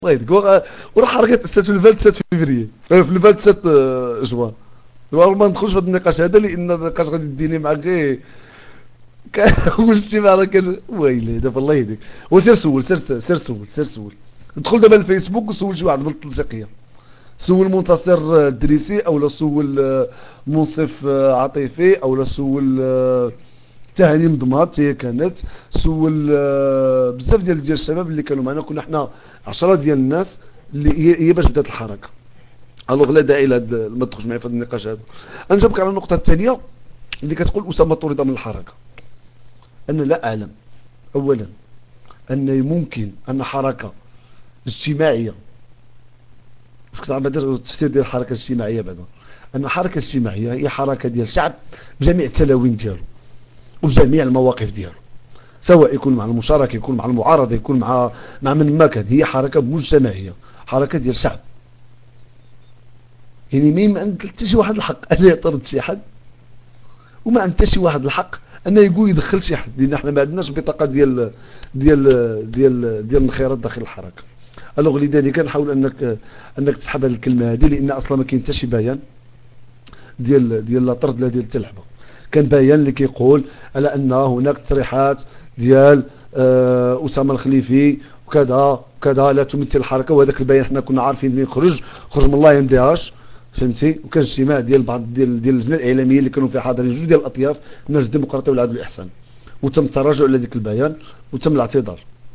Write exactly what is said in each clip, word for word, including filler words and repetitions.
الله يهديك. وراه حركه استاذ في الفال تسعة فيفري في الفال تسعة جوان. ما ندخلش في هذا النقاش هذا لان النقاش غادي يديني معاك غير والاجتماع راه كان ويلي دابا الله يهديك. وسير سول سير سير سول سير سول دخل دابا الفيسبوك وسول شي واحد من التنسيقيه، سول منتصر الدريسي اولا سول منصف عاطفي اولا سول تهاني مضمات هي كانت، سول بزاف ديال ديال الشباب اللي كانوا معنا، كنا حنا عشرة ديال الناس اللي هي هي باش بدات الحركه. الوغ لا داعي لهاد ما تدخلش معايا في هذا النقاش هذا. نجاوبك على النقطه الثانيه اللي كتقول اسامه طرد من الحركه. انا لا اعلم اولا ان ممكن ان حركه اجتماعيه، واش كتعرف هذا التفسير ديال الحركه الاجتماعيه بعدا، ان حركه اجتماعيه هي حركه ديال الشعب بجميع التلاوين ديالو وبجميع المواقف ديالو، سواء يكون مع المشاركه يكون مع المعارضه يكون مع مع من ما كان، هي حركه مجتمعيه، حركه ديال الشعب. يعني ما عند حتى شي واحد الحق ان يعترض شي حد، وما عند حتى شي واحد الحق انه يقول يدخل شي حد، لان حنا ما عندناش بطاقه ديال ديال ديال ديال الانخراط داخل الحركه. الوغ لذلك نحاول انك انك تسحب هذه الكلمه هذه، لان اصلا ما كاين حتى شي بيان ديال ديال لا طرد لا ديال التلعبه. كان بيان اللي كيقول على ان هناك تصريحات ديال آه اسامه الخليفي وكذا وكذا لا تمثل الحركه، وهذاك البيان حنا كنا عارفين منين خرج، خرج من الله يمديهاش، فهمتي. وكان اجتماع ديال بعض ديال ديال اللجنه الاعلاميه اللي كانوا فيه حاضرين جوج ديال الاطياف، الناس الديمقراطيه والعدل والاحسان، وتم التراجع على ذاك البيان وتم الاعتذار.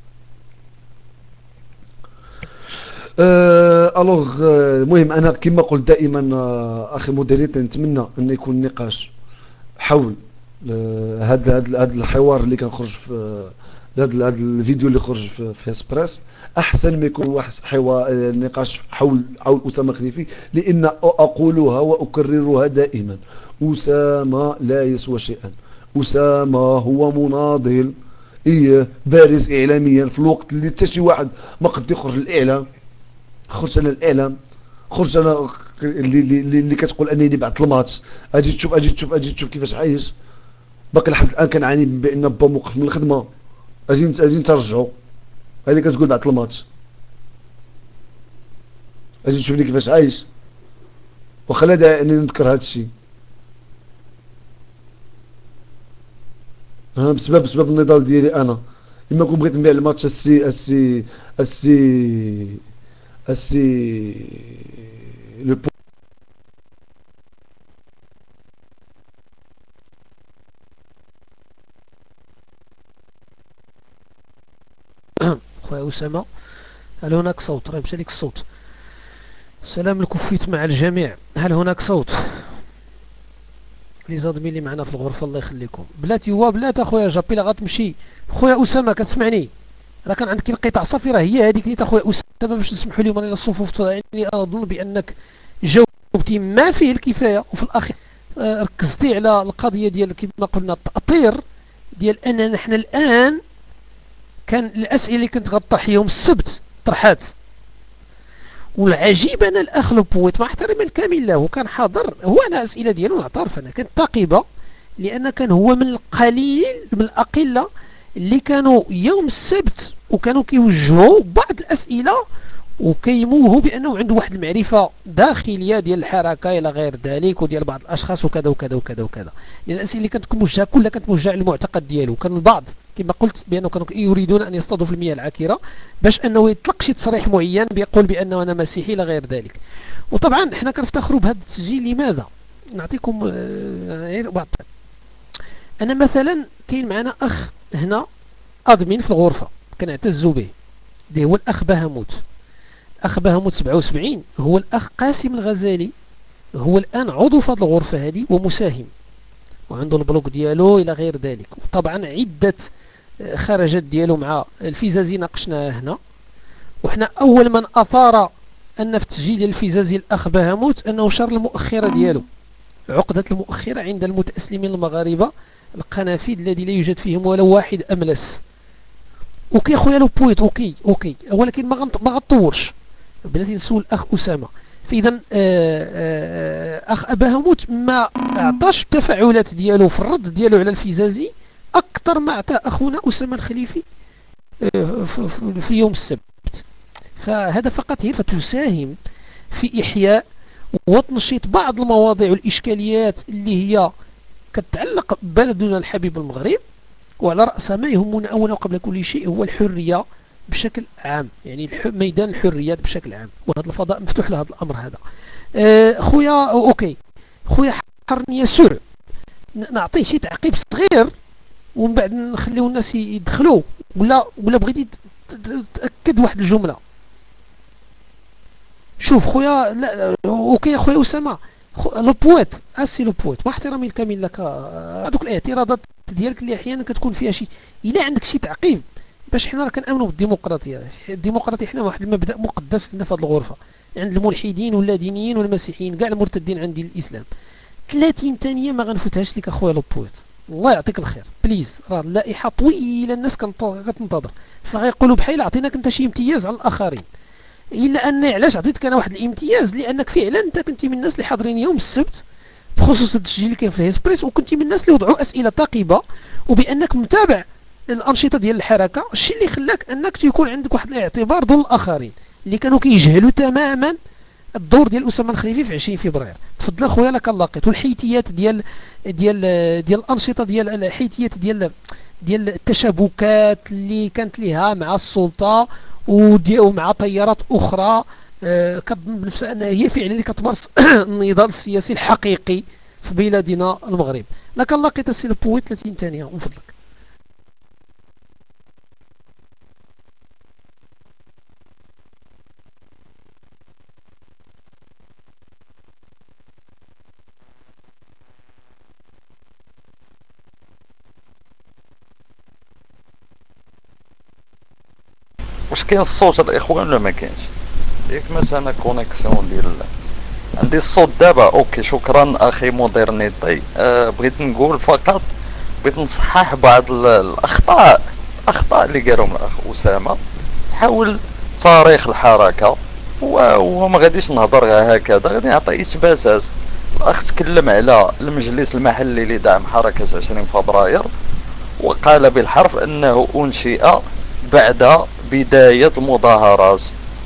أه الوغ المهم انا كما قلت دائما آه اخي مديريت، نتمنى ان يكون نقاش حول هذا هذا الحوار اللي كنخرج في هذا هذا الفيديو اللي خرج في, في اسبريس، احسن ما يكون واحد حوار نقاش حول حول اسامه الخليفي، لان اقولها واكررها دائما، اسامه لا يسوى شيئا، اسامه هو مناضل ايه بارز اعلاميا في الوقت اللي حتى شي واحد ما قد يخرج للاعلام. خرج انا الاعلام، خرج انا اللي اللي, اللي كتقول انني بعت الماتش، اجي تشوف اجي تشوف اجي تشوف كيفاش عايش. باقي لحد الان كنعاني بان با موقف من الخدمه، اجي اجي نترجعوا، هذه كتقول بعت الماتش، اجي تشوفني كيفاش عايش. واخا لا داعي انني نذكر هذا الشيء، ها بسبب بسبب النضال ديالي انا. اما كون بغيت نبيع الماتش السي السي السي السي لو خويا أسامة، هل هناك صوت؟ راه مشى ليك الصوت. سلام الكفيت مع الجميع. هل هناك صوت؟ لي زادمي اللي معنا في الغرفة الله يخليكم. بلاتي هو بلات اخويا جابي لا غتمشي. خويا أسامة كتسمعني؟ راه كان عندك انقطاع صافي، راه هي هذيك نيت اخويا أسامة باش نسمحوا لهم الى الصفوف. يعني انا اظن بانك جاوبتي ما فيه الكفاية، وفي الاخير ركزتي على القضية ديال كما قلنا التأطير ديال اننا نحن الان كان الاسئله اللي كنت غطرح يوم السبت طرحات. والعجيب انا الاخ لوبويت مع احترامي الكامل له كان حاضر، هو انا اسئله ديالو نعترف انا كنت ثاقبه، لان كان هو من القليل من الاقله اللي كانوا يوم السبت وكانوا كيوجهوا بعض الاسئله وكيموهوا بانه عنده واحد المعرفه داخليه ديال الحركه الى غير ذلك وديال بعض الاشخاص وكذا وكذا وكذا وكذا. لان الاسئله اللي كانت موجهه كلها كانت موجهه للمعتقد ديالو. كان البعض كما قلت بانه كانوا يريدون ان يصطادوا في المياه العاكره باش انه يطلق شي تصريح معين بيقول بانه انا مسيحي الى غير ذلك. وطبعا احنا كنفتخروا بهذا التسجيل. لماذا؟ نعطيكم بعض. انا مثلا كاين معنا اخ هنا ادمين في الغرفه كنعتزوا به، اللي هو الاخ بهموت. اخ بهموت سبعة وسبعين هو الاخ قاسم الغزالي، هو الان عضو في هذه الغرفه هذه ومساهم وعنده البلوك ديالو الى غير ذلك. وطبعا عده خرجت ديالو مع الفيزازي ناقشناها هنا، وحنا اول من اثار ان في تسجيل الفيزازي الاخ بهموت انه شر المؤخره ديالو، عقده المؤخره عند المتاسلمين المغاربه القنافذ الذي لا يوجد فيهم ولا واحد املس. اوكي خويا لو بويت اوكي اوكي ولكن ما ما غطورش بلاتي نسول الاخ اسامه. فاذا اخ بهموت ما اعطاش التفاعلات ديالو في الرد ديالو على الفيزازي اكثر ما اعطى اخونا اسامه الخليفي في يوم السبت. فهذا فقط هي فتساهم في إحياء وتنشيط بعض المواضيع والإشكاليات اللي هي كتعلق ببلدنا الحبيب المغرب. وعلى رأس ما يهمنا أولا وقبل كل شيء هو الحرية بشكل عام، يعني ميدان الحريات بشكل عام، وهذا الفضاء مفتوح لهذا الأمر هذا. أه خويا أوكي خويا حرني يسوع نعطيه شي تعقيب صغير ومن بعد نخليو الناس يدخلوا، ولا ولا بغيتي تأكد واحد الجملة؟ شوف خويا لا اوكي خويا اسامه لو بويت اسي لو بويت مع احترامي الكامل لك، هذوك الاعتراضات ديالك اللي احيانا كتكون فيها شي الا عندك شي تعقيب، باش حنا راه كنامنوا بالديمقراطيه. الديمقراطيه حنا واحد المبدا مقدس عندنا في هذه الغرفه، عند الملحدين واللادينيين والمسيحيين كاع المرتدين عن دين الاسلام. ثلاثين ثانيه ما غنفوتهاش لك اخويا لو بويت، الله يعطيك الخير بليز، راه اللائحه طويله الناس كتنتظر، فغيقولوا بحال عطيناك انت شي امتياز على الاخرين. الا اني علاش عطيتك انا واحد الامتياز؟ لانك فعلا انت كنتي من الناس اللي حاضرين يوم السبت بخصوص التسجيل اللي كاين في الهيسبريس، وكنتي من الناس اللي وضعوا اسئله ثاقبه، وبانك متابع الانشطه ديال الحركه، الشيء اللي خلاك انك يكون عندك واحد الاعتبار دون الاخرين اللي كانوا كيجهلوا تماما الدور ديال اسامه الخليفي في عشرين فبراير. تفضل اخويا لك اللقيط. والحيتيات ديال ديال ديال الانشطه ديال الحيتيات ديال ديال التشابكات اللي كانت لها مع السلطه ومع تيارات اخرى أه كتظن بنفسها انها هي فعلا اللي كتمارس النضال السياسي الحقيقي في بلادنا المغرب. لك اللقيط السي البويت ثلاثين ثانيه من فضلك. واش كاين الصوت الاخوان ولا ما كاينش؟ ياك مثلا كونيكسيون ديال عندي الصوت دابا. اوكي شكرا اخي مودرنيتي. أه بغيت نقول فقط بغيت نصحح بعض الاخطاء الاخطاء اللي قالهم الاخ اسامه حول تاريخ الحركه، وما غاديش نهضر غير هكذا، غادي نعطي اثباتات. الاخ تكلم على المجلس المحلي لدعم حركه عشرين فبراير وقال بالحرف انه انشئ بعد بداية المظاهرات.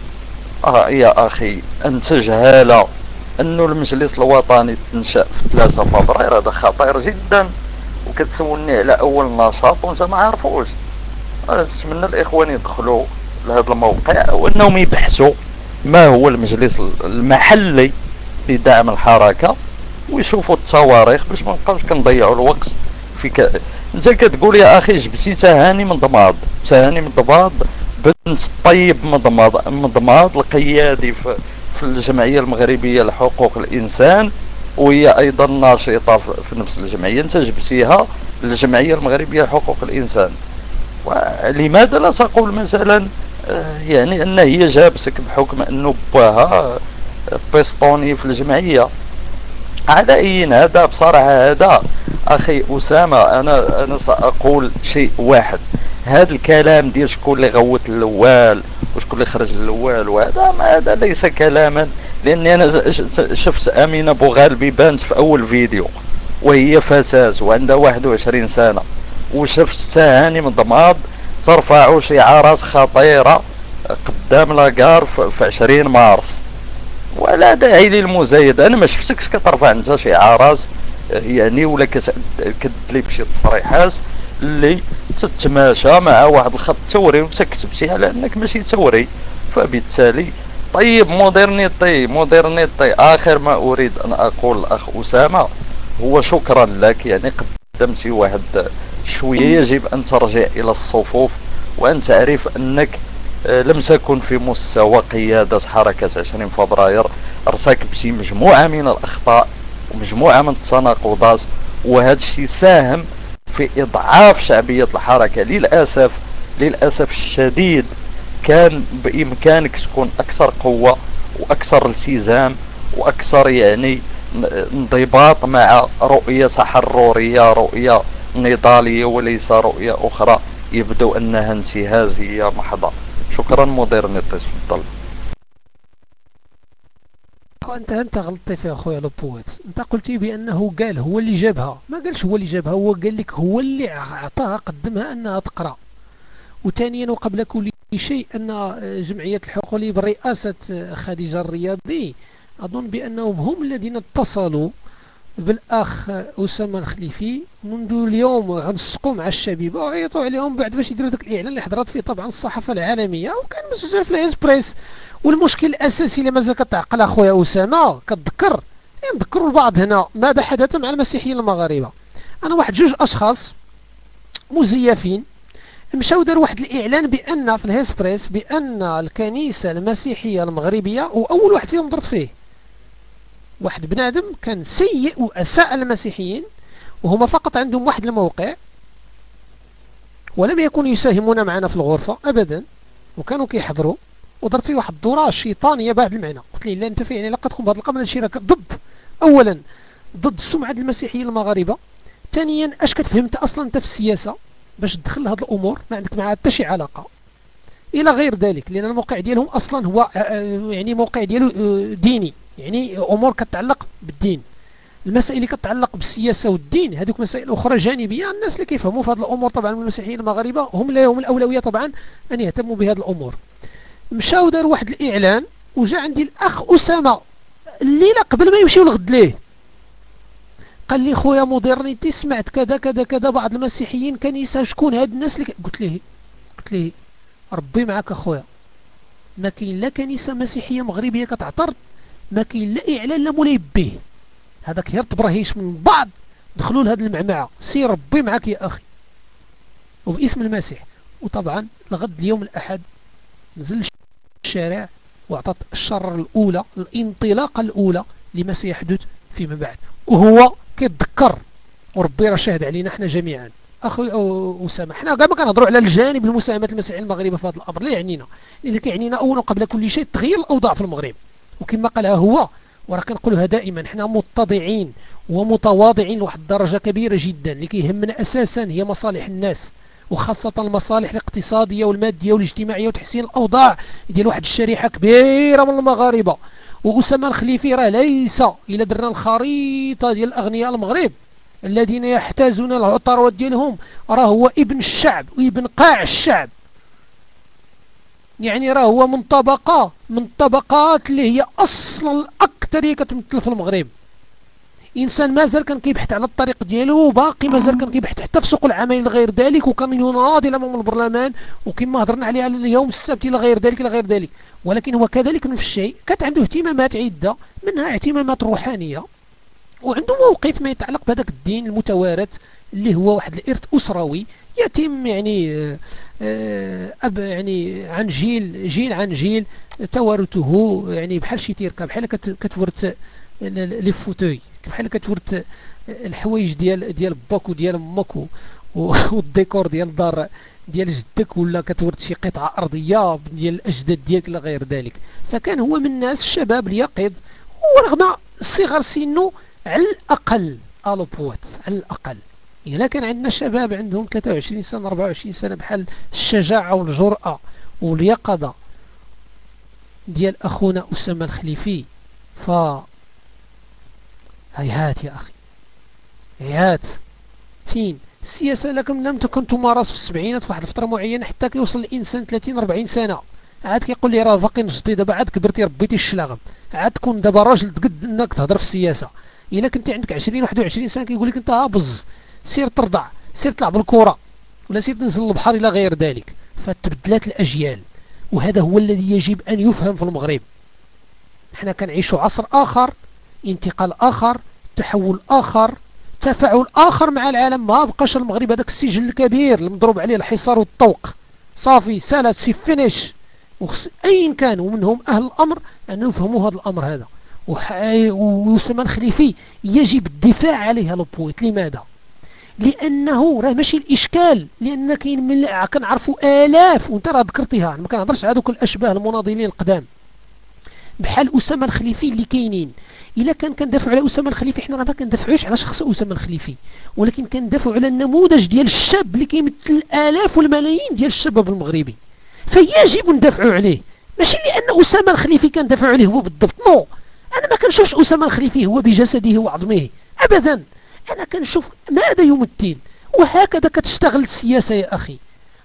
آه يا أخي أن تجهل أنه المجلس الوطني تنشأ في ثلاثة فبراير هذا خطير جدا، وكتسولني على أول نشاط وأنت ما عارفوش. أنا نتمنى الإخوان يدخلوا لهذا الموقع وأنهم يبحثوا ما هو المجلس المحلي لدعم الحركة ويشوفوا التواريخ باش ما نبقاوش كنضيعوا الوقت في ك... انت كتقول يا اخي جبتي تهاني من ضماض، تهاني من ضماض بنت الطيب مضماض مضماض القيادي في, في الجمعيه المغربيه لحقوق الانسان، وهي ايضا ناشطه في نفس الجمعيه. انت جبتيها للجمعيه المغربيه لحقوق الانسان، ولماذا لا تقول مثلا يعني ان هي جابتك بحكم انه باها بيسطوني في الجمعيه؟ على اي هذا بصراحه هذا اخي اسامه انا انا ساقول شيء واحد. هذا الكلام ديال شكون اللي غوت الاول وشكون اللي خرج الاول وهذا ما هذا ليس كلاما، لاني انا شفت امينه بوغالبي بانت في اول فيديو وهي فتاه وعندها واحد وعشرين سنه، وشفت تهاني من ضماض ترفع شعارات خطيره قدام لاكار في عشرين مارس، ولا داعي للمزايدة. انا ما شفتكش كترفع انت شعارات يعني ولا كتدلي بشي تصريحات اللي تتماشى مع واحد الخط ثوري وتكتبتي على انك ماشي ثوري. فبالتالي طيب مودرنيتي مودرنيتي اخر ما اريد ان اقول الاخ اسامه هو شكرا لك، يعني قدمتي واحد شويه. يجب ان ترجع الى الصفوف وان تعرف انك لم تكن في مستوى قيادة حركة عشرين فبراير، ارتكبت مجموعة من الأخطاء ومجموعة من التناقضات، وهذا الشيء ساهم في إضعاف شعبية الحركة. للأسف للأسف الشديد كان بإمكانك تكون أكثر قوة وأكثر التزام وأكثر يعني انضباط مع رؤية تحررية، رؤية نضالية وليس رؤية أخرى يبدو أنها انتهازية محضة. شكرا مودرنيتي تفضل. انت انت غلطتي فيها اخويا لوبوات. انت قلتي بانه قال هو اللي جابها، ما قالش هو اللي جابها، هو قال لك هو اللي اعطاها قدمها انها تقرا. وثانيا وقبل كل شيء أن جمعية الحقوق برئاسة خديجة الرياضي أظن بأنهم هم الذين اتصلوا بالأخ أسامة الخليفي منذ اليوم، غنسقوا مع الشبيبة وعيطوا عليهم بعد باش يديروا ذاك الإعلان اللي حضرت فيه طبعا الصحافة العالمية وكان مسجل في الإسبريس. والمشكل الأساسي اللي مازال كتعقل أخويا أسامة كتذكر نذكروا البعض هنا ماذا حدث مع المسيحيين المغاربة. أنا واحد جوج أشخاص مزيفين مشاو داروا واحد الإعلان بأن في الإسبريس بأن الكنيسة المسيحية المغربية وأول واحد فيهم ضرت فيه واحد بنادم كان سيء وأساء المسيحيين، وهما فقط عندهم واحد الموقع ولم يكونوا يساهمون معنا في الغرفة أبدا وكانوا كيحضروا، ودرت فيه واحد الدورة شيطانية بهذا المعنى. قلت لي لا انت في يعني لا تقوم بهذا القمل هادشي راك ضد اولا ضد سمعة المسيحيين المغاربة، ثانيا اش كتفهمت اصلا انت في السياسة باش تدخل هذه الامور ما عندك معها حتى شي علاقة الى غير ذلك، لان الموقع ديالهم اصلا هو يعني موقع ديالو ديني، يعني امور كتعلق بالدين. المسائل اللي كتعلق بالسياسة والدين هذوك مسائل اخرى جانبية. الناس اللي كيفهموا في هذه الامور طبعا من المسيحيين المغاربة هم لهم الاولوية طبعا ان يهتموا بهذه الامور. مشاو داروا واحد الاعلان وجا عندي الاخ اسامه الليله قبل ما يمشيو الغد ليه قال لي خويا مودرنيتي سمعت كذا كذا كذا بعض المسيحيين كنيسه شكون هاد الناس اللي قلت ليه قلت ليه ربي معك اخويا، ما كاين لا كنيسه مسيحيه مغربيه كتعترض، ما كاين لا اعلان لا مولاي به، هذاك غير تبرهيش من بعض دخلوا لهاد المعمعه. سي ربي معك يا اخي وباسم المسيح. وطبعا لغد اليوم الاحد نزل الشارع واعطت الشرر الاولى الانطلاقه الاولى لما سيحدث فيما بعد، وهو كيتذكر وربي راه شاهد علينا احنا جميعا. اخوي اسامه حنا كاع ما كنهضروا على الجانب المساهمه المسيحيين المغاربه في هذا الامر، لا يعنينا، اللي كيعنينا اولا قبل كل شيء تغيير الاوضاع في المغرب. وكما قالها هو وراه كنقولها دائما حنا متضعين ومتواضعين لواحد الدرجه كبيره جدا، اللي كيهمنا اساسا هي مصالح الناس وخاصة المصالح الاقتصادية والمادية والاجتماعية وتحسين الأوضاع ديال واحد الشريحة كبيرة من المغاربة. وأسامة الخليفي راه ليس إلا درنا الخريطة ديال أغنياء المغرب الذين يحتازون الثروات ديالهم، راه هو ابن الشعب وابن قاع الشعب، يعني راه هو من طبقة من الطبقات اللي هي أصلا الأكثرية كتمثل في المغرب. انسان مازال كان كيبحث على الطريق ديالو وباقي مازال كان كيبحث حتى في سوق العمل غير ذلك، وكان يناضل امام البرلمان وكما هضرنا عليها اليوم السبت الى غير ذلك الى غير ذلك. ولكن هو كذلك نفس الشيء كانت عنده اهتمامات عده، منها اهتمامات روحانيه وعنده موقف ما يتعلق بهذاك الدين المتوارث اللي هو واحد الارث اسروي يتم يعني اب يعني عن جيل جيل عن جيل توارثه، يعني بحال شي تيركه بحال كتورث لي فوتوي، بحال كتورث الحوايج ديال ديال باك وديال امك والديكور ديال الدار ديال جدك، ولا كتورث شي قطعه ارضيه ديال الاجداد ديالك الى غير ذلك. فكان هو من الناس الشباب اليقظ، ورغم صغر سنه على الاقل الوبوات على الاقل الا كان عندنا شباب عندهم ثلاثة وعشرين سنه أربعة وعشرين سنه بحال الشجاعه والجرأه واليقظه ديال اخونا اسامه الخليفي، ف هيهات يا أخي هيهات. فين السياسة لكم لم تكن تمارس في السبعينات في واحد الفترة معينة حتى كيوصل الإنسان ثلاثين أربعين سنة عاد كيقول لي راه باقي نجدي، دابا عاد كبرتي ربيتي الشلاغم، عاد تكون دابا راجل تقد انك تهضر في السياسة. إلا كنتي عندك عشرين واحد وعشرين سنة كيقول لك انت هابز سير ترضع سير تلعب الكرة ولا سير تنزل البحر إلى غير ذلك. فتبدلات الأجيال وهذا هو الذي يجب أن يفهم في المغرب. احنا كنعيشوا عصر آخر، انتقال آخر، تحول آخر، تفاعل آخر مع العالم. ما بقاش المغرب هذاك السجل الكبير اللي مضروب عليه الحصار والطوق، صافي سالت سي فينيش. أين كان ومنهم أهل الأمر أن يفهموا هذا الأمر هذا. ويسمى الخليفي يجب الدفاع عليه لوبويت. لماذا؟ لأنه راه ماشي الإشكال، لأن كاين من كنعرفوا آلاف وأنت راه ذكرتيها، ما كنهضرش على دوك الأشباه المناضلين القدام بحال أسامة الخليفي اللي كاينين. إلا كان كندافعوا على أسامة الخليفي حنا راه ما كندافعوش على شخص أسامة الخليفي، ولكن كندافعوا على النموذج ديال الشاب اللي كيمثل الآلاف والملايين ديال الشباب المغربي، فيجب ندافعوا عليه. ماشي لأن أسامة الخليفي كندافعوا عليه هو بالضبط، نو. أنا ما كنشوفش أسامة الخليفي هو بجسده وعظمه أبدا، أنا كنشوف ماذا يمثل. وهكذا كتشتغل السياسة يا أخي،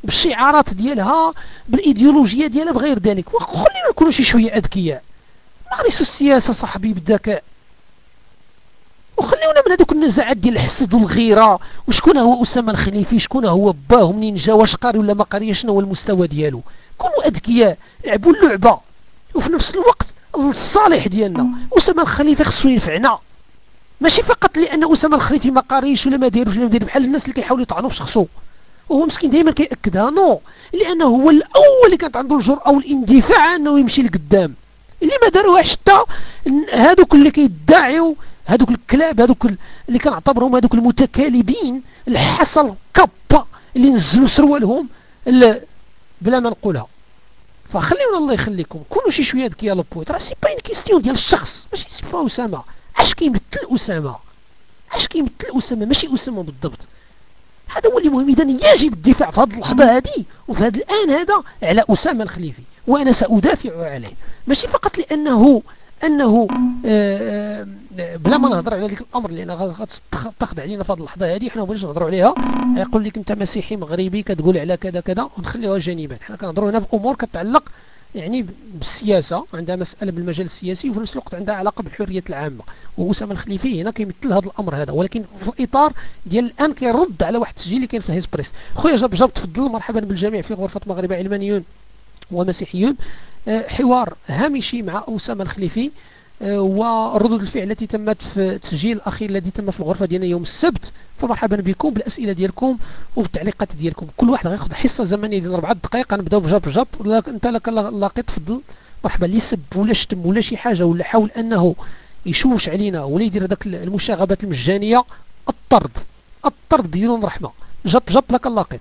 بالشعارات ديالها بالايديولوجيه ديالها بغير ذلك. وخلينا نكونوا شي شويه اذكياء، مارسوا السياسه صاحبي بالذكاء، وخليونا من هذوك النزاعات ديال الحسد والغيره، وشكون هو اسامه الخليفي، شكون هو باه، منين جا، واش قاري ولا ما قاري، شنو هو المستوى ديالو. كونوا اذكياء، لعبوا اللعبه، وفي نفس الوقت الصالح ديالنا اسامه الخليفي خصو ينفعنا، ماشي فقط لان اسامه الخليفي ما قاريش ولا ما دايروش ولا ما داير بحال الناس اللي كيحاولوا يطعنوا في شخصو، وهو مسكين دائما كيأكدها نو، لانه هو الاول اللي كانت عنده الجرأه والاندفاع انه يمشي لقدام، اللي ما داروهاش حتى هذوك اللي كيدعيوا، هذوك الكلاب، هذوك اللي كنعتبرهم هذوك المتكالبين الحصل كابا اللي نزلوا سروالهم بلا ما نقولها. فخليونا الله يخليكم كونوا شي شويه ذكياء لوبويت، راه سي با اون كيستيون ديال الشخص، ماشي سي با اسامه، اش كيمثل اسامه، اش كيمثل اسامه، ماشي اسامه بالضبط. هذا هو اللي مهم. اذا يجب الدفاع في هذه اللحظه هذه وفي هذا الان هذا على اسامه الخليفي، وانا سادافع عليه، ماشي فقط لانه انه آه بلا ما نهضر على ذلك الامر لان غتاخذ علينا في هذه اللحظه هذه، حنا ما بغيناش نهضروا عليها. يقول لك انت مسيحي مغربي كتقول على كذا كذا، ونخليوها جانبا. حنا كنهضروا هنا في امور كتعلق يعني بالسياسه، عندها مساله بالمجال السياسي، وفي نفس الوقت عندها علاقه بالحريات العامه، واسامه الخليفي هنا كيمثل هذا الامر هذا، ولكن في الاطار ديال الان كيرد على واحد التسجيل اللي كاين في الهيسبريس. خويا جاب جاب تفضل، مرحبا بالجميع في غرفه مغاربه علمانيون ومسيحيون، حوار هامشي مع اسامه الخليفي وردود الفعل التي تمت في التسجيل الاخير الذي تم في الغرفه ديالنا يوم السبت. فمرحبا بكم بالاسئله ديالكم وبالتعليقات ديالكم، كل واحد غياخذ حصه زمنيه ديال اربعه دقائق. غنبداو بجاب بجاب، انت لك لاقيت تفضل. مرحبا. اللي سب ولا شتم ولا شي حاجه ولا حاول انه يشوش علينا ولا يدير هذاك المشاغبات المجانيه، الطرد الطرد بدون رحمه. جاب جاب لك لاقيت.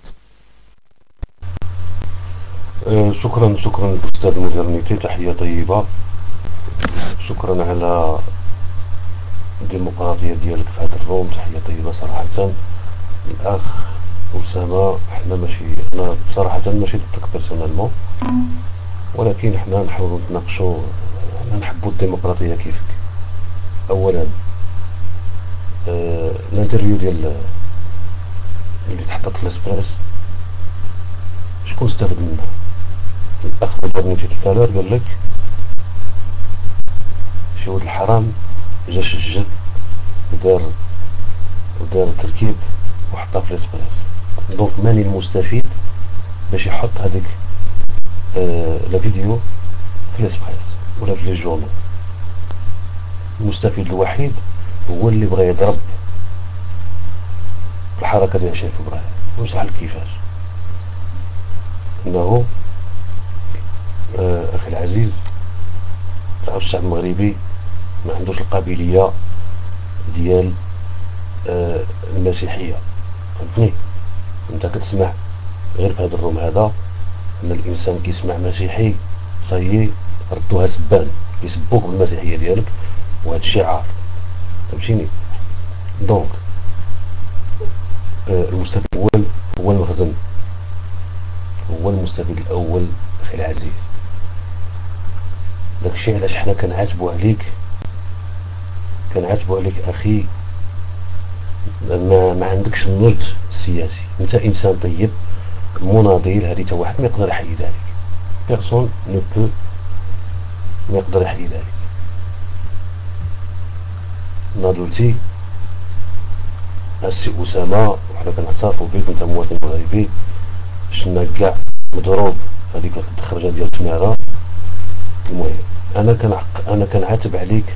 أه شكرا شكرا استاذ مودرنيتي، تحيه طيبه، شكرا على الديمقراطيه ديالك في هذا الروم، تحيه طيبه صراحه. الاخ اسامه، حنا ماشي انا بصراحه ماشي ضدك بيرسونيلمون، ولكن حنا نحاولوا نتناقشوا، حنا نحبوا الديمقراطيه كيفك. اولا أه الانترفيو ديال اللي تحطت في لاسبريس شكون استفاد منها؟ الاخ مودرنيتي تالور قال لك شي ولد الحرام جا شجد ودار ودار التركيب وحطها في لاسبريس. دونك ماني المستفيد باش يحط هذيك آه لا فيديو في لاسبريس ولا في لي جورنال. المستفيد الوحيد هو اللي بغى يضرب الحركه ديال عشرين فبراير. ونشرح لك كيفاش. انه آه اخي العزيز، تعرف الشعب المغربي ما عندوش القابليه ديال آه المسيحيه، فهمتني؟ انت كتسمع غير في هذا الروم هذا ان الانسان كيسمع مسيحي صايي ردوها سبان، كيسبوك بالمسيحيه ديالك، وهذا الشعار، فهمتيني؟ دونك آه المستفيد الاول هو المخزن، هو المستفيد الاول اخي العزيز. داكشي علاش حنا كنعاتبوا عليك كنعاتبوا عليك اخي، ما, ما عندكش النضج السياسي. انت انسان طيب مناضل، هذه تا واحد ما يقدر يحيد عليك، بيرسون نو بو ما يقدر يحيد عليك. ناضلتي السي اسامه وحنا كنعترفوا بك، انت مواطن مغربي، شنا كاع مضروب هذيك الخرجه ديال تماره. المهم انا كنعق انا كنعاتب عليك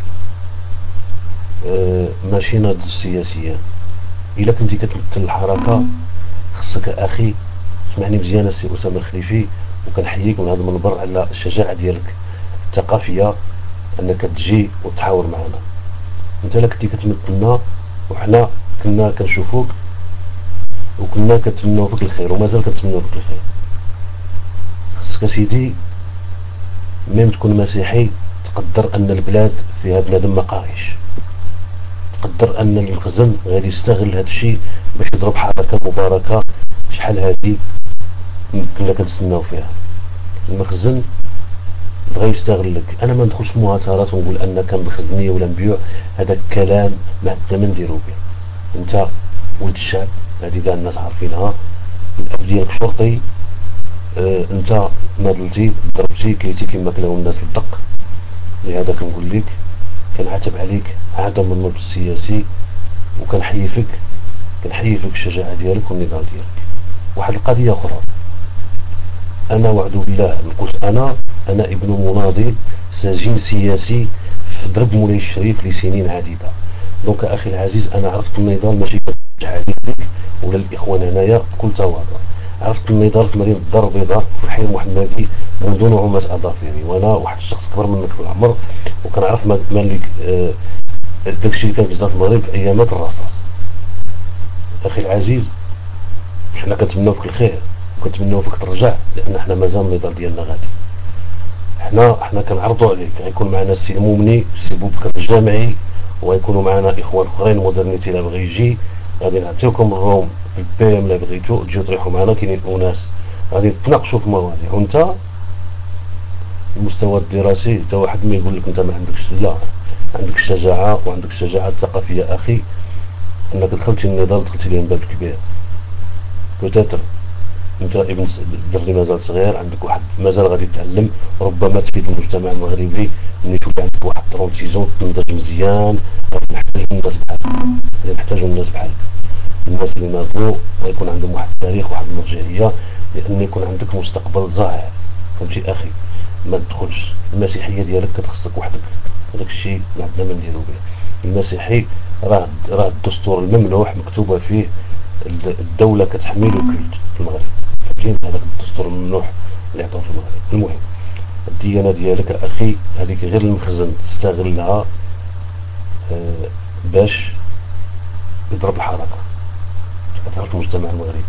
أه ماشي ناضج سياسيا. الا كنتي كتمثل الحركه خصك اخي اسمعني مزيان السي اسامه الخليفي، وكنحييك من هذا المنبر على الشجاعه ديالك الثقافيه انك تجي وتحاور معنا. انت لا كنتي كتمثلنا وحنا كنا كنشوفوك وكنا كنتمناو فيك الخير ومازال كنتمناو فيك الخير. خصك سيدي ميم تكون مسيحي تقدر ان البلاد فيها بنادم ما قاريش، تقدر ان المخزن غادي يستغل هذا الشيء باش يضرب حركه مباركه شحال هذه كنا كنتسناو فيها. المخزن بغا يستغلك. انا ما ندخلش مهاترات ونقول ان كان بخزنيه ولا نبيع، هذا الكلام ما عندنا ما نديرو به. انت ولد الشعب، هذه كاع الناس عارفينها، الاب ديالك شرطي آه انت ناضلتي ضربتي كليتي كما كلاو الناس الدق. لهذا كنقول لك كنعاتب عليك عدم النضج السياسي، وكنحيفك كنحيفك الشجاعه ديالك والنضال ديالك. واحد القضيه اخرى، انا وعد بالله قلت انا انا ابن مناضل سجين سياسي في ضرب مولاي الشريف لسنين عديده. دونك اخي العزيز انا عرفت النضال ماشي كنرجع عليك ولا الاخوان هنايا بكل تواضع. عرفت النضال في مدينه الدار البيضاء في الحي المحمدي منذ نعومه اظافري، وانا واحد الشخص كبر منك في العمر وكنعرف مالك آه داكشي اللي كان في جزيره المغرب في ايامات الرصاص. اخي العزيز حنا كنتمناو فيك الخير وكنتمناو فيك ترجع، لان حنا مازال النضال ديالنا غادي. حنا حنا كنعرضوا عليك غيكون معنا السي المومني السي بوبكر الجامعي، وغيكونوا معنا اخوان اخرين مودرنيتي لا بغى يجي، غادي نعطيوكم الروم في البي ام لا بغيتو تجيو تريحوا معنا. كاينين اناس غادي نتناقشوا في المواضيع، وانت المستوى الدراسي حتى واحد ما يقول لك انت ما عندكش، لا عندك الشجاعه وعندك الشجاعه الثقافيه اخي، انك دخلتي النضال دخلتي ليه من باب كبير. بوتيتر انت ابن دري مازال صغير، عندك واحد مازال غادي تتعلم، ربما تفيد المجتمع المغربي ملي تولي عندك واحد ترونتيزون تنضج مزيان. غادي نحتاجو الناس بحالك، غادي نحتاجو الناس بحالك، الناس اللي ناضلوا ويكون عندهم واحد التاريخ واحد المرجعيه، لان يكون عندك مستقبل ظاهر. فهمتي اخي؟ ما تدخلش المسيحيه ديالك كتخصك وحدك، هذاك الشيء ما عندنا ما نديرو به. المسيحي راه راه الدستور الممنوح مكتوبه فيه الدوله كتحمي له كلت في المغرب. فهمتيني؟ هذاك الدستور الممنوح اللي عطاوه في المغرب. المهم الديانه ديالك اخي هذيك غير المخزن تستغلها آه باش يضرب الحركه كتعرف المجتمع المغربي.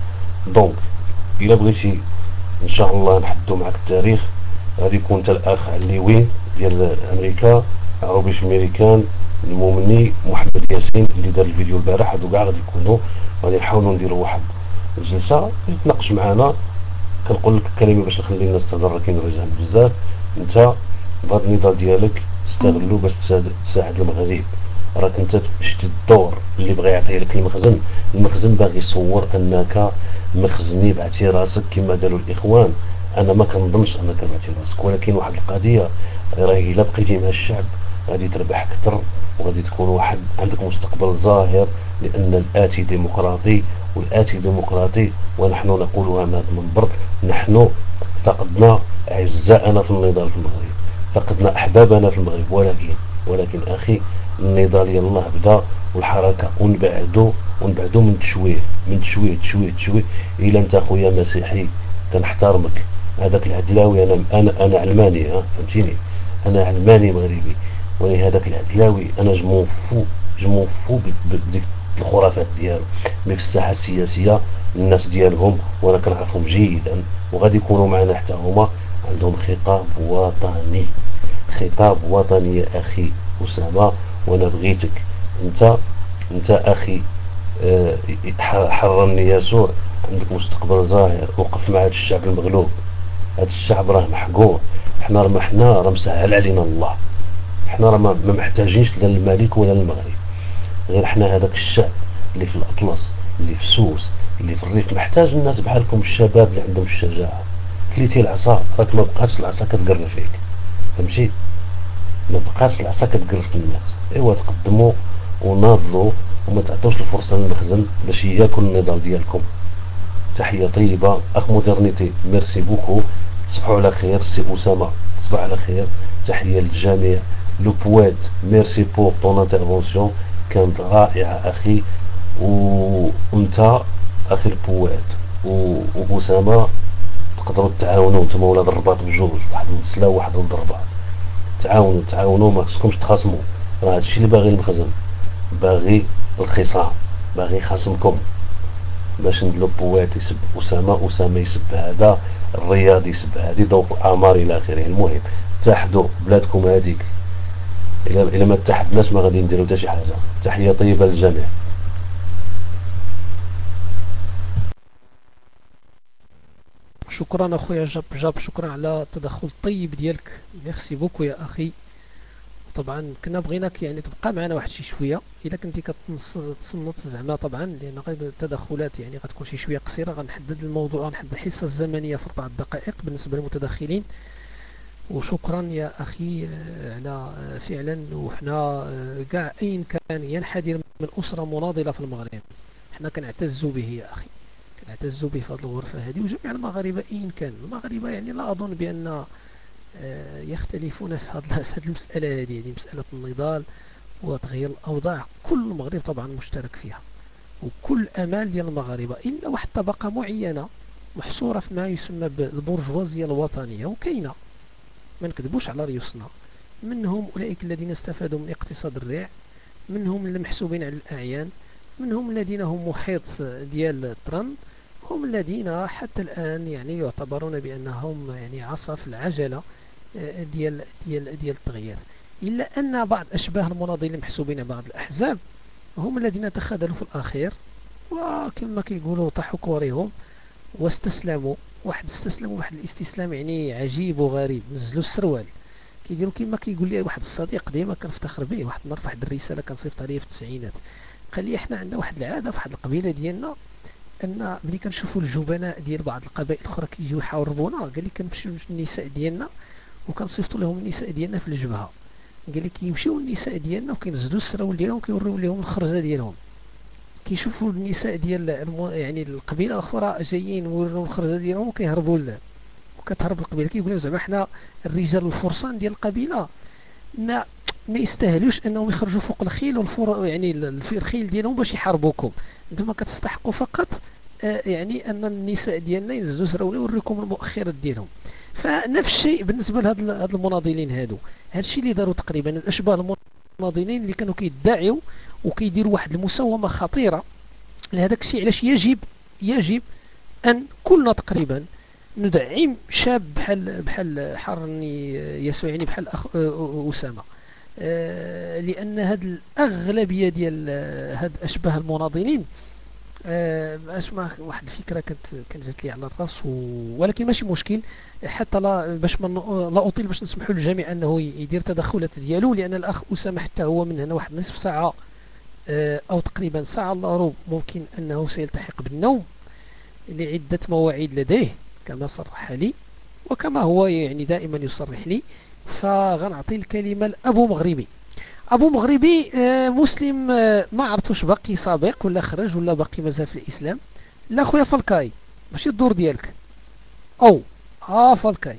دونك الا بغيتي ان شاء الله نحدو معك التاريخ، غادي يكون انت الاخ علوي ديال امريكا، عروبيش امريكان، المومني، محمد ياسين اللي دار الفيديو البارح، هادو كاع غادي يكونوا غادي نحاولوا نديروا واحد الجلسه يتناقش معنا. كنقول لك كلمه باش نخلي الناس تهضر، كاين رجال بزاف. انت بهذا النضال ديالك استغلوا باش تساعد المغرب. راك انت شتي الدور اللي بغى يعطيه لك المخزن، المخزن باغي يصور انك مخزني بعتي راسك كما قالوا الاخوان. انا ما كنظنش انك بعتي راسك، ولكن واحد القضيه راه الا بقيتي مع الشعب غادي تربح اكثر وغادي تكون واحد عندك مستقبل ظاهر، لان الاتي ديمقراطي والاتي ديمقراطي. ونحن نقولها من هذا المنبر، نحن فقدنا اعزائنا في النضال في المغرب، فقدنا احبابنا في المغرب، ولكن ولكن اخي النضال يلاه بدا والحركه، ونبعدوا ونبعدوا من تشويه من تشويه تشويه تشويه. الا انت خويا مسيحي كنحترمك، هذاك العدلاوي انا انا انا علماني، ها فهمتيني؟ انا علماني مغربي، ولكن هذاك العدلاوي انا جمون فو جمون فو بديك الخرافات ديالو. مي في الساحه السياسيه الناس ديالهم وانا كنعرفهم جيدا، وغادي يكونوا معنا حتى هما عندهم خطاب وطني، خطاب وطني يا اخي اسامه. وانا بغيتك انت انت اخي أه حررني يسوع، عندك مستقبل ظاهر، وقف مع هذا الشعب المغلوب. هذا الشعب راه محقور، حنا راه حنا راه مسهل علينا الله، حنا راه ما محتاجينش لا الملك ولا المغرب، غير حنا هذاك الشعب اللي في الاطلس اللي في سوس اللي في الريف محتاج الناس بحالكم، الشباب اللي عندهم الشجاعه. كليتي العصا راك ما بقاتش العصا كتقرر فيك، فهمتي؟ ما بقاتش العصا كتقرر في الناس. ايوا تقدموا وناضلوا وما تعطوش الفرصه للمخزن باش ياكل النضال ديالكم. تحيه طيبه اخ مودرنيتي، ميرسي بوكو، تصبحوا على خير. سي اسامه تصبح على خير، تحيه للجميع. لو بويت ميرسي بور طون انترفونسيون، كانت رائعه اخي. وانت اخي البويت واسامه تقدروا تعاونوا نتوما ولاد الرباط بجوج، واحد السلا وواحد ولد الرباط، تعاونوا تعاونوا ما خصكمش تخاصموا. راه هادشي اللي باغي المخزن، باغي الخصام، باغي خصمكم باش ندلو بوات يسب اسامه، اسامه يسب هذا، الرياضي يسب هذه، ذوق الامار الى اخره. المهم اتحدوا بلادكم هذيك، الا الا ما اتحدناش ما غادي نديروا حتى شي حاجه. تحيه طيبه للجميع. شكرا اخويا جاب جاب، شكرا على التدخل الطيب ديالك، ميرسي بوكو يا اخي. طبعا كنا بغيناك يعني تبقى معنا واحد شي شويه الا كنتي كتصنت زعما، طبعا لان غير التدخلات يعني غتكون شي شويه قصيره. غنحدد الموضوع، غنحدد الحصه الزمنيه في اربع دقائق بالنسبه للمتدخلين. وشكرا يا اخي على فعلا. وحنا كاع اين كان ينحدر من اسره مناضله في المغرب حنا كنعتزوا به يا اخي، كنعتزوا به في هذه الغرفه هذه. وجميع المغاربه اين كان المغاربه يعني لا اظن بان يختلفون في هذه المساله هذه، يعني مساله النضال وتغيير الاوضاع كل المغرب طبعا مشترك فيها، وكل امال ديال المغاربه الا واحد طبقه معينه محصوره في ما يسمى بالبرجوازيه الوطنيه، وكاينه ما نكذبوش على ريوسنا. منهم اولئك الذين استفادوا من اقتصاد الريع، منهم اللي محسوبين على الاعيان، منهم الذين هم محيط ديال الترن، هم الذين حتى الان يعني يعتبرون بانهم يعني عصا في العجله ديال ديال ديال التغيير. الا ان بعض اشباه المناضلين المحسوبين بعض الاحزاب هم الذين تخاذلوا في الاخير، وكما كيقولوا طاحوا كوريهم واستسلموا. واحد استسلموا واحد الاستسلام يعني عجيب وغريب، نزلوا السروال. كيديروا كما كيقول لي واحد الصديق ديما كنفتخر به، واحد النهار في واحد الرساله كنصيفط عليه في التسعينات، قال لي احنا عندنا واحد العاده في واحد القبيله ديالنا ان ملي كنشوفوا الجبناء ديال بعض القبائل الاخرى كيجيو يحاربونا، قال لي كنمشيو النساء ديالنا وكنصيفطوا لهم النساء ديالنا في الجبهه. قال لي كيمشيو النساء ديالنا وكينزلوا السراول ديالهم وكيوريو لهم الخرزه ديالهم، كيشوفوا النساء ديال المو... يعني القبيله الاخرى جايين ويوريو الخرزه ديالهم وكيهربوا ل... وكتهرب القبيله. كيقولوا زعما حنا الرجال الفرسان ديال القبيله ما ما يستاهلوش انهم يخرجوا فوق الخيل والفر يعني الخيل ديالهم باش يحاربوكم، انتم كتستحقوا فقط آه يعني ان النساء ديالنا ينزلوا سراوله ويوريكم المؤخرات ديالهم. فنفس الشيء بالنسبه لهاد هاد المناضلين هادو، هادشي اللي داروا تقريبا الاشباه المناضلين اللي كانوا كيدعيوا وكيديروا واحد المساومه خطيره لهذاك الشيء. علاش يجب يجب ان كلنا تقريبا ندعم شاب بحال بحال حرني يسوعني بحال أخ اسامه، آه لان هاد الاغلبيه ديال هاد اشباه المناضلين آه اسمع واحد الفكره كانت كانت جات لي على الراس، ولكن ماشي مشكل حتى لا باش ما لا اطيل، باش نسمحوا للجميع انه يدير تدخلات ديالو، لان الاخ اسامه حتى هو من هنا واحد نصف ساعه آه او تقريبا ساعه الا ربع ممكن انه سيلتحق بالنوم لعده مواعيد لديه كما صرح لي وكما هو يعني دائما يصرح لي. فغنعطي الكلمه لابو مغربي. ابو مغربي آه مسلم، آه ما عرفتوش باقي سابق ولا خرج ولا باقي مازال في الاسلام. لا خويا فالكاي ماشي الدور ديالك او اه فالكاي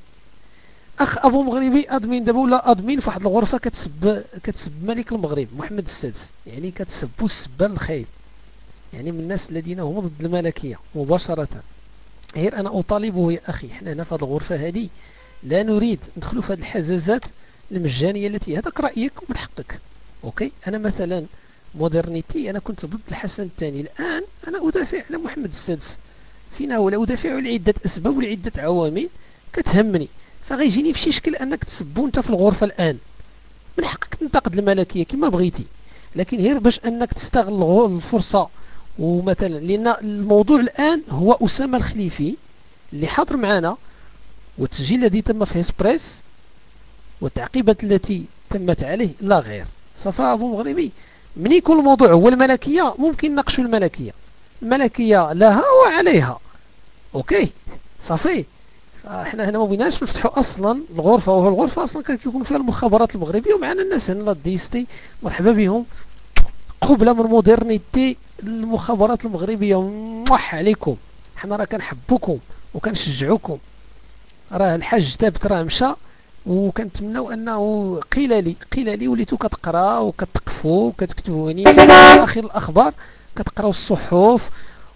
اخ ابو مغربي ادمين دابا ولا ادمين في واحد الغرفه كتسب كتسب ملك المغرب محمد السادس، يعني كتسبوا السبه الخايب، يعني من الناس الذين هم ضد الملكيه مباشره. غير انا اطالبه يا اخي، حنا هنا في هذه الغرفه هذه لا نريد ندخلوا في هذه الحزازات المجانيه التي هذاك رايك ومن حقك. اوكي انا مثلا مودرنيتي انا كنت ضد الحسن الثاني، الان انا ادافع على محمد السادس فينا ولا ادافع لعده اسباب ولعده عوامل كتهمني. فغيجيني في شي شكل انك تسبوا انت في الغرفه الان، من حقك تنتقد الملكيه كما بغيتي، لكن غير باش انك تستغل الفرصه. ومثلا لان الموضوع الان هو اسامه الخليفي اللي حاضر معنا، والتسجيل الذي تم في هيسبريس والتعقيبات التي تمت عليه لا غير. صفا ابو مغربي من يكون الموضوع هو الملكيه ممكن نناقشوا الملكيه، الملكيه لها وعليها. اوكي صافي، احنا هنا ما بغيناش نفتحوا اصلا الغرفه، وهو الغرفه اصلا كيكون فيها المخابرات المغربيه ومعنا الناس هنا لا ديستي مرحبا بهم. قبل من مودرنيتي المخابرات المغربيه موح عليكم، حنا راه كنحبوكم وكنشجعوكم. راه الحاج ثابت راه مشى وكنتمناو انه قيل لي قيل لي وليتو كتقرا وكتقفوا وكتكتبوني اخر الاخبار، كتقراو الصحف.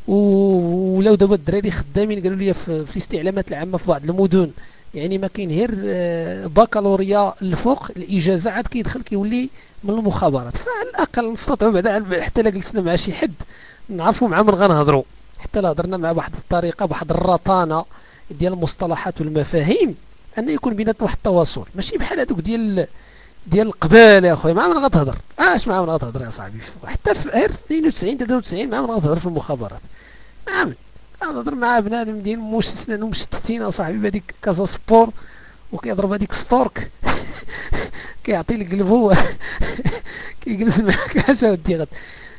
ولاو دابا الدراري خدامين قالوا لي في الاستعلامات العامه في بعض المدن يعني ما كاين غير بكالوريا الفوق الاجازه عاد كيدخل كيولي من المخابرات. فعلى الاقل نستطيعوا بعدا حتى لا جلسنا مع شي حد نعرفوا مع من غنهضروا، حتى لا هضرنا مع واحد الطريقه بواحد الرطانه ديال المصطلحات والمفاهيم ان يكون بيناتنا واحد التواصل، ماشي بحال هذوك ديال ديال القبال يا خويا. مع من غتهضر؟ اش مع من غتهضر يا صاحبي؟ حتى في غير اثنين وتسعين ثلاثة وتسعين مع من غتهضر في المخابرات؟ مع من غتهضر؟ مع بنادم ديال موش سنانهم مشتتين يا صاحبي، بهذيك كازا سبور وكيضرب هذيك ستورك كيعطي لك قلبو كيجلس معك حاجه ودي غد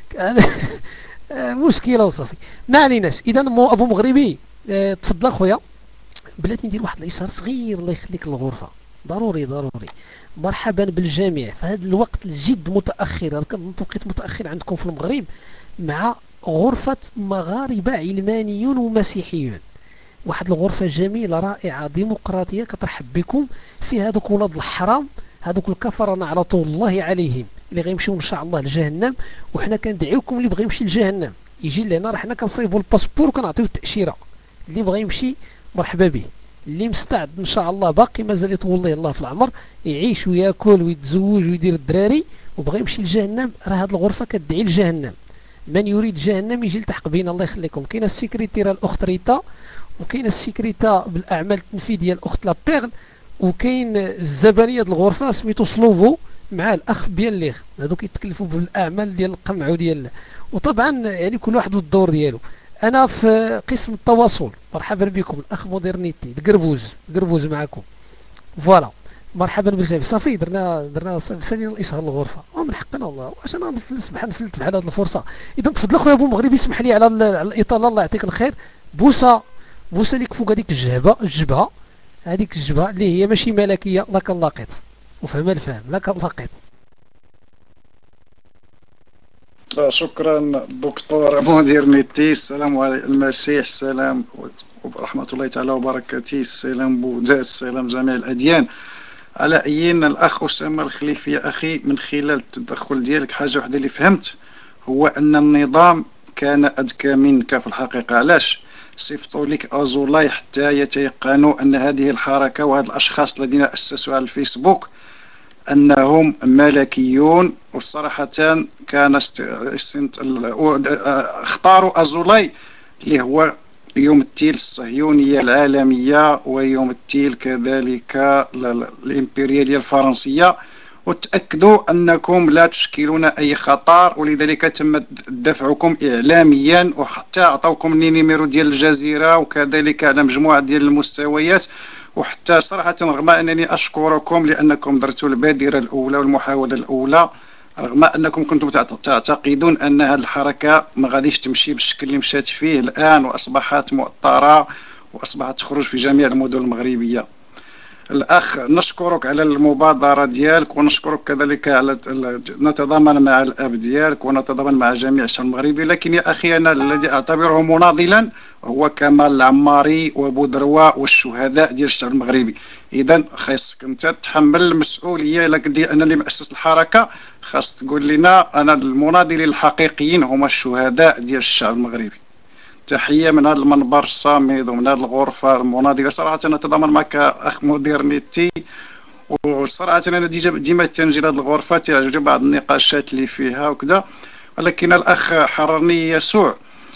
مشكله وصافي. ما عليناش. اذا ابو مغربي اه تفضل اخويا. بلاتي ندير واحد الاشهار صغير الله يخليك للغرفه، ضروري ضروري. مرحبا بالجميع في هذا الوقت الجد متاخر، هذا كان توقيت متاخر عندكم في المغرب، مع غرفه مغاربه علمانيون ومسيحيون. واحد الغرفه جميله رائعه ديمقراطيه كترحب بكم في هذوك ولاد الحرام، هذوك الكفره نعلة الله عليهم اللي غيمشيو ان شاء الله لجهنم. وحنا كندعيوكم اللي بغى يمشي لجهنم يجي لهنا، راه حنا كنصايبوا الباسبور وكنعطيو التاشيره. اللي بغى يمشي مرحبا به، اللي مستعد ان شاء الله باقي مازال يطول ليه الله في العمر يعيش وياكل ويتزوج ويدير الدراري وبغى يمشي لجهنم، راه هذه الغرفه كتدعي لجهنم. من يريد جهنم يجي يلتحق بينا الله يخليكم. كاينه السيكريتيره الاخت ريتا، وكاين السيكريتا بالاعمال التنفيذيه الاخت لابيغل، وكاين الزبانيه ديال الغرفه سميتو سلوفو مع الاخ بيانليغ، هذوك يتكلفوا بالاعمال ديال القمع وديال. وطبعا يعني كل واحد والدور ديالو. انا في قسم التواصل، مرحبا بكم الاخ مودرنيتي قربوز قربوز معكم. فوالا مرحبا بالجميع. صافي درنا درنا سالينا الاشهار الغرفه ومن حقنا والله. واش انا نفلس بحال نفلت بحال هذه الفرصه. اذا تفضل اخويا ابو مغربي اسمح لي على على الاطاله الله يعطيك الخير. بوسه بوسه ليك فوق هذيك الجهبه الجبهه، هذيك الجبهه اللي هي ماشي ملكيه، لك لاقيت وفهم الفهم لك لاقيت. شكرا دكتور مودرنيتي. السلام على المسيح، السلام ورحمة الله تعالى وبركاته، السلام بودا، السلام جميع الأديان. على أيين الأخ أسامة الخليفي يا أخي، من خلال التدخل ديالك حاجة واحدة اللي فهمت هو أن النظام كان أذكى منك في الحقيقة. علاش؟ صيفطوا لك أزولاي حتى يتيقنوا أن هذه الحركة وهذه الأشخاص الذين أسسوا على الفيسبوك أنهم ملكيون. وصراحة كان استنت... اختاروا أزولاي اللي هو يمثل الصهيونية العالمية ويمثل كذلك الإمبريالية الفرنسية، وتأكدوا أنكم لا تشكلون أي خطر، ولذلك تم دفعكم إعلاميا، وحتى أعطوكم النيميرو ديال الجزيرة وكذلك على مجموعة ديال المستويات. وحتى صراحة رغم أنني أشكركم لأنكم درتوا البادرة الأولى والمحاولة الأولى، رغم أنكم كنتم تعتقدون أن هذه الحركة ما غاديش تمشي بالشكل اللي مشات فيه الآن، وأصبحت مؤطرة وأصبحت تخرج في جميع المدن المغربية. الأخ نشكرك على المبادرة ديالك، ونشكرك كذلك على نتضامن مع الأب ديالك ونتضامن مع جميع الشعب المغربي. لكن يا أخي أنا الذي أعتبره مناضلا هو كمال العماري وبودروة والشهداء ديال الشعب المغربي. إذا خاصك أنت تحمل المسؤولية، لكن أنا اللي مؤسس الحركة خاص تقول لنا أنا المناضلين الحقيقيين هم الشهداء ديال الشعب المغربي. تحية من هذا المنبر الصامد ومن هذه الغرفة المناضلة. صراحة أنا أتضامن معك أخ مودرنيتي، وصراحة أنا ديما تنجي لهذه الغرفة تعجبني بعض النقاشات اللي فيها وكذا. ولكن الأخ حررني يسوع،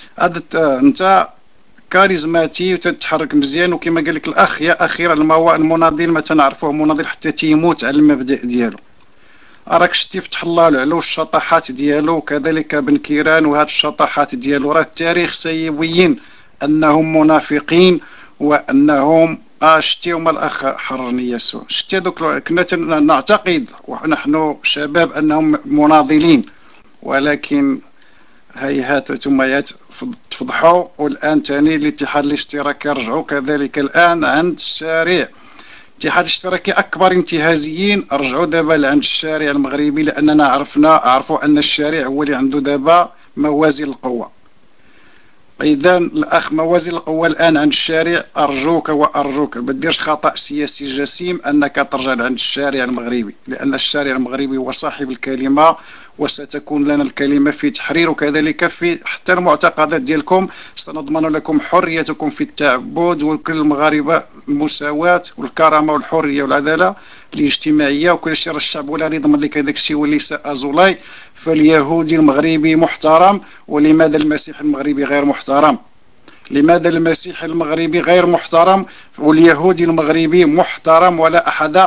أنت كاريزماتي وتتحرك مزيان، وكما قال لك الأخ يا أخي المناضل ما تنعرفوه مناضل حتى تيموت على المبدأ ديالو. راك شتي فتح الله له الشطحات ديالو وكذلك بن كيران وهاد الشطحات ديالو، راه التاريخ سيبين انهم منافقين وانهم اه شتي هما الاخ حررني يسوع. شتي دوك كنا نعتقد ونحن شباب انهم مناضلين، ولكن هيهات ثم تفضحوا. والان ثاني الاتحاد الاشتراكي رجعوا كذلك الان عند الشارع. الاتحاد الاشتراكي اكبر انتهازيين رجعوا دابا لعند الشارع المغربي، لاننا عرفنا عرفوا ان الشارع هو اللي عنده دابا موازين القوه. اذا الاخ موازين القوه الان عند الشارع، ارجوك وارجوك ما ديرش خطا سياسي جسيم انك ترجع لعند الشارع المغربي، لان الشارع المغربي هو صاحب الكلمه، وستكون لنا الكلمه في تحرير وكذلك في حتى المعتقدات ديالكم. سنضمن لكم حريتكم في التعبد، وكل المغاربه المساواه والكرامه والحريه والعداله الاجتماعيه وكل شيء. الشعب ولا يضمن لك هذاك الشيء وليس ازولاي. فاليهودي المغربي محترم، ولماذا المسيح المغربي غير محترم؟ لماذا المسيح المغربي غير محترم واليهودي المغربي محترم؟ ولا احد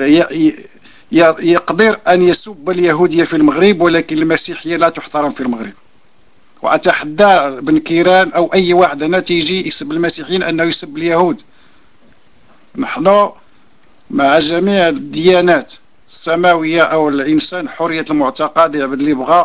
يقدر أن يسب اليهودية في المغرب، ولكن المسيحية لا تحترم في المغرب. وأتحدى بن كيران أو أي واحد هنا تيجي يسب المسيحيين أنه يسب اليهود. نحن مع جميع الديانات، السماوية أو الإنسان حرية المعتقد يعبد اللي بغى،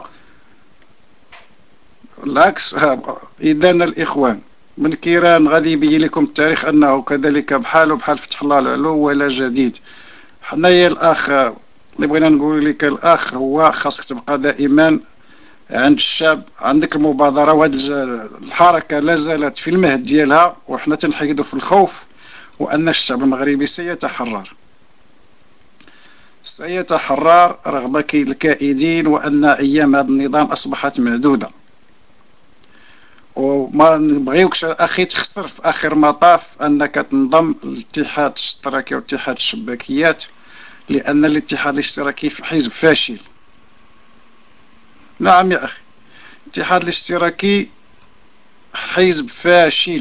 العكس. إذا الإخوان من كيران غادي يبين لكم التاريخ أنه كذلك بحاله بحال فتح الله العلو ولا جديد. حنايا الأخ اللي بغينا نقول لك، الأخ هو خاصك تبقى دائما عند الشعب، عندك المبادرة، وهذه الحركة لا زالت في المهد ديالها، وحنا تنحيدوا في الخوف وأن الشعب المغربي سيتحرر سيتحرر رغم كيد الكائدين، وأن أيام هذا النظام أصبحت معدودة. وما نبغيوكش أخي تخسر في آخر مطاف أنك تنضم للاتحاد الاشتراكي واتحاد الشباكيات، لأن الاتحاد الاشتراكي حزب فاشل. نعم يا أخي، الاتحاد الاشتراكي حزب فاشل،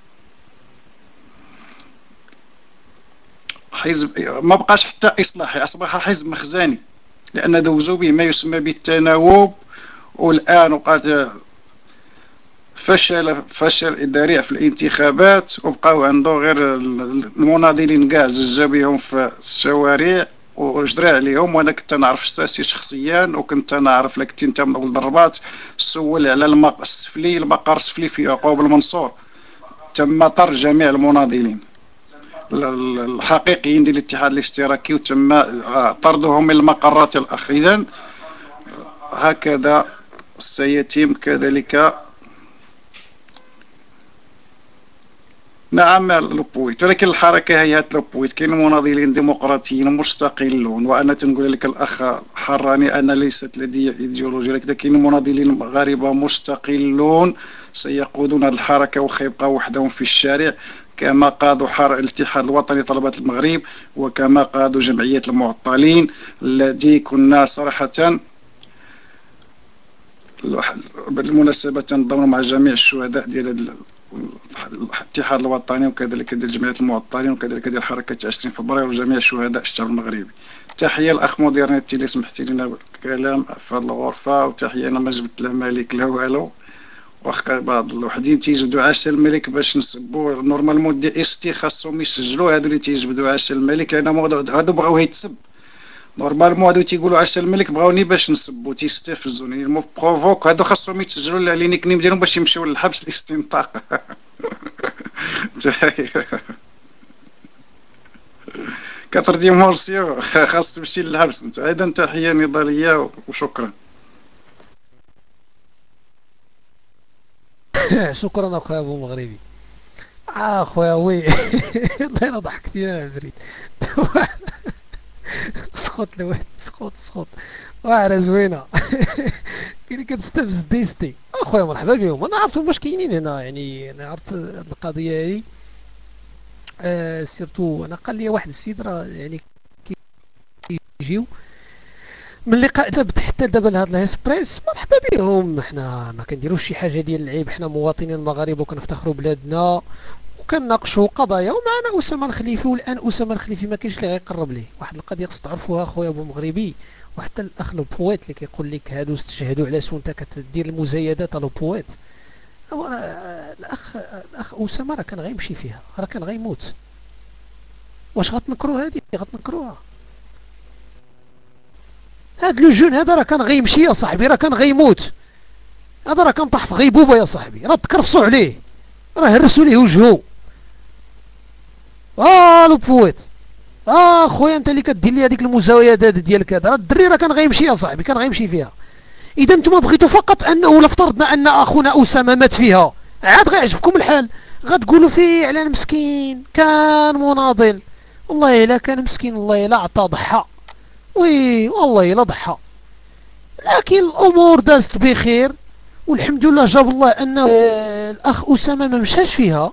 حزب ما بقاش حتى إصلاحي، أصبح حزب مخزاني، لأن دوزوا به ما يسمى بالتناوب، والآن وقعت فشل فشل إداري في الانتخابات، وبقاو عنده غير المناضلين كاع زجا بهم في الشوارع وجرى عليهم. وانا كنت نعرف الساسي شخصيا، وكنت نعرف لك انت من ولد الرباط، سول على المقر السفلي، المقر السفلي في يعقوب المنصور تم طرد جميع المناضلين الحقيقيين ديال الاتحاد الاشتراكي، وتم طردهم من المقرات الاخ. اذا هكذا سيتم كذلك. نعم لوبويت، ولكن الحركة هي لوبويت، كاين مناضلين ديمقراطيين مستقلون، وأنا تنقول لك الأخ حراني أنا ليست لدي إيديولوجيا، لكن كاين مناضلين مغاربة مستقلون سيقودون هذه الحركة وخيبقى وحدهم في الشارع، كما قادوا حر الاتحاد الوطني طلبات المغرب، وكما قادوا جمعية المعطلين الذي كنا صراحة بالمناسبة تنضم مع جميع الشهداء ديال الاتحاد الوطني، وكذلك ديال جمعية المعطلين، وكذلك ديال حركة عشرين فبراير، وجميع شهداء الشعب المغربي. تحية الأخ موديرنيتي اللي سمحتي لنا بالكلام في هذه الغرفة، وتحية أنا ما جبت لا مالك لا والو، واخا بعض الوحدين تيجبدوا عاشا الملك باش نسبوا. نورمالمون دي استي خاصهم يسجلوا هادو اللي تيجبدوا عاشا الملك، لأن هادو بغاو يتسب. نورمالمون هادو تيقولوا عاشا الملك بغاوني باش نسبوا، تيستفزوني مو بروفوك، هادو خاصهم يتسجلوا لي نيك نيم ديالهم باش يمشيو للحبس الاستنطاق. كتر دي مورسيو خاص تمشي للحبس انت. ايضا تحيه نضاليه وشكرا. شكرا اخويا ابو مغربي. اه اخويا وي والله ضحكتي يا عفريت. سقط لوحد سقط سقط واعره زوينه. كاين كتستفز ديستي اخويا مرحبا بهم. انا عرفتهم واش كاينين هنا، يعني انا عرفت هاد القضيه هذه. آه سيرتو انا قال لي واحد السيد راه يعني كيجيو من اللقاء تبت حتى دابا لهاد الاسبريس مرحبا بهم. حنا ما كنديروش شي حاجه ديال العيب، حنا مواطنين المغاربه وكنفتخروا بلادنا وكنناقشوا قضايا. ومعنا اسامه الخليفي، والان اسامه الخليفي ما كاينش اللي غيقرب ليه. واحد القضيه خص تعرفوها اخويا ابو مغربي، وحتى الاخ لو بويت اللي كيقول لك هادو استشهدوا على سونتا كتدير المزايدات لو بويت. الاخ الاخ اسامه راه كان غيمشي فيها، راه كان غيموت. واش غتنكروا هذه؟ غتنكروها. هاد لو جون هذا راه كان غيمشي يا صاحبي، راه كان غيموت. هذا راه كان طاح في غيبوبه يا صاحبي، راه تكرفصوا عليه، راه هرسوا ليه وجهو. اه لو بويت، اه خويا انت اللي كدير لي هذيك المزايدات ديالك هذا، راه الدري راه كان غيمشي يا صاحبي، كان غيمشي فيها. اذا نتوما بغيتوا فقط انه لو افترضنا ان اخونا اسامه مات فيها عاد غيعجبكم الحال، غتقولوا فيه على مسكين كان مناضل. والله الا كان مسكين، والله الا عطى ضحى، وي والله الا ضحى. لكن الامور دازت بخير والحمد لله، جاب الله انه الاخ اسامه ما مشاش فيها،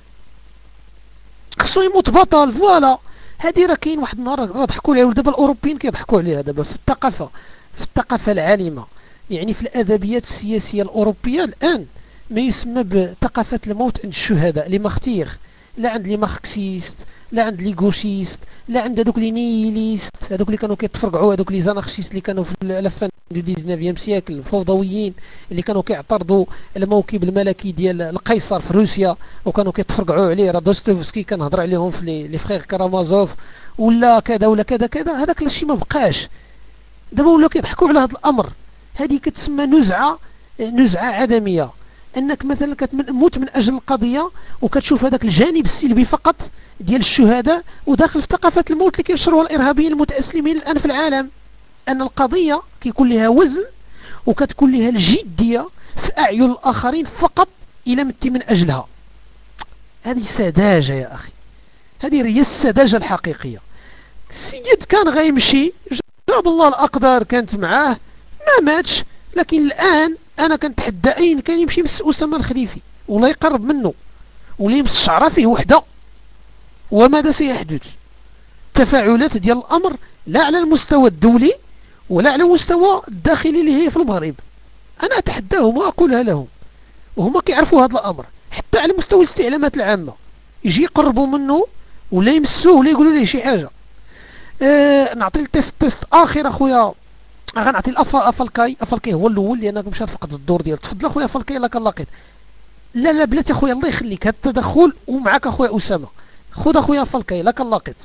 خصو يموت بطل. فوالا هادي راه كاين واحد النهار راه ضحكوا عليها، ودابا الاوروبيين كيضحكوا عليها دابا في الثقافه، في الثقافه العالمه، يعني في الادبيات السياسيه الاوروبيه الان ما يسمى بثقافه الموت عند الشهداء، لي مارتير، لا عند لي ماركسيست، لا عند لي غوشيست، لا عند هذوك لي نيليست، هذوك اللي كانوا كيتفرقعوا، هذوك لي زانارشيست اللي كانوا في الفان دو ديزنوفيام سيكل، الفوضويين اللي كانوا كيعترضوا الموكب الملكي ديال القيصر في روسيا وكانوا كيتفرقعوا عليه. راه دوستويفسكي كان هضر عليهم في لي فريغ كارامازوف ولا كذا ولا كذا كذا، هذاك الشيء ما بقاش. دابا ولاو كيضحكوا على هذا الامر. هذه كتسمى نزعه نزعه عدميه، انك مثلا كتموت من اجل القضيه وكتشوف هذاك الجانب السلبي فقط ديال الشهداء، وداخل في ثقافه الموت اللي كينشروها الارهابيين المتاسلمين الان في العالم، ان القضيه كيكون لها وزن وكتكون لها الجديه في اعين الاخرين فقط الى مت من اجلها. هذه سذاجه يا اخي، هذه هي السذاجه الحقيقيه. السيد كان غيمشي، جاب الله الاقدار كانت معاه، ما ماتش، لكن الان انا كنتحدى اين كان يمشي يمس اسامه الخليفي ولا يقرب منه ولا يمس الشعره فيه وحده. وماذا سيحدث؟ تفاعلات ديال الامر لا على المستوى الدولي ولا على المستوى الداخلي اللي هي في المغرب. انا اتحداهم واقولها لهم وهما كيعرفوا هذا الامر، حتى على مستوى الاستعلامات العامه يجي يقربوا منه ولا يمسوه ولا يقولوا ليه شي حاجه. أه نعطي التيست تيست اخر اخويا، غنعطي الافل افلكاي. افلكاي هو الاول لانك مشات فقد الدور ديالك. تفضل اخويا افلكاي لك لقيت. لا لا بلاتي اخويا الله يخليك، هذا التدخل ومعك اخويا اسامه. خذ اخويا افلكاي لك لقيت.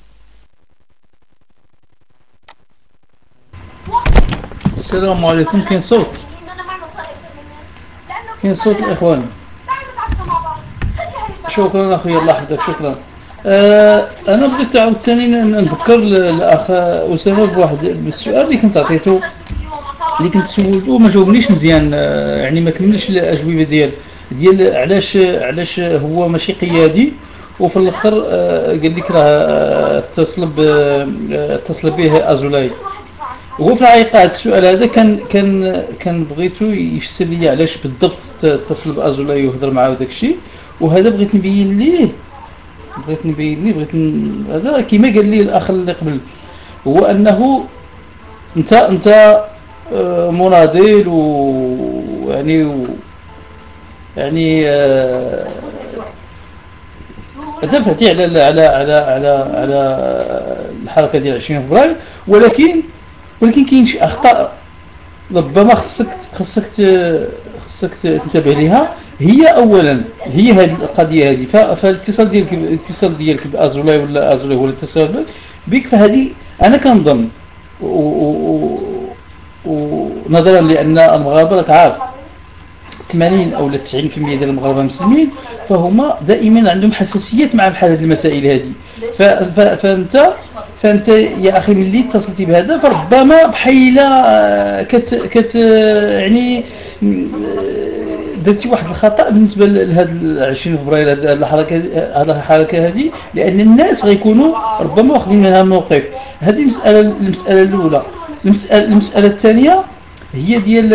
السلام عليكم. كاين صوت؟ كاين صوت الاخوان؟ شكرا اخويا الله يحفظك. شكرا. آه انا بغيت عاوتاني نذكر الاخ اسامه بواحد السؤال اللي كنت عطيته، اللي كنت سولته وما جاوبنيش مزيان. آه يعني ما كملش الاجوبه ديال ديال علاش علاش هو ماشي قيادي، وفي الاخر آه قال لك راه اتصل اتصل به ازولاي. هو في الحقيقه هذا السؤال هذا كان كان كان بغيتو يفسر لي علاش بالضبط اتصل بازولاي وهضر معاه وداك الشيء، وهذا بغيت نبين ليه بغيت نبين ليه بغيت ن... هذا كما قال لي الاخ اللي قبل، هو انه انت انت مناضل ويعني و... يعني دفعتي على على على على على الحركه ديال عشرين فبراير، ولكن ولكن كاين شي اخطاء ربما خصك خصك خصك تنتبه لها. هي اولا هي هذه القضيه هذه، فالاتصال ديالك الاتصال ديالك بازولاي ولا ازولاي هو الاتصال بك، فهذه انا كنظن ونظرا لان المغاربه راك عارف ثمانين او تسعين بالمئة ديال المغاربه المسلمين فهما دائما عندهم حساسيات مع بحال هذه المسائل هذه. فانت فانت يا اخي ملي اتصلتي بهذا فربما بحيله كت كت يعني درتي واحد الخطا بالنسبه لهذا عشرين فبراير، هذه الحركه هذه الحركه هذه، لان الناس غيكونوا ربما واخدين منها موقف. هذه المساله المساله الاولى. المساله المساله الثانيه هي ديال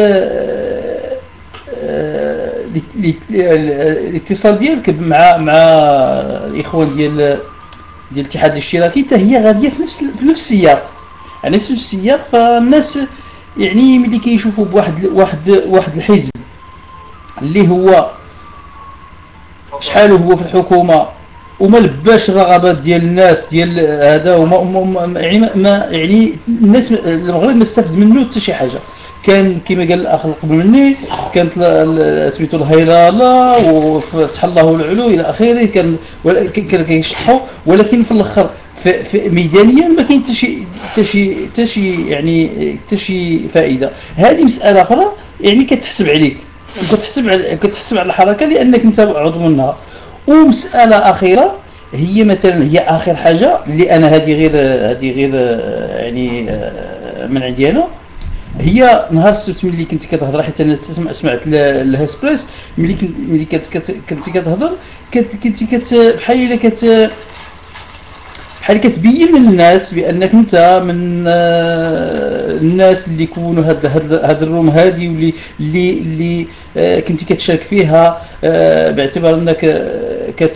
الاتصال ديالك مع مع الاخوان ديال ديال الاتحاد الاشتراكي، حتى هي غاديه في نفس في نفس السياق، يعني في نفس السياق. فالناس يعني ملي كيشوفوا بواحد واحد واحد الحزب اللي هو شحال هو في الحكومه وما لباش الرغبات ديال الناس ديال هذا، وما يعني ما يعني الناس المغرب ما استفد منه حتى شي حاجه. كان كما قال الاخ قبل مني كانت سميتو الهيلاله وفتح الله العلو الى اخره، كان كان كيشحوا، ولكن في الاخر في, في ميدانيا ما كاين حتى شي حتى شي حتى شي يعني حتى شي فائده. هذه مساله اخرى يعني كتحسب عليك، كتحسب على كتحسب على الحركه لانك انت عضو منها. ومساله اخيره هي مثلا هي اخر حاجه اللي انا هذه غير هذه غير يعني من عندي انا، هي نهار السبت ملي كنت كتهضر، حيت انا سمعت الهاسبريس ملي كنت ملي كنت كتهضر كنت كت بحال الا كت بحال كتبين للناس بانك انت من الناس اللي يكونوا هاد هاد الروم هذه واللي اللي اللي كنتي كتشارك فيها باعتبار انك كت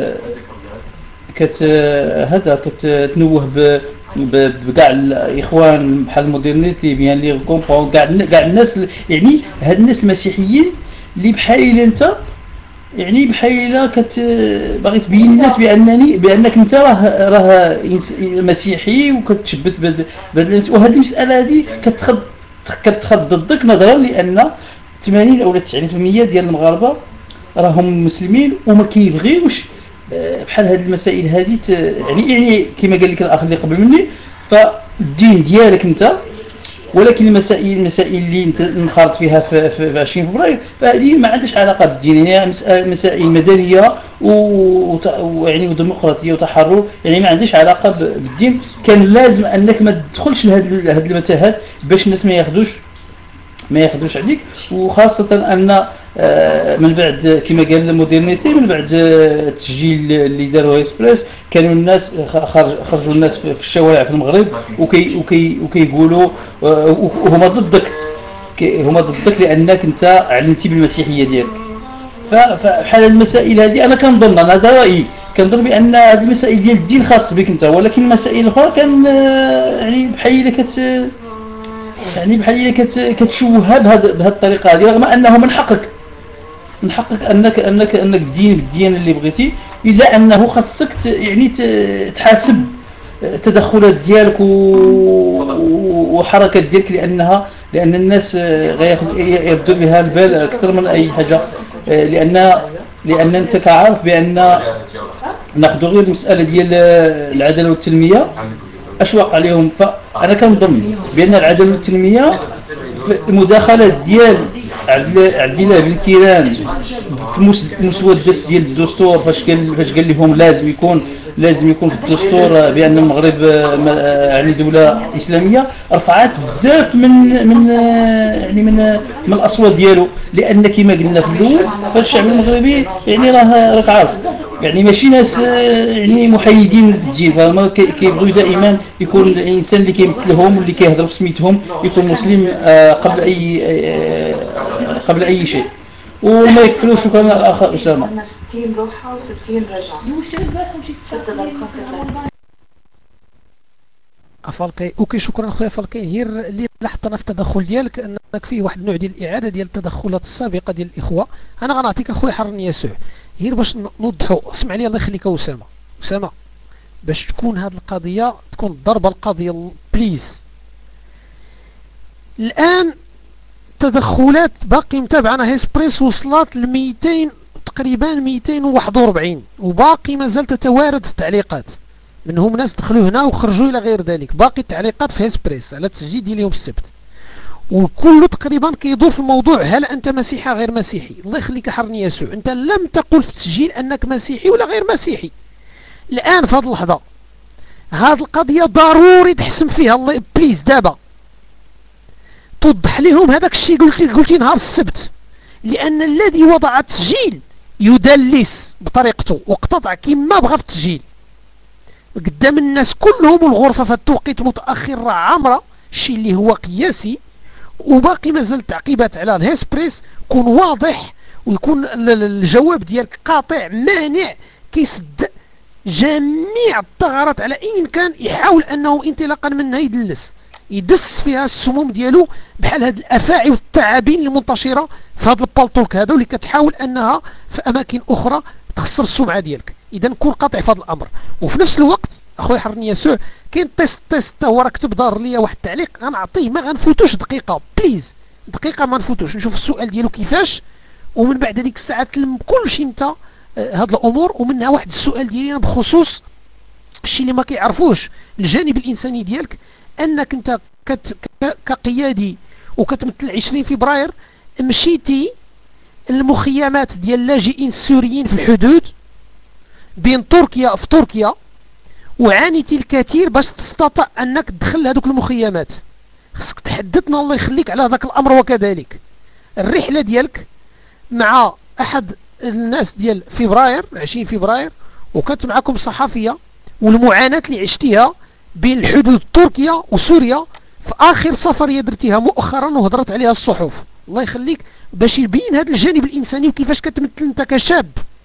كت هذا كتنوه ب بكاع الاخوان بحال المودرنيتي بيان لي كومبون كاع كاع الناس، يعني هاد الناس المسيحيين اللي بحال الا انت يعني بحال الا كت باغي تبين للناس بانني بانك انت راه راه مسيحي وكتشبت بهاد. وهذه المساله هذه كتخد كتخد ضدك نظرا لان ثمانين او تسعين بالمئة ديال المغاربه راهم مسلمين وما كيبغيوش بحال هذه المسائل هذه يعني يعني كما قال لك الاخ اللي قبل مني، فالدين ديالك انت، ولكن المسائل المسائل اللي انت انخرط فيها في, في عشرين فبراير فهذه ما عندهاش علاقه بالدين، هي مسائل مدنيه ويعني وديمقراطيه وتحرر، يعني ما عندهاش علاقه بالدين. كان لازم انك ما تدخلش لهذه هذه المتاهات باش الناس ما ياخذوش ما ياخذوش عليك، وخاصه ان من بعد كما قال المودرنيتي، من بعد التسجيل اللي داروه اسبريس كانوا الناس خرجوا الناس في الشوارع في المغرب وكي وكي وكيقولوا وهما ضدك هما ضدك لانك انت اعلنتي بالمسيحيه ديالك. فبحال المسائل هذه انا كنظن، انا هذا رايي، كنظن بان هذه المسائل ديال الدين خاص بك انت، ولكن المسائل الاخرى كان يعني بحال الا كت يعني بحال الا كت كتشوهها بهذه بهذه الطريقه هذه، رغم انه من حقك من حقك انك انك انك دين بالديانه اللي بغيتي، الا انه خاصك يعني تحاسب التدخلات ديالك وحركات ديالك، لانها لان الناس غياخذ يردوا بها البال اكثر من اي حاجه، لان لان انت كعارف بان ناخذ غير المساله ديال العداله والتنميه اش وقع عليهم. فانا كنظن بان العداله والتنميه في المداخلات ديال عبد الله بن كيران في المسودات ديال الدستور، فاش قال فاش قال لهم لازم يكون لازم يكون في الدستور بان المغرب يعني دوله اسلاميه، رفعات بزاف من من يعني من من الاصوات ديالو، لان كما قلنا في الاول فالشعب المغربي يعني راه راك عارف يعني ماشي ناس يعني محايدين في الدين، فما كيبغيو دائما يكون الانسان اللي كيمثلهم واللي كيهضر بسميتهم يكون مسلم قبل اي قبل اي شيء، وما يكفلوش. شكرا الاخ اسامه. ستين روحه وستين رجعه. افالكي اوكي شكرا خويا فالكين. هي اللي لاحظتنا في التدخل ديالك انك فيه واحد النوع ديال الاعاده ديال التدخلات السابقه ديال الاخوه. انا غنعطيك اخويا حرني يسوع غير باش نوضحوا. اسمع لي الله يخليك اسامه اسامه باش تكون هذه القضيه تكون ضربه القضيه بليز. الان تدخلات باقي متابعنا هيسبريس وصلت ل مئتين تقريبا مئتين وواحد وأربعين، وباقي مازال تتوارد التعليقات، منهم ناس دخلوا هنا وخرجوا الى غير ذلك. باقي التعليقات في هيسبريس على التسجيل ديال يوم السبت، وكله تقريبا كيدور في الموضوع هل انت مسيحي غير مسيحي. الله يخليك حرني يسوع، انت لم تقل في التسجيل انك مسيحي ولا غير مسيحي. الان في هذه اللحظه هذه القضيه ضروري تحسم فيها الله بليز. دابا توضح لهم هذاك الشيء قلت قلتي نهار السبت، لان الذي وضع التسجيل يدلس بطريقته واقتطع كما بغى في التسجيل قدام الناس كلهم، والغرفه في التوقيت متاخر راه عامره الشيء اللي هو قياسي، وباقي مازال التعقيبات على الهيسبريس. كون واضح ويكون الجواب ديالك قاطع مانع كيسد جميع الثغرات على اي كان يحاول انه انطلاقا منها يدلس يدس فيها السموم ديالو بحال هاد الافاعي والتعابين المنتشره في هذا البلطوك هذا، واللي كتحاول انها في اماكن اخرى تخسر السمعه ديالك. اذا كون قاطع في هذا الامر. وفي نفس الوقت اخويا حرني يسوع كاين تيست تيست هو راه كتب دار ليا واحد التعليق غنعطيه، ما غنفوتوش دقيقه بليز، دقيقه ما نفوتوش، نشوف السؤال ديالو كيفاش، ومن بعد هذيك الساعه تلم كلشي انت هاد الامور. ومنها واحد السؤال ديالي بخصوص الشيء اللي ما كيعرفوش الجانب الانساني ديالك، انك انت كت كقيادي وكتمثل عشرين فبراير مشيتي المخيمات ديال اللاجئين السوريين في الحدود بين تركيا في تركيا، وعانيتي الكثير باش تستطيع انك تدخل هذوك المخيمات. خصك تحدثنا الله يخليك على هذاك الامر، وكذلك الرحله ديالك مع احد الناس ديال فبراير عشرين فبراير، وكانت معكم صحفيه، والمعاناه اللي عشتيها بين الحدود تركيا وسوريا في اخر سفريه درتيها مؤخرا وهضرت عليها الصحف. الله يخليك باش يبين هذا الجانب الانساني وكيفاش كتمثل انت كشاب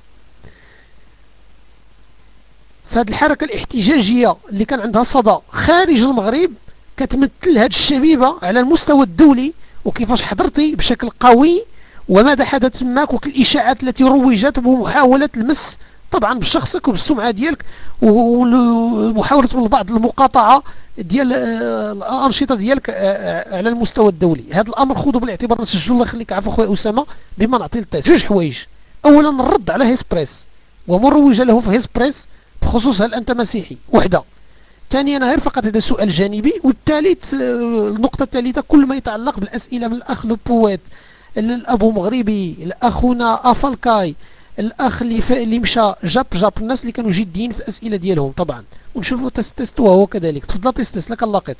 فهاد الحركه الاحتجاجيه اللي كان عندها صدى خارج المغرب، كتمثل هاد الشبيبه على المستوى الدولي، وكيفاش حضرتي بشكل قوي وماذا حدث تماك، والاشاعات التي روجت ومحاوله المس طبعا بشخصك وبالسمعه ديالك، ومحاوله من بعض المقاطعه ديال الانشطه ديالك على المستوى الدولي. هذا الامر خذوا بالاعتبار، نسجلوا الله يخليك عفوا خويا اسامه بما نعطي التاس جوج حوايج. اولا الرد على هيسبريس ومروجة له في هيسبريس بخصوص هل أنت مسيحي وحدة. ثانيا غير فقط هذا سؤال جانبي. والثالث النقطة الثالثة كل ما يتعلق بالأسئلة من الأخ لوبويت، الأبو مغربي، الأخونا أفالكاي، الأخ اللي, اللي مشى جاب جاب الناس اللي كانوا جديين في الأسئلة ديالهم طبعا، ونشوفوا تست تست وهو كذلك. تفضل تست تست لك اللقيط.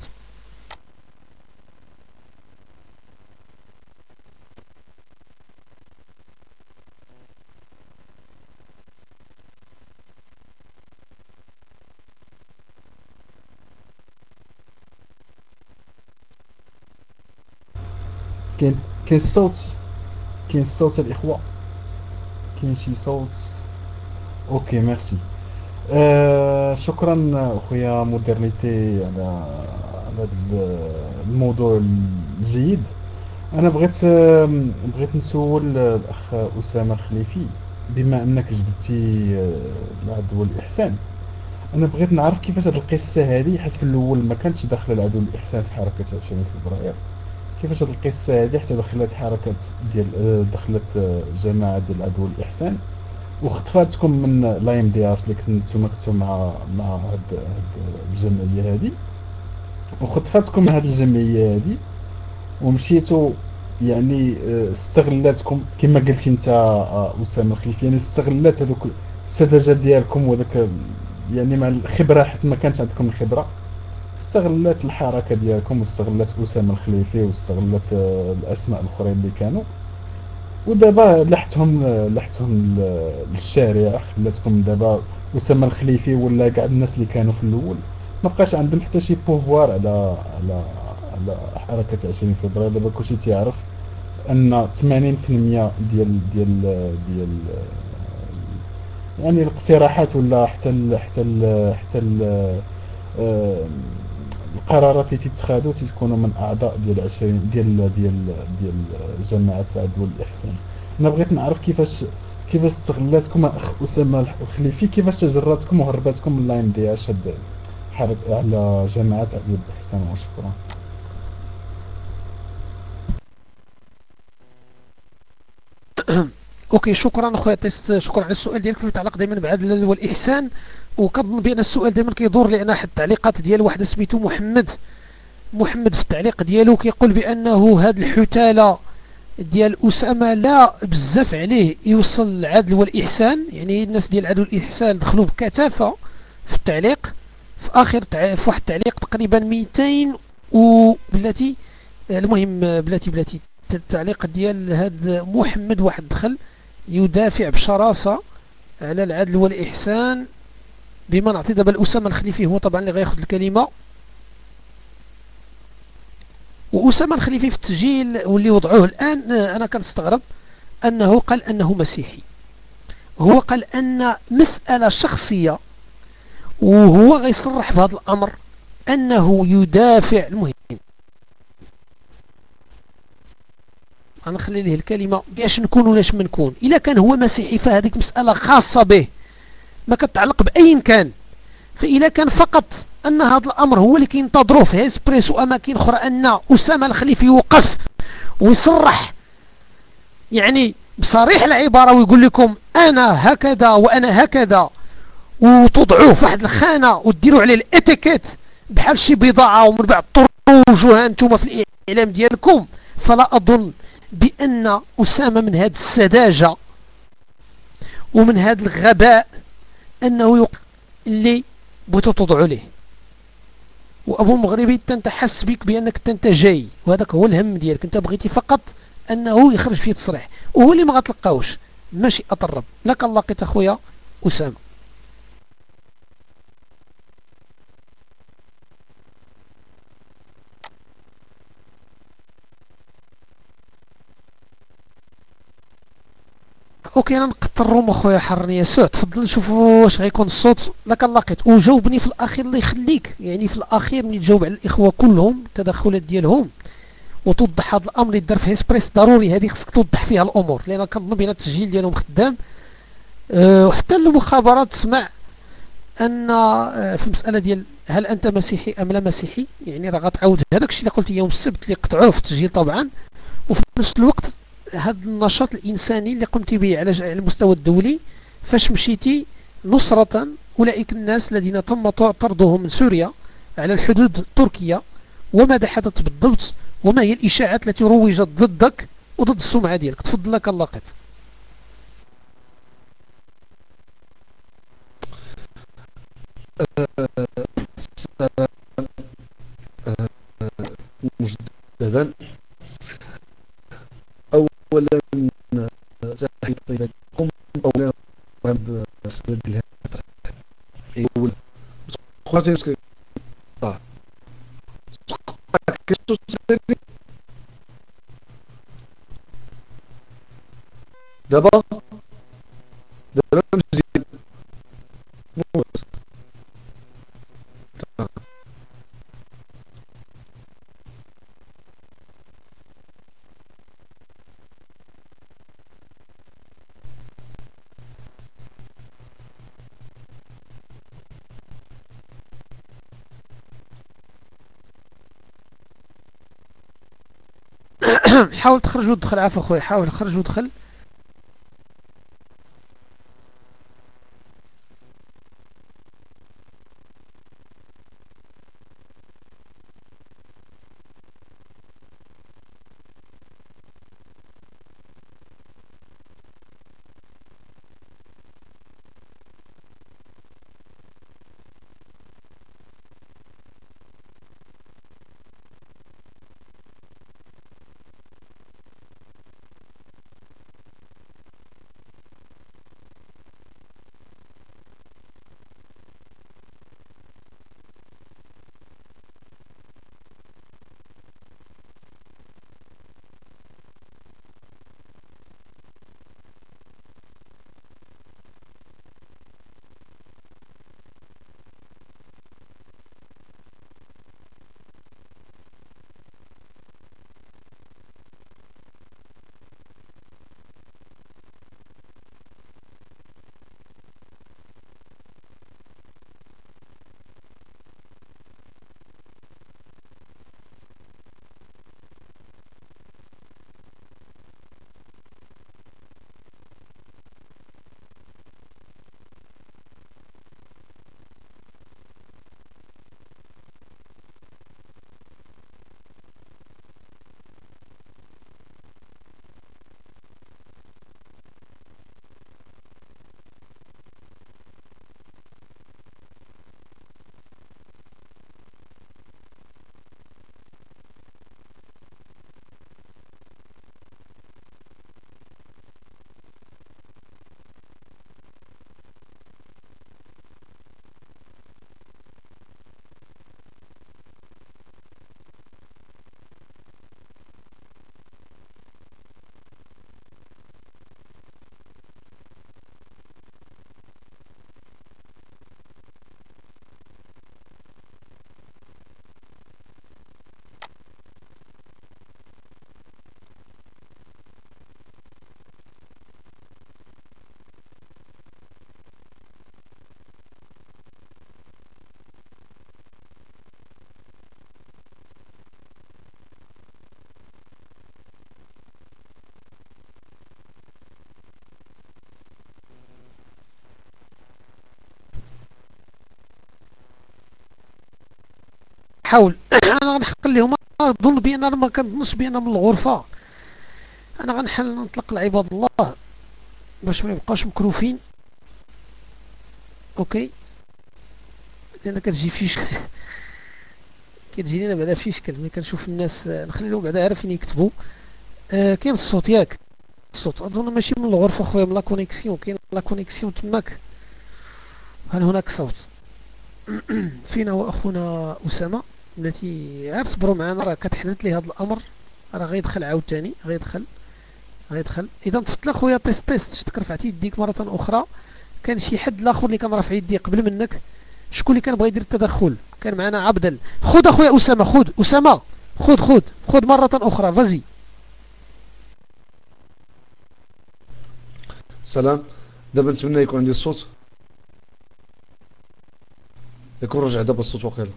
كاين كاين الصوت، كاين الصوت الاخوه، كاين شي صوت. اوكي ميرسي. آه شكرا اخويا مودرنيتي على على الموضوع الجيد. انا بغيت بغيت نسول الاخ اسامه الخليفي، بما انك جبتي العدو والاحسان، انا بغيت نعرف كيفاش هاد القصه هذه، حيت في الاول ما كانتش داخله العدو والاحسان في حركه عشرين فبراير، كيفاش هاد القصه هذه حتى دخلت حركه ديال دخلت جماعه ديال العدو والاحسان واختفاتكم من لايم دي ارس اللي كنتو كنتو مع مع هاد هاد الجمعيه هذه، وخطفاتكم من هاد الجمعيه هذه ومشيتوا يعني استغلاتكم كما قلتي انت اسامه الخليفي، يعني استغلات هذوك السذاجه ديالكم وذاك يعني مع الخبره، حيت ما كانش عندكم الخبره، استغلت الحركه ديالكم واستغلت اسامه الخليفي واستغلت الاسماء الاخرين اللي كانوا، ودابا لحتهم لحتهم للشارع، خلاتكم دابا اسامه الخليفي ولا كاع الناس اللي كانوا في الاول ما بقاش عندهم حتى شي بوفوار على على على حركه عشرين فبراير. دابا كلشي تيعرف ان ثمانين بالمئة ديال ديال ديال يعني الاقتراحات ولا حتى ال حتى ال حتى ال القرارات اللي تتخذوا تيكونوا من اعضاء ديال عشرين ديال ديال ديال جماعه العدو والاحسان. انا بغيت نعرف كيفاش كيفاش استغلاتكم اخ اسامه الخليفي، كيفاش تجراتكم وهرباتكم من لاين دي اش هاد حرب على جماعه عدو الاحسان. وشكرا. اوكي شكرا اخويا تيست، شكرا على السؤال ديالك فيما يتعلق دائما بالعدل والاحسان. وكنظن بان السؤال دائما كيدور لان احد التعليقات ديال واحد سميتو محمد محمد في التعليق ديالو كيقول بانه هاد الحتاله ديال اسامه لا بزاف عليه يوصل العدل والاحسان، يعني الناس ديال العدل والاحسان دخلوا بكثافه في التعليق في اخر تع... في واحد التعليق تقريبا مئتين وبلاتي. المهم بلاتي بلاتي التعليق ديال هاد محمد واحد دخل يدافع بشراسه على العدل والاحسان. بما نعطي دابا الاسامه الخليفي هو طبعا اللي غياخذ الكلمه. واسامه الخليفي في التسجيل واللي وضعوه الان انا كنستغرب انه قال انه مسيحي. هو قال ان مساله شخصيه وهو غيصرح بهذا الامر انه يدافع. المهم انا نخلي ليه الكلمه باش نكون ولاش ما نكون. الا كان هو مسيحي فهذيك مساله خاصه به ما كتعلق باي كان. فإلا كان فقط أن هذا الأمر هو اللي كينتظروه في هيسبريس وأماكن أخرى أن أسامة الخليفي يوقف ويصرح يعني بصريح العبارة ويقول لكم أنا هكذا وأنا هكذا، وتوضعوه في واحد الخانة وتديروا عليه الاتيكيت بحال شي بضاعة ومن بعد تروجوها أنتم في الإعلام ديالكم، فلا أظن بأن أسامة من هذه السذاجة ومن هذا الغباء أنه يق... اللي بغيتو توضعوا ليه. وابو مغربي انت حس بك بانك انت جاي وهذاك هو الهم ديالك، انت بغيتي فقط انه يخرج فيه تصريح وهو اللي ما غتلقاوش. ماشي اطرب لك الله لقيت اخويا اسامه. اوكي انا نقطع الروم اخويا حرني يسوع. تفضل شوفوا واش غيكون الصوت. لك لقيت وجاوبني في الاخير الله يخليك، يعني في الاخير ملي تجاوب على الاخوه كلهم التدخلات ديالهم وتوضح هذا الامر اللي دار في هيسبريس. ضروري هذه خصك توضح فيها الامور لان كنظن بان التسجيل ديالهم خدام. أه وحتى المخابرات تسمع ان أه في المساله ديال هل انت مسيحي ام لا مسيحي، يعني راه غتعاود هذاك الشيء اللي قلت يوم السبت اللي قطعوه في التسجيل طبعا. وفي نفس الوقت هذا النشاط الانساني اللي قمت به على المستوى الدولي فاش مشيتي نصرة أولئك الناس الذين تم طردهم من سوريا على الحدود التركية، وماذا حدث بالضبط، وما هي الإشاعات التي روجت ضدك وضد السمعة ديالك؟ تفضل لك اللاقط. مجددا اولا تحيه طيبه لكم، اولا بسبب الهاتف اول خواتي طا دابا دابا مزيان حاول تخرج ودخل، عافا خويا، حاول تخرج ودخل. حاول انا غنحق لهم، اظن بان انا ما كنظنش بان من الغرفه، انا غنحل نطلق العباد الله باش ما يبقاوش مكروفين. اوكي، لان كتجي في شكل كتجي لنا بعدا في شكل ملي كنشوف الناس، نخلي لهم بعدا عارفين يكتبوا. آه كاين الصوت ياك؟ الصوت اظن ماشي من الغرفه خويا، من لا كونيكسيون، كاين لا كونيكسيون تماك. هل هناك صوت؟ فينا واخونا اسامه التي غير صبروا معنا، راه كتحدث لي هذا الامر، راه غيدخل عاوتاني، غيدخل غيدخل اذا تفضل اخويا. تيست تيست، شتك رفعتي يديك مره اخرى. كان شي حد الاخر اللي كان رافع يديه قبل منك؟ شكون اللي كان بغى يدير التدخل؟ كان معنا عبدل. خذ اخويا اسامه، خذ اسامه، خذ خذ خذ مره اخرى، فازي. سلام. دابا نتمنى يكون عندي الصوت، يكون رجع دابا الصوت واقيلا.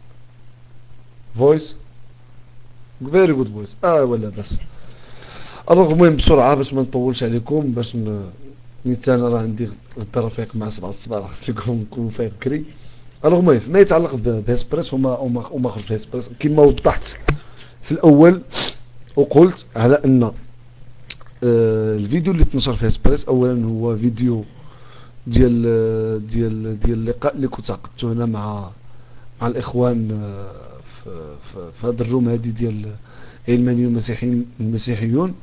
فويس فيري جود فويس. اه ولا بس الرغم، المهم بسرعه باش ما نطولش عليكم، باش ن... نيت انا راه عندي غدا فايق مع سبعة الصباح، خصني نكون نكون فايق بكري. الوغ المهم فيما يتعلق بهيسبريس وما وما وما خرج في هيسبريس كما وضحت في الاول وقلت على ان آه الفيديو اللي تنشر في هيسبريس اولا هو فيديو ديال ديال ديال اللقاء اللي كنت عقدته هنا مع مع الاخوان آه في في, في هذا الروم هذه ديال علمانيون المسيحيين المسيحيون.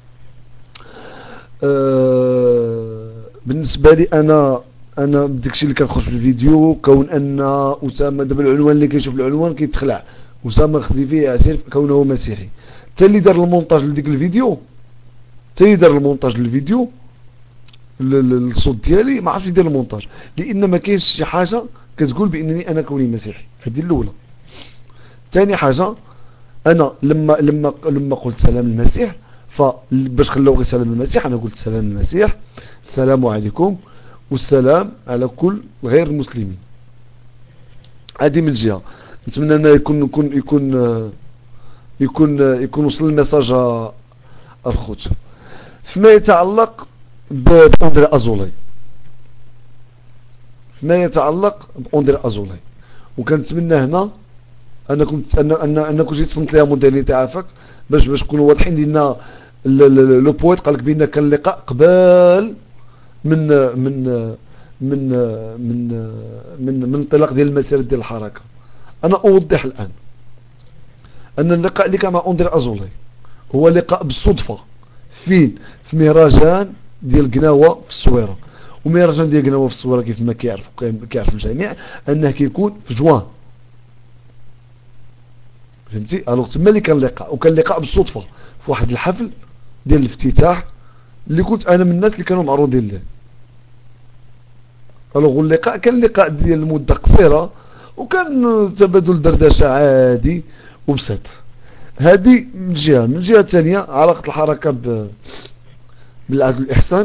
آه بالنسبه لي انا انا بداكشي اللي كنخرج في الفيديو كون ان اسامه دابا العنوان اللي كيشوف العنوان كيتخلع اسامه الخديفي يعترف كونه مسيحي. حتى اللي دار المونتاج لديك الفيديو حتى اللي دار المونتاج للفيديو الصوت ديالي ما عرفش يدير المونتاج، لان ما كاينش شي حاجه كتقول بانني انا كوني مسيحي. هذه الاولى. ثاني حاجه انا لما لما لما قلت سلام المسيح فباش خلاو غير سلام المسيح انا قلت سلام المسيح السلام عليكم والسلام على كل غير المسلمين. هذه من جهه نتمنى ان يكون يكون يكون يكون يكون وصل الميساج الخوت. فيما يتعلق باندري ازولي فيما يتعلق باندري ازولي وكنتمنى هنا انا كنت انا انا انا كنت تصنت ليها موديرنيتي عافاك باش باش نكونوا واضحين لان لو بويت قال لك بان كان لقاء قبل من من من من من من انطلاق ديال المسيره ديال الحركه. انا اوضح الان ان اللقاء اللي كان مع اندري ازولي هو لقاء بالصدفه فين في مهرجان ديال قناوه في الصويره. ومهرجان ديال قناوه في الصويره كيف ما كيعرف كيعرف الجميع انه كيكون في جوان، فهمتي؟ الوغ تما اللي كان اللقاء وكان اللقاء بالصدفه في واحد الحفل ديال الافتتاح اللي كنت انا من الناس اللي كانوا معروضين له. الوغ اللقاء كان لقاء ديال المده قصيره وكان تبادل دردشه عادي وبسيط. هذه من جهه. من جهه ثانيه علاقه الحركه ب بالعدل والاحسان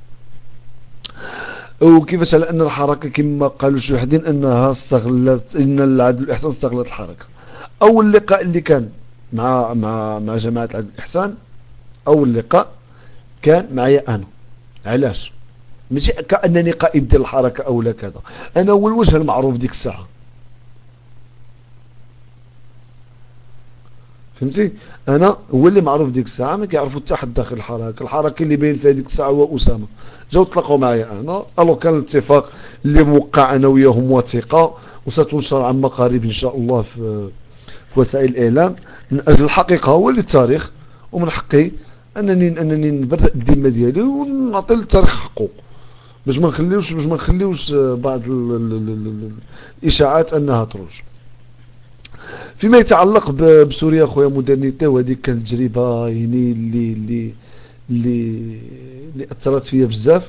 وكيفاش على ان الحركه كما قالوا شي وحدين انها استغلت ان العدل والاحسان استغلت الحركه. اول لقاء اللي كان مع مع مع جماعه العدل والاحسان اول لقاء كان معايا انا. علاش؟ ماشي كانني قائد ديال الحركه او لا كذا، انا هو الوجه المعروف ديك الساعه، فهمتي؟ انا هو اللي معروف ديك الساعه، ما كيعرفوا حتى حد داخل الحركه. الحركه اللي باين فيها ديك الساعه هو اسامه. جاو تلاقاو معايا انا. الو كان الاتفاق اللي موقع انا وياهم وثيقه وستنشر عما قريب ان شاء الله في في وسائل الاعلام من اجل الحقيقه هو للتاريخ، ومن حقي انني انني نبرئ الذمه ديالي ونعطي للتاريخ حقه باش ما نخليوش باش ما نخليوش بعض الاشاعات انها تروج. فيما يتعلق بسوريا خويا مودرنيتي، وهذه كانت تجربه يعني اللي اللي اللي اللي اثرت فيا بزاف.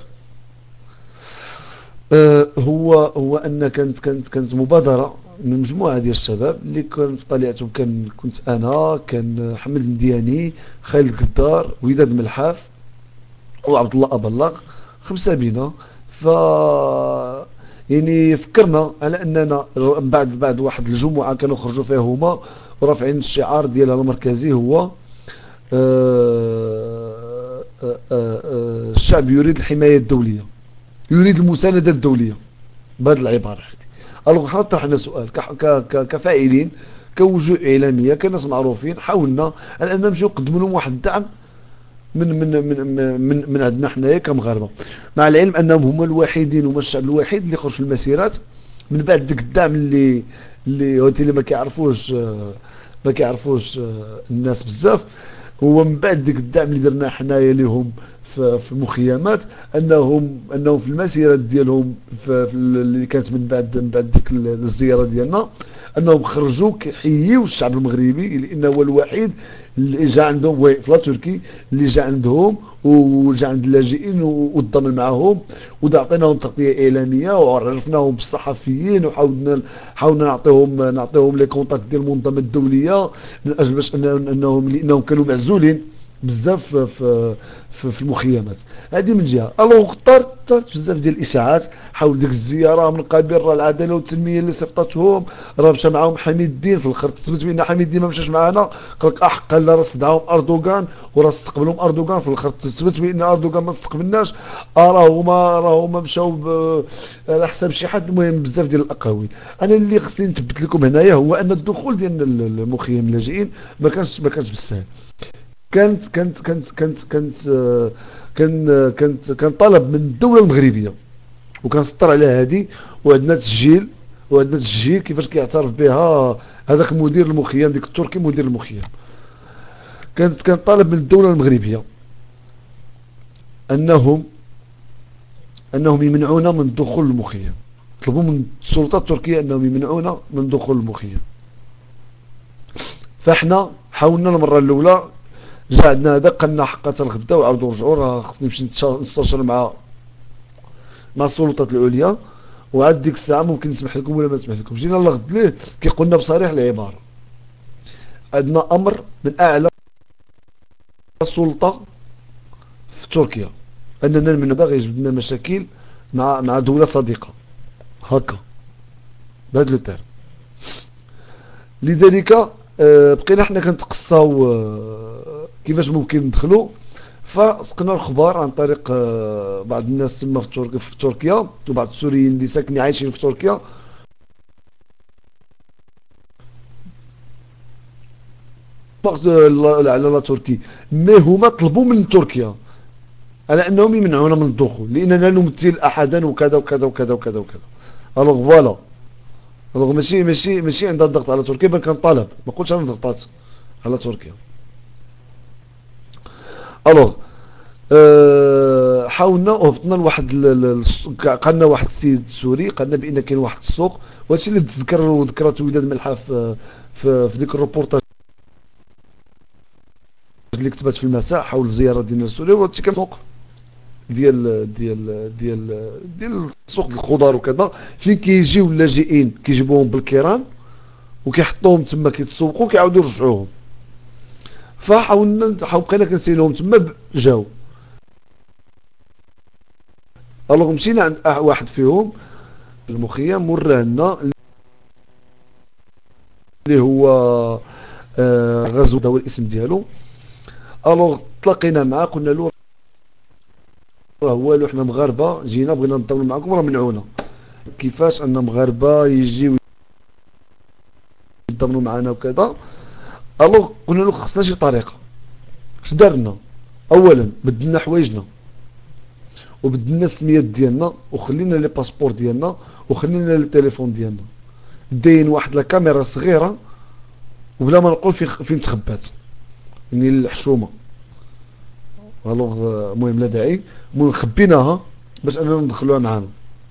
أه هو هو ان كانت كانت كانت مبادره من مجموعه ديال الشباب اللي كان في طليعتهم كان كنت انا، كان حمد المدياني، خالد قدار، وداد ملحاف وعبد الله ابلاغ، خمسه بينا. ف يعني فكرنا على اننا بعد بعد واحد الجمعه كانوا خرجوا فيها هما ورافعين الشعار ديالها المركزي هو الشعب يريد الحمايه الدوليه، يريد المسانده الدوليه بهذه العباره هذه. الوغ حنا طرحنا سؤال كفاعلين كوجوه اعلاميه كناس معروفين، حاولنا على ان نمشيو نقدموا لهم واحد الدعم من من من من من عندنا حنايا كمغاربه، مع العلم انهم هما الوحيدين هما الشعب الوحيد اللي خرج في المسيرات من بعد ديك الدعم اللي اللي هوتي اللي ما كيعرفوش ما كيعرفوش الناس بزاف. هو من بعد ديك الدعم اللي درنا حنايا لهم في في المخيمات انهم انهم في المسيرات ديالهم في اللي كانت من بعد من بعد ديك الزياره ديالنا انهم خرجوا كيحييوا الشعب المغربي لانه هو الوحيد اللي جا عندهم في لا تركي اللي جا عندهم وجا عند اللاجئين وتضامن معهم وعطيناهم تغطيه اعلاميه وعرفناهم بالصحفيين وحاولنا حاولنا نعطيهم نعطيهم لي كونتاكت ديال المنظمه الدوليه من اجل باش انهم لانهم كانوا معزولين بزاف في في, في المخيمات. هذه من جهه. الوغ اخترت طلعت بزاف ديال الاشاعات حول ديك الزياره من قبيل راه العداله والتنميه اللي صيفطتهم، راه مشى معاهم حميد الدين، في الاخر تثبت بان حميد الدين ما مشاش معانا، قال لك احق لا راه استدعاهم اردوغان وراه استقبلهم اردوغان، في الاخر تثبت بان اردوغان ما استقبلناش، راه هما راه هما مشاو على حساب شي حد. المهم بزاف ديال الاقاويل. انا اللي خصني نثبت لكم هنايا هو ان الدخول ديال المخيم اللاجئين ما كانش ما كانش بالسهل. كانت كانت كانت كانت كانت كان كانت كان طلب من الدوله المغربيه وكنسطر على هذه، وعندنا تسجيل وعندنا تسجيل كيفاش كيعترف بها هذاك مدير المخيم ديك التركي مدير المخيم. كانت كان طالب من الدوله المغربيه انهم انهم يمنعونا من دخول المخيم، طلبوا من السلطات التركيه انهم يمنعونا من دخول المخيم. فاحنا حاولنا المره الاولى، جا عندنا هذا قلنا حقا الغدا وعاودوا رجعوا، راه خصني نمشي نستشر مع مع السلطات العليا، وعاد ديك الساعه ممكن نسمح لكم ولا ما نسمح لكم. جينا لغد ليه كيقول لنا بصريح العباره عندنا امر من اعلى السلطه في تركيا اننا من هذا غيجبد لنا مشاكل مع مع دوله صديقه هكا بهذا لو تيرم. لذلك آه بقينا حنا كنتقصاو آه كيفاش ممكن ندخلوا، فسقنا الخبر عن طريق آه بعض الناس تما في تركيا في تركيا وبعض السوريين اللي ساكنين عايشين في تركيا على تركي، ما هما طلبوا من تركيا على انهم يمنعونا من الدخول لاننا لا نمثل احدا وكذا وكذا وكذا وكذا وكذا. الوغ فوالا، الوغ ماشي ماشي ماشي عندها الضغط على تركيا، بل كان طلب، ما قلتش انا ضغطات على تركيا. الوغ أه حاولنا وهبطنا لواحد قالنا واحد السيد سوري قالنا بان كاين واحد السوق، وهادشي اللي تذكر وذكرت وداد ملحه في في, في ديك الروبورتاج اللي كتبت في المساء حول الزياره ديالنا لسوريا. وهادشي كان سوق ديال ديال ديال ديال سوق الخضار وكذا، فين كيجيو اللاجئين كيجيبوهم بالكيران وكيحطوهم تما كيتسوقوا كيعاودوا يرجعوهم. فحاولنا حاول بقينا كنسيلوهم تما جاو. الوغ مشينا عند واحد فيهم المخيم ورانا اللي هو آه غزو هو الاسم ديالو. الوغ تلاقينا معاه قلنا له راه والو حنا مغاربه جينا بغينا نتضامنوا معكم راه منعونا. كيفاش ان مغاربه يجيو يتضامنوا معنا وكذا؟ الوغ قلنا له خصنا شي طريقه. اش دارنا؟ اولا بدلنا حوايجنا وبدلنا السميات ديالنا وخلينا لي باسبور ديالنا وخلينا التليفون ديالنا، داين واحد لا كاميرا صغيره وبلا ما نقول فين فين تخبات يعني الحشومه. الوغ المهم لا داعي، المهم خبيناها باش اننا ندخلوها معانا.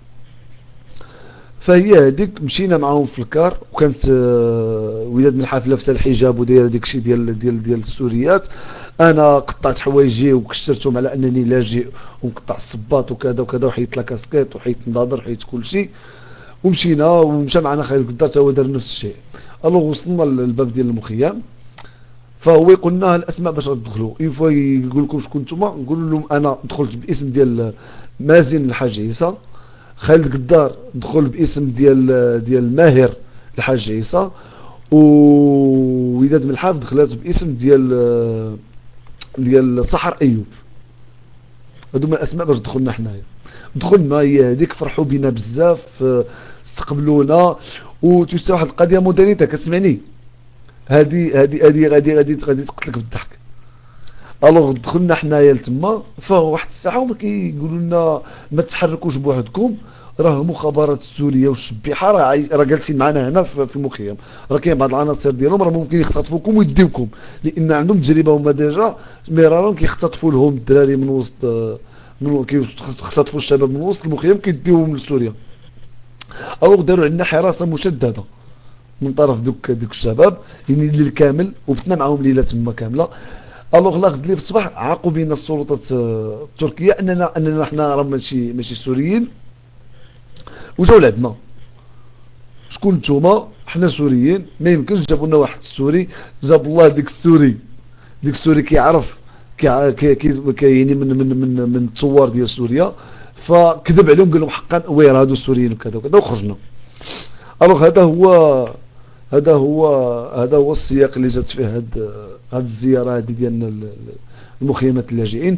فهي هذيك مشينا معاهم في الكار، وكانت وداد من الحافله لابسه الحجاب ودايره داك الشيء ديال ديال ديال السوريات. انا قطعت حوايجي وكشرتهم على انني لاجئ ومقطع الصباط وكذا وكذا، وحيت لا كاسكيط وحيت نضاضر وحيت كل شيء، ومشينا ومشى معنا خالد قدار تا هو دار نفس الشيء. الوغ وصلنا للباب ديال المخيم، فهو يقول لنا الاسماء باش تدخلوا. اون فوا يقول لكم شكون نتوما، نقول لهم انا دخلت باسم ديال مازن الحاج عيسى، خالد قدار دخل باسم ديال ديال ماهر الحاج عيسى، ووداد من الحافظ دخلات باسم ديال ديال سحر ايوب. هادو هما الاسماء باش دخلنا حنايا. دخلنا هي هذيك، فرحوا بينا بزاف، استقبلونا. وتوسع واحد القضيه مودرنيته كتسمعني، هادي هادي هادي غادي غادي غادي تقتلك بالضحك. الوغ دخلنا حنايا لتما، فواحد الساعه هما كيقولوا لنا ما تحركوش بوحدكم، راه المخابرات السوريه والشبيحه راه راه جالسين معنا هنا في المخيم، راه كاين بعض العناصر ديالهم راه ممكن يختطفوكم ويديوكم، لان عندهم تجربه هما ديجا مرارا كيختطفوا لهم الدراري من وسط من كيختطفوا الشباب من وسط المخيم كيديوهم لسوريا. الوغ داروا عندنا حراسه مشدده من طرف دوك دوك الشباب يعني الليل كامل، وبتنا معاهم ليله تما كامله. الوغ لا غد لي في الصباح عاقوا بينا السلطات التركيه اننا اننا حنا راه ماشي ماشي سوريين، وجاو لعندنا شكون نتوما؟ حنا سوريين. ما يمكنش جابوا لنا واحد السوري، جاب الله ديك السوري ديك السوري كيعرف كي كي يعني من من من من الثوار ديال سوريا، فكذب عليهم قال لهم حقا وير هادو السوريين وكذا وكذا وخرجنا. الوغ هذا هو هذا هو هذا هو السياق اللي جات فيه هاد هاد الزياره هذه ديالنا المخيمات اللاجئين.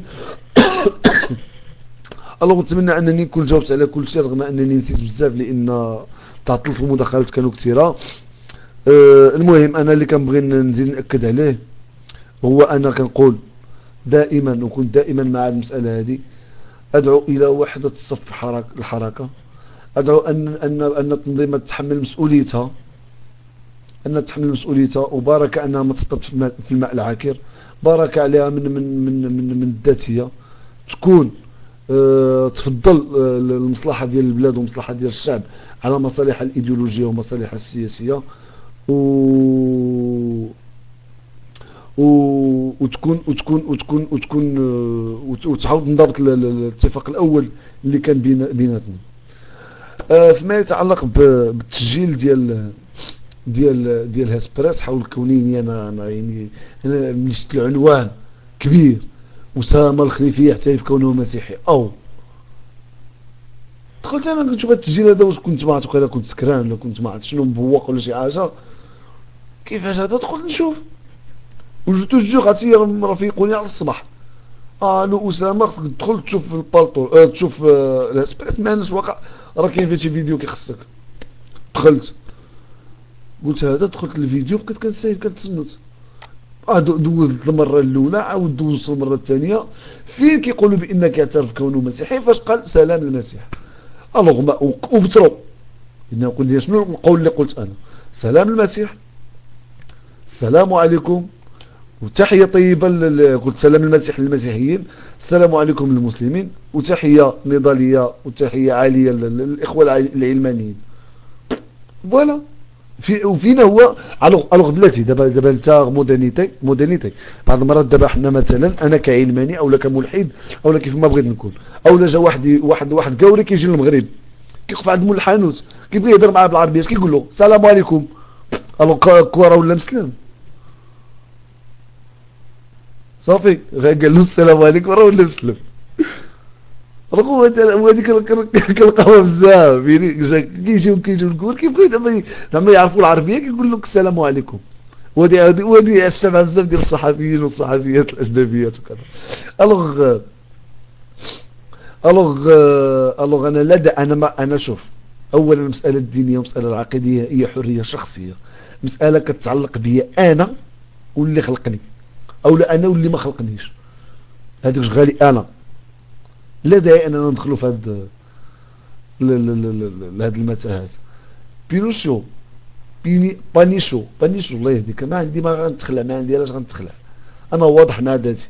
الوغ نتمنى انني نكون جاوبت على كل شيء رغم انني نسيت بزاف لان تعطلت المداخلات كانوا كثيره. أه المهم انا اللي كنبغي نزيد ناكد عليه هو انا كنقول دائما وكنت دائما مع المساله هذه، ادعو الى وحده الصف الحركه، ادعو ان ان ان التنظيمات تتحمل مسؤوليتها، انها تتحمل مسؤوليتها، وبارك انها ما تسقط في الماء, في الماء العاكر، بارك عليها من من من من, من الذاتيه تكون أه تفضل أه المصلحه ديال البلاد ومصلحه ديال الشعب على مصالحها الايديولوجيه ومصالحها السياسيه، و وتكون وتكون وتكون وتكون وتحاول تنضبط الاتفاق الاول اللي كان بيناتنا. أه فيما يتعلق بالتسجيل ديال ديال ديال هاسبريس حول كونيني انا انا يعني انا مشيت العنوان كبير أسامة الخليفي يعترف كونه مسيحي، او دخلت انا كنت شوف التسجيل هذا واش كنت ما عرفت ولا كنت سكران ولا كنت ما عرفت شنو مبوق ولا شي حاجه، كيفاش هذا دخلت نشوف وجدت جوج عتي رفيقوني على الصباح قالوا اسامه خصك تدخل تشوف البالطو اه تشوف اه الاسبريس ماناش واقع راه كاين فيه شي فيديو كيخصك. دخلت قلت هذا، دخلت الفيديو بقيت كنسايد كنتصنت، اه دوزت المره الاولى عاود دوزت المره الثانيه فين كيقولوا بانك يعترف كونه مسيحي، فاش قال سلام المسيح. الوغ ما وبترو انه قلت لي شنو القول اللي قلت انا، سلام المسيح، السلام عليكم وتحيه طيبه، قلت سلام المسيح للمسيحيين، السلام عليكم للمسلمين، وتحيه نضاليه وتحيه عاليه للاخوه العلمانيين. فوالا في وفينا هو الوغ الوغ بلاتي دابا دابا انت مودرنيتي مودرنيتي بعض المرات دابا حنا مثلا انا كعلماني اولا كملحد اولا كيف ما بغيت نكون، اولا جا واحد واحد واحد قاوري كيجي للمغرب كيوقف عند مول الحانوت كيبغي يهضر معاه بالعربيه اش كيقول له السلام عليكم، الوغ كوره ولا مسلم صافي غير قال له السلام عليكم راه ولا مسلم. رغم هذيك كنلقاوها بزاف كيجيو كيجيو نقول كيبغيو زعما زعما يعرفوا العربيه كيقول لك السلام عليكم. وهذه هذه الشباب بزاف ديال الصحفيين والصحفيات الاجنبيات وكذا. الوغ الوغ الوغ انا لا انا ما انا شوف، اولا المساله الدينيه والمساله العقيديه هي حريه شخصيه، مساله كتعلق بيا انا واللي خلقني او لا انا واللي ما خلقنيش، هذيك شغالي انا، لا داعي اننا ندخلوا في هاد لهاد المتاهات. بينوشو بيني بانيشو بانيشو الله يهديك، ما عندي ما غنتخلع، ما عندي علاش غنتخلع، انا واضح مع ذاتي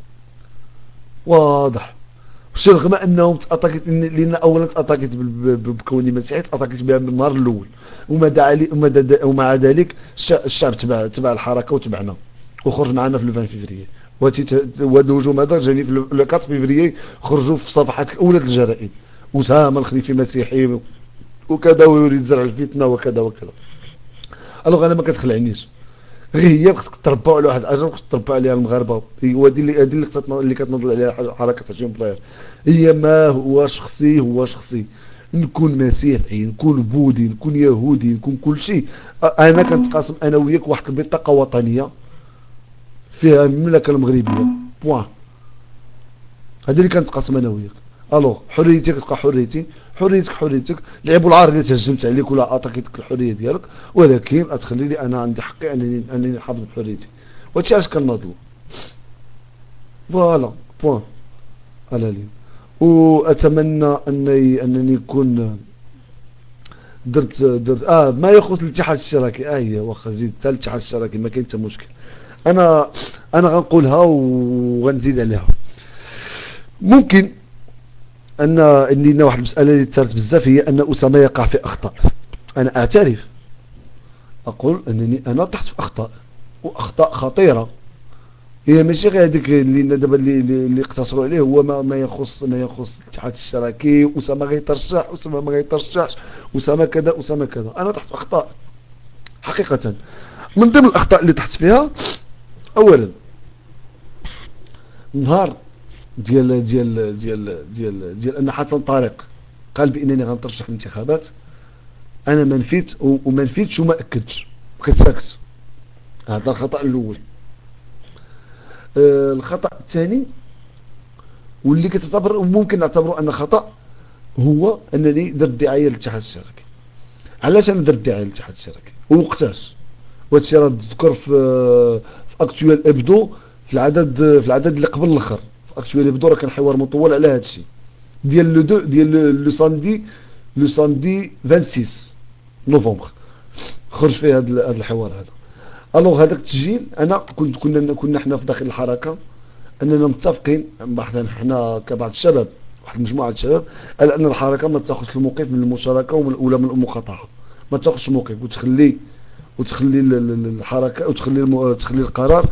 واضح. شي رغم انهم تاتاكيت لان اولا تاتاكيت بكوني مسيحي، تاتاكيت بها من النهار الاول، وما دعا لي ومع ذلك الشعب تبع تبع الحركه وتبعنا وخرج معنا في عشرين فبراير، وهذا الهجوم هذا جاني في أربعة فبراير، خرجوا في الصفحات الاولى الجرائد أسامة الخليفي مسيحي وكذا ويريد زرع الفتنه وكذا وكذا. الوغ انا ما كتخلعنيش، غير هي خصك تربعوا على واحد الاجر وخصك تربعوا عليها المغاربه، هو هذه اللي هذه اللي اللي كتنضل عليها حركه عشرين فبراير، هي ما هو شخصي هو شخصي، نكون مسيحي نكون بوذي نكون يهودي نكون كل شيء، انا كنتقاسم انا وياك واحد البطاقه وطنيه فيها المملكه المغربيه بوان، هذه اللي كنتقاسم انا وياك. الوغ حريتك تبقى حريتي، حريتك حريتك، لعبوا العار اللي تهجمت عليك ولا اعطيتك الحريه ديالك، ولكن اتخلي لي انا عندي حقي انني انني نحافظ بحريتي، وهادشي علاش كناضلوا. فوالا بوان على لين. واتمنى اني انني نكون درت درت اه ما يخص الاتحاد الاشتراكي، اه هي واخا زيد حتى الاتحاد الاشتراكي ما كاين حتى مشكل، انا انا غنقولها وغنزيد عليها. ممكن ان ان واحد المساله اللي ثارت بزاف هي ان اسامه يقع في اخطاء، انا اعترف اقول انني انا طحت في اخطاء واخطاء خطيره، هي ماشي غير هذيك اللي دابا اللي اللي اقتصروا عليه هو ما, ما يخص ما يخص الاتحاد الاشتراكي، اسامه غيترشح اسامه ما غيترشحش، اسامه كذا اسامه كذا، انا طحت في اخطاء حقيقه. من ضمن الاخطاء اللي طحت فيها اولا نهار ديال ديال ديال ديال ديال ان حسن طارق قال بانني غنترشح للانتخابات، انا ما نفيت وما نفيتش وما اكدتش، بقيت ساكت. هذا الخطا الاول. آه الخطا الثاني واللي كتعتبر وممكن نعتبره ان خطا هو انني درت دعايه للاتحاد الشركي. علاش انا درت دعايه للاتحاد الشركي ووقتاش؟ وهادشي راه تذكر في في اكتويل ابدو في العدد في العدد اللي قبل الاخر. في اكتويل ابدو راه كان حوار مطول على هادشي ديال لو دو ديال لو ساندي لو ساندي ستة وعشرين نوفمبر خرج فيه هذا الحوار هذا. الوغ هذاك التسجيل انا كنت كنا كنا حنا في داخل الحركه اننا متفقين حنا كبعض الشباب، واحد مجموعه الشباب، على ان الحركه ما تاخذش الموقف من المشاركه ولا من المقاطعه، ما تاخذش موقف وتخلي وتخلي الحركه وتخلي تخلي القرار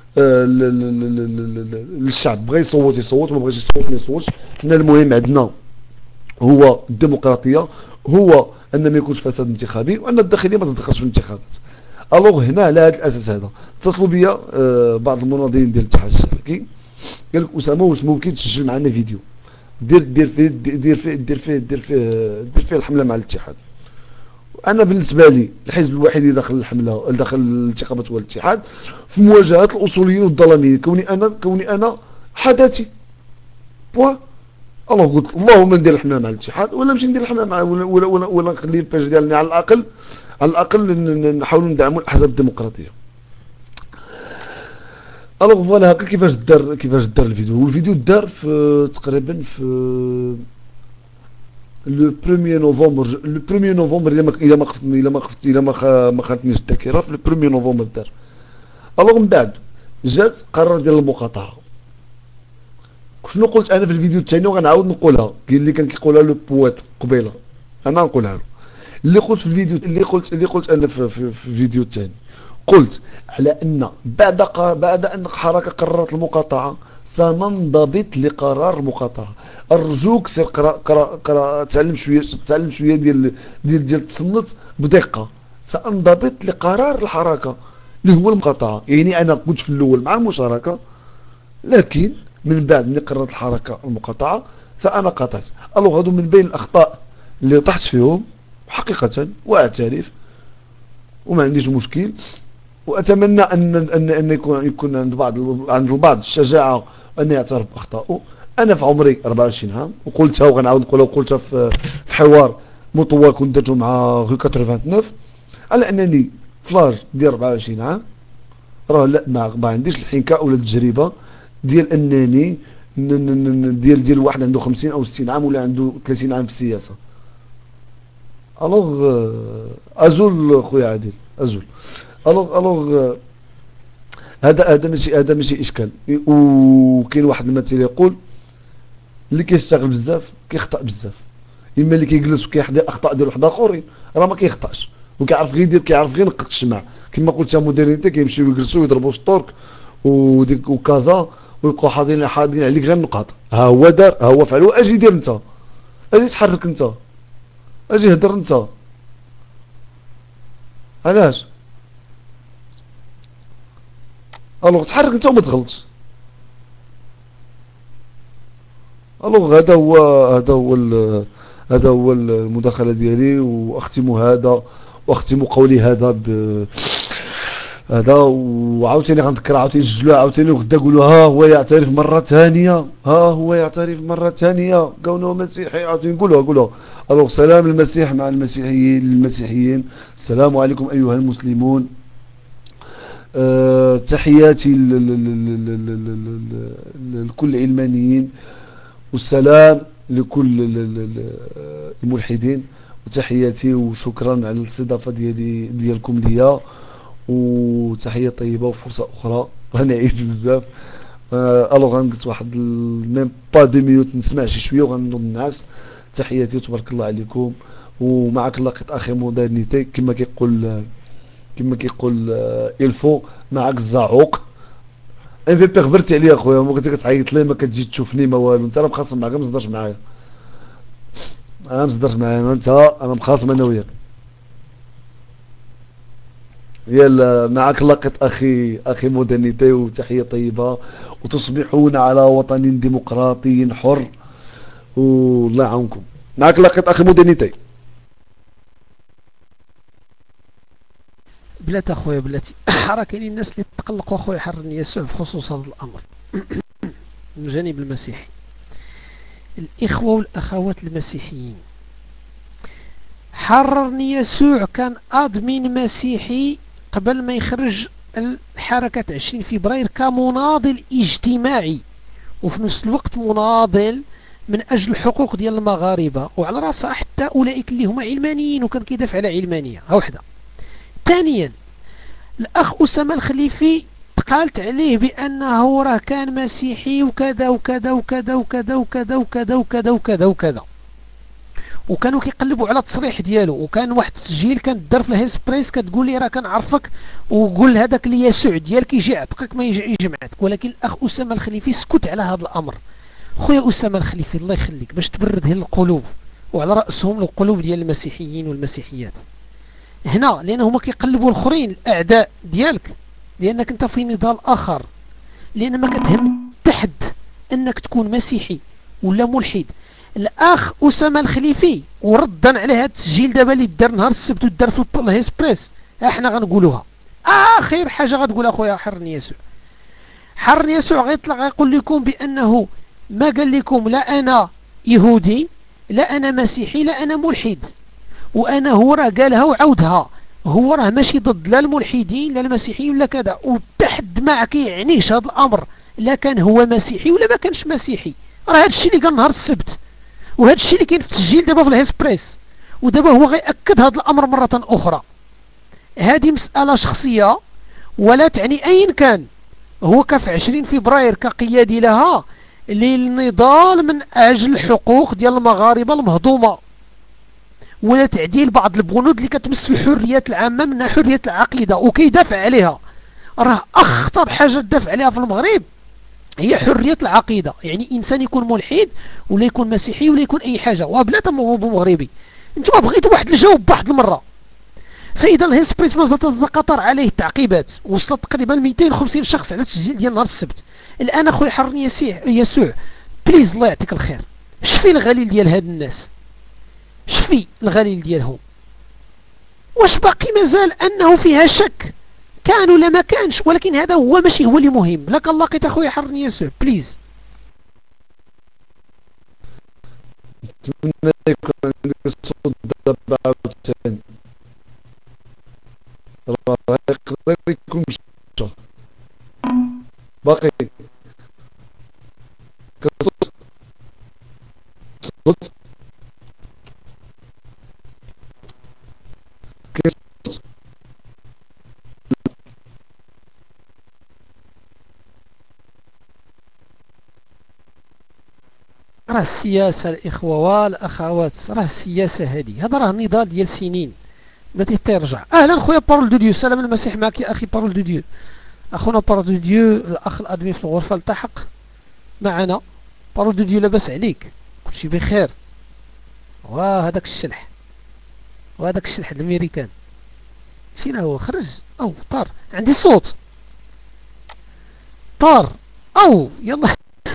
للشعب. بغى يصوت يصوت، ما بغاش يصوت ما يصوتش. حنا المهم عندنا هو الديمقراطيه، هو ان ما يكونش فساد انتخابي وان الداخليه ما تدخلش في الانتخابات. الوغ هنا على هذا الاساس هذا اتصلوا بيا بعض المناضلين ديال الاتحاد الشركي، قال لك اسامه واش ممكن تسجل معنا فيديو دير دير فيه دير فيه دير فيه دير فيه دير فيه الحمله مع الاتحاد. انا بالنسبه لي الحزب الوحيد اللي داخل الحمله داخل الانتخابات هو الاتحاد في مواجهه الاصوليين والظلاميين، كوني انا كوني انا حدثي بوا. الله قلت اللهم ندير الحمله مع الاتحاد ولا نمشي ندير الحمله مع ولا ولا ولا, ولا نخلي الباج ديالنا على الاقل على الاقل نحاولوا ندعموا الاحزاب الديمقراطيه. الوغ فوالا هكا كيفاش دار كيفاش دار الفيديو. والفيديو دار في تقريبا في لو واحد نوفمبر لو واحد نوفمبر الا ما الا ما خفت الا ما خفت الا ما ما خانتنيش الذاكره في لو واحد نوفمبر دار. الوغ من بعد جات قرار ديال المقاطعه. شنو قلت انا في الفيديو الثاني وغنعاود نقولها، كاين اللي كان كيقولها لو بوات قبيله انا نقولها له. اللي قلت في الفيديو اللي قلت اللي قلت انا في, في, في الفيديو الثاني قلت على ان بعد بعد ان الحركه قررت المقاطعه سننضبط لقرار المقاطعه. ارجوك سير قرا قرا قرا تعلم شويه تعلم شويه ديال ديال ديال التصنت بدقه. سانضبط لقرار الحركه اللي هو المقاطعه. يعني انا كنت في الاول مع المشاركه، لكن من بعد ملي قررت الحركه المقاطعه فانا قاطعت. الوغ هادو من بين الاخطاء اللي طحت فيهم حقيقه واعترف وما عنديش مشكل. واتمنى ان ان ان يكون يكون عند بعض عند البعض الشجاعه ان يعترف باخطائه. انا في عمري أربعة وعشرين عام وقلتها وغنعاود نقولها وقلتها في في حوار مطول كنت درته مع غو تسعة وثمانين على انني فلاج ديال أربعة وعشرين عام راه لا ما, ما عنديش الحنكه ولا التجربه ديال انني ديال ديال واحد عنده خمسين او ستين عام ولا عنده ثلاثين عام في السياسه. الوغ ازول خويا عادل ازول. الوغ الوغ هذا هذا ماشي هذا ماشي اشكال. وكاين واحد المثل يقول اللي كيشتغل بزاف كيخطا بزاف، اما اللي كيجلس وكيحضر اخطاء ديال واحد اخرين راه ما كيخطاش وكيعرف غير يدير كيعرف غير نقط الشمع كما قلت يا مودرنيتي. كيمشيو يجلسوا يضربوا ستورك وديك وكازا ويبقاو حاضرين حاضرين عليك غير النقاط. ها هو دار ها هو فعل واجي دير انت، اجي تحرك انت، اجي هدر انت. علاش؟ الوغ تحرك انت وما تغلطش. الوغ هذا هو هذا هو هذا هو المداخله ديالي. واختم هذا واختم قولي هذا ب هذا. وعاوتاني غنذكر عاوتاني سجلوها عاوتاني وغدا قولوا ها هو يعترف مره ثانيه ها هو يعترف مره ثانيه كونه مسيحي. عاوتاني نقولوها نقولوها. الوغ سلام المسيح مع المسيحيين للمسيحيين. السلام عليكم ايها المسلمون. أه تحياتي لكل العلمانيين والسلام لكل الملحدين. وتحياتي وشكرا على الاستضافه ديالي ديالكم ليا. وتحيه طيبه وفرصه اخرى. غنعيد بزاف. أه الوغ غنقص واحد ميم با دو مينوت نسمع شي شويه وغنوض النعاس. تحياتي وتبارك الله عليكم. ومعك لقيت اخي مودرنيتي كما كيقول كما كيقول الفو معك الزعوق. ام في بي غبرتي عليا اخويا ما كنت كتعيط لي ما كتجي تشوفني ما والو. انت راه مخاصم معاك ما تهضرش معايا. انا ما تهضرش معايا انت انا مخاصم انا وياك. يلا معك لقط اخي اخي مودرنيتي، وتحيه طيبه، وتصبحون على وطن ديمقراطي حر، والله يعاونكم. معك لقط اخي مودرنيتي. بلاتي اخويا بلاتي. راه كاينين الناس اللي تقلقوا اخويا حرر يسوع بخصوص هذا الامر من الجانب المسيحي. الاخوه والاخوات المسيحيين، حررني يسوع كان ادمين مسيحي قبل ما يخرج الحركة عشرين فبراير كمناضل اجتماعي، وفي نفس الوقت مناضل من اجل الحقوق ديال المغاربه، وعلى راسها حتى اولئك اللي هما علمانيين وكان كيدافع على علمانيه. ها وحده. ثانيا، الاخ اسامه الخليفي قالت عليه بانه راه كان مسيحي وكذا وكذا وكذا وكذا وكذا وكذا وكذا وكذا وكذا، وكانوا كيقلبوا على التصريح ديالو، وكان واحد التسجيل كان دار في الهيسبريس كتقول لي راه كنعرفك وقول هذاك اللي يسوع ديالك يجي يعتقك ما يجي يجمعك. ولكن الاخ اسامه الخليفي سكت على هذا الامر. خويا اسامه الخليفي الله يخليك باش تبرد هي القلوب، وعلى راسهم القلوب ديال المسيحيين والمسيحيات هنا، لان هما كيقلبوا الاخرين الاعداء ديالك لانك انت في نضال اخر، لان ما كتهم تحد انك تكون مسيحي ولا ملحد. الاخ اسامه الخليفي وردا على هذا التسجيل دابا اللي دار نهار السبت ودار في الهيسبريس، احنا غنقولوها اخر حاجه غتقول اخويا حرني يسوع. حرني يسوع غيطلع غيقول لكم بانه ما قال لكم لا انا يهودي لا انا مسيحي لا انا ملحد، وانا هو راه قالها وعاودها، هو راه ماشي ضد لا الملحدين لا المسيحيين ولا كذا، وتحد ما كيعنيش هذا الامر لا كان هو مسيحي ولا ما كانش مسيحي. راه هذا الشيء اللي قال نهار السبت، وهذا الشيء اللي كاين في التسجيل دابا في الهيسبريس، ودابا هو غيأكد هذا الامر مره اخرى. هذه مساله شخصيه ولا تعني اين كان هو كف عشرين فبراير كقيادي لها للنضال من اجل الحقوق ديال المغاربه المهضومه، ولا تعديل بعض البنود اللي كتمس الحريات العامه منها حريه العقيده وكيدافع عليها. راه اخطر حاجه تدافع عليها في المغرب هي حريه العقيده، يعني انسان يكون ملحد ولا يكون مسيحي ولا يكون اي حاجه، وبلا تم مغربي. انتم بغيتوا واحد الجواب بواحد المره. فاذا الهيسبريس ما زالت تتقاطر عليه التعقيبات، وصلت تقريبا مئتين وخمسين شخص على التسجيل ديال نهار السبت. الان اخويا حرني يسوع بليز الله يعطيك الخير، شفي الغليل ديال هاد الناس، شفي الغليل ديالهم. واش باقي مازال انه فيها شك كان ولا ما كانش؟ ولكن هذا هو ماشي هو اللي مهم. لك الله لقيت اخويا حرني يسوع بليز. نتمنى يكون عندي الصوت دابا عاوتاني، راه يقدر يكون مشى باقي كصوت صوت كصوت. راه السياسه الاخوه والاخوات، راه السياسه هذه، هذا راه نضال ديال سنين بلاتي ترجع. اهلا خويا بارول دو ديو، سلام المسيح معك يا اخي بارول دو ديو. اخونا بارول دو ديو الاخ الادمي في الغرفه التحق معنا. بارول دو ديو لاباس عليك؟ كلشي بخير؟ وهذاك الشلح وهذاك الشلح الامريكان فين هو؟ خرج او طار؟ عندي صوت طار او يلا.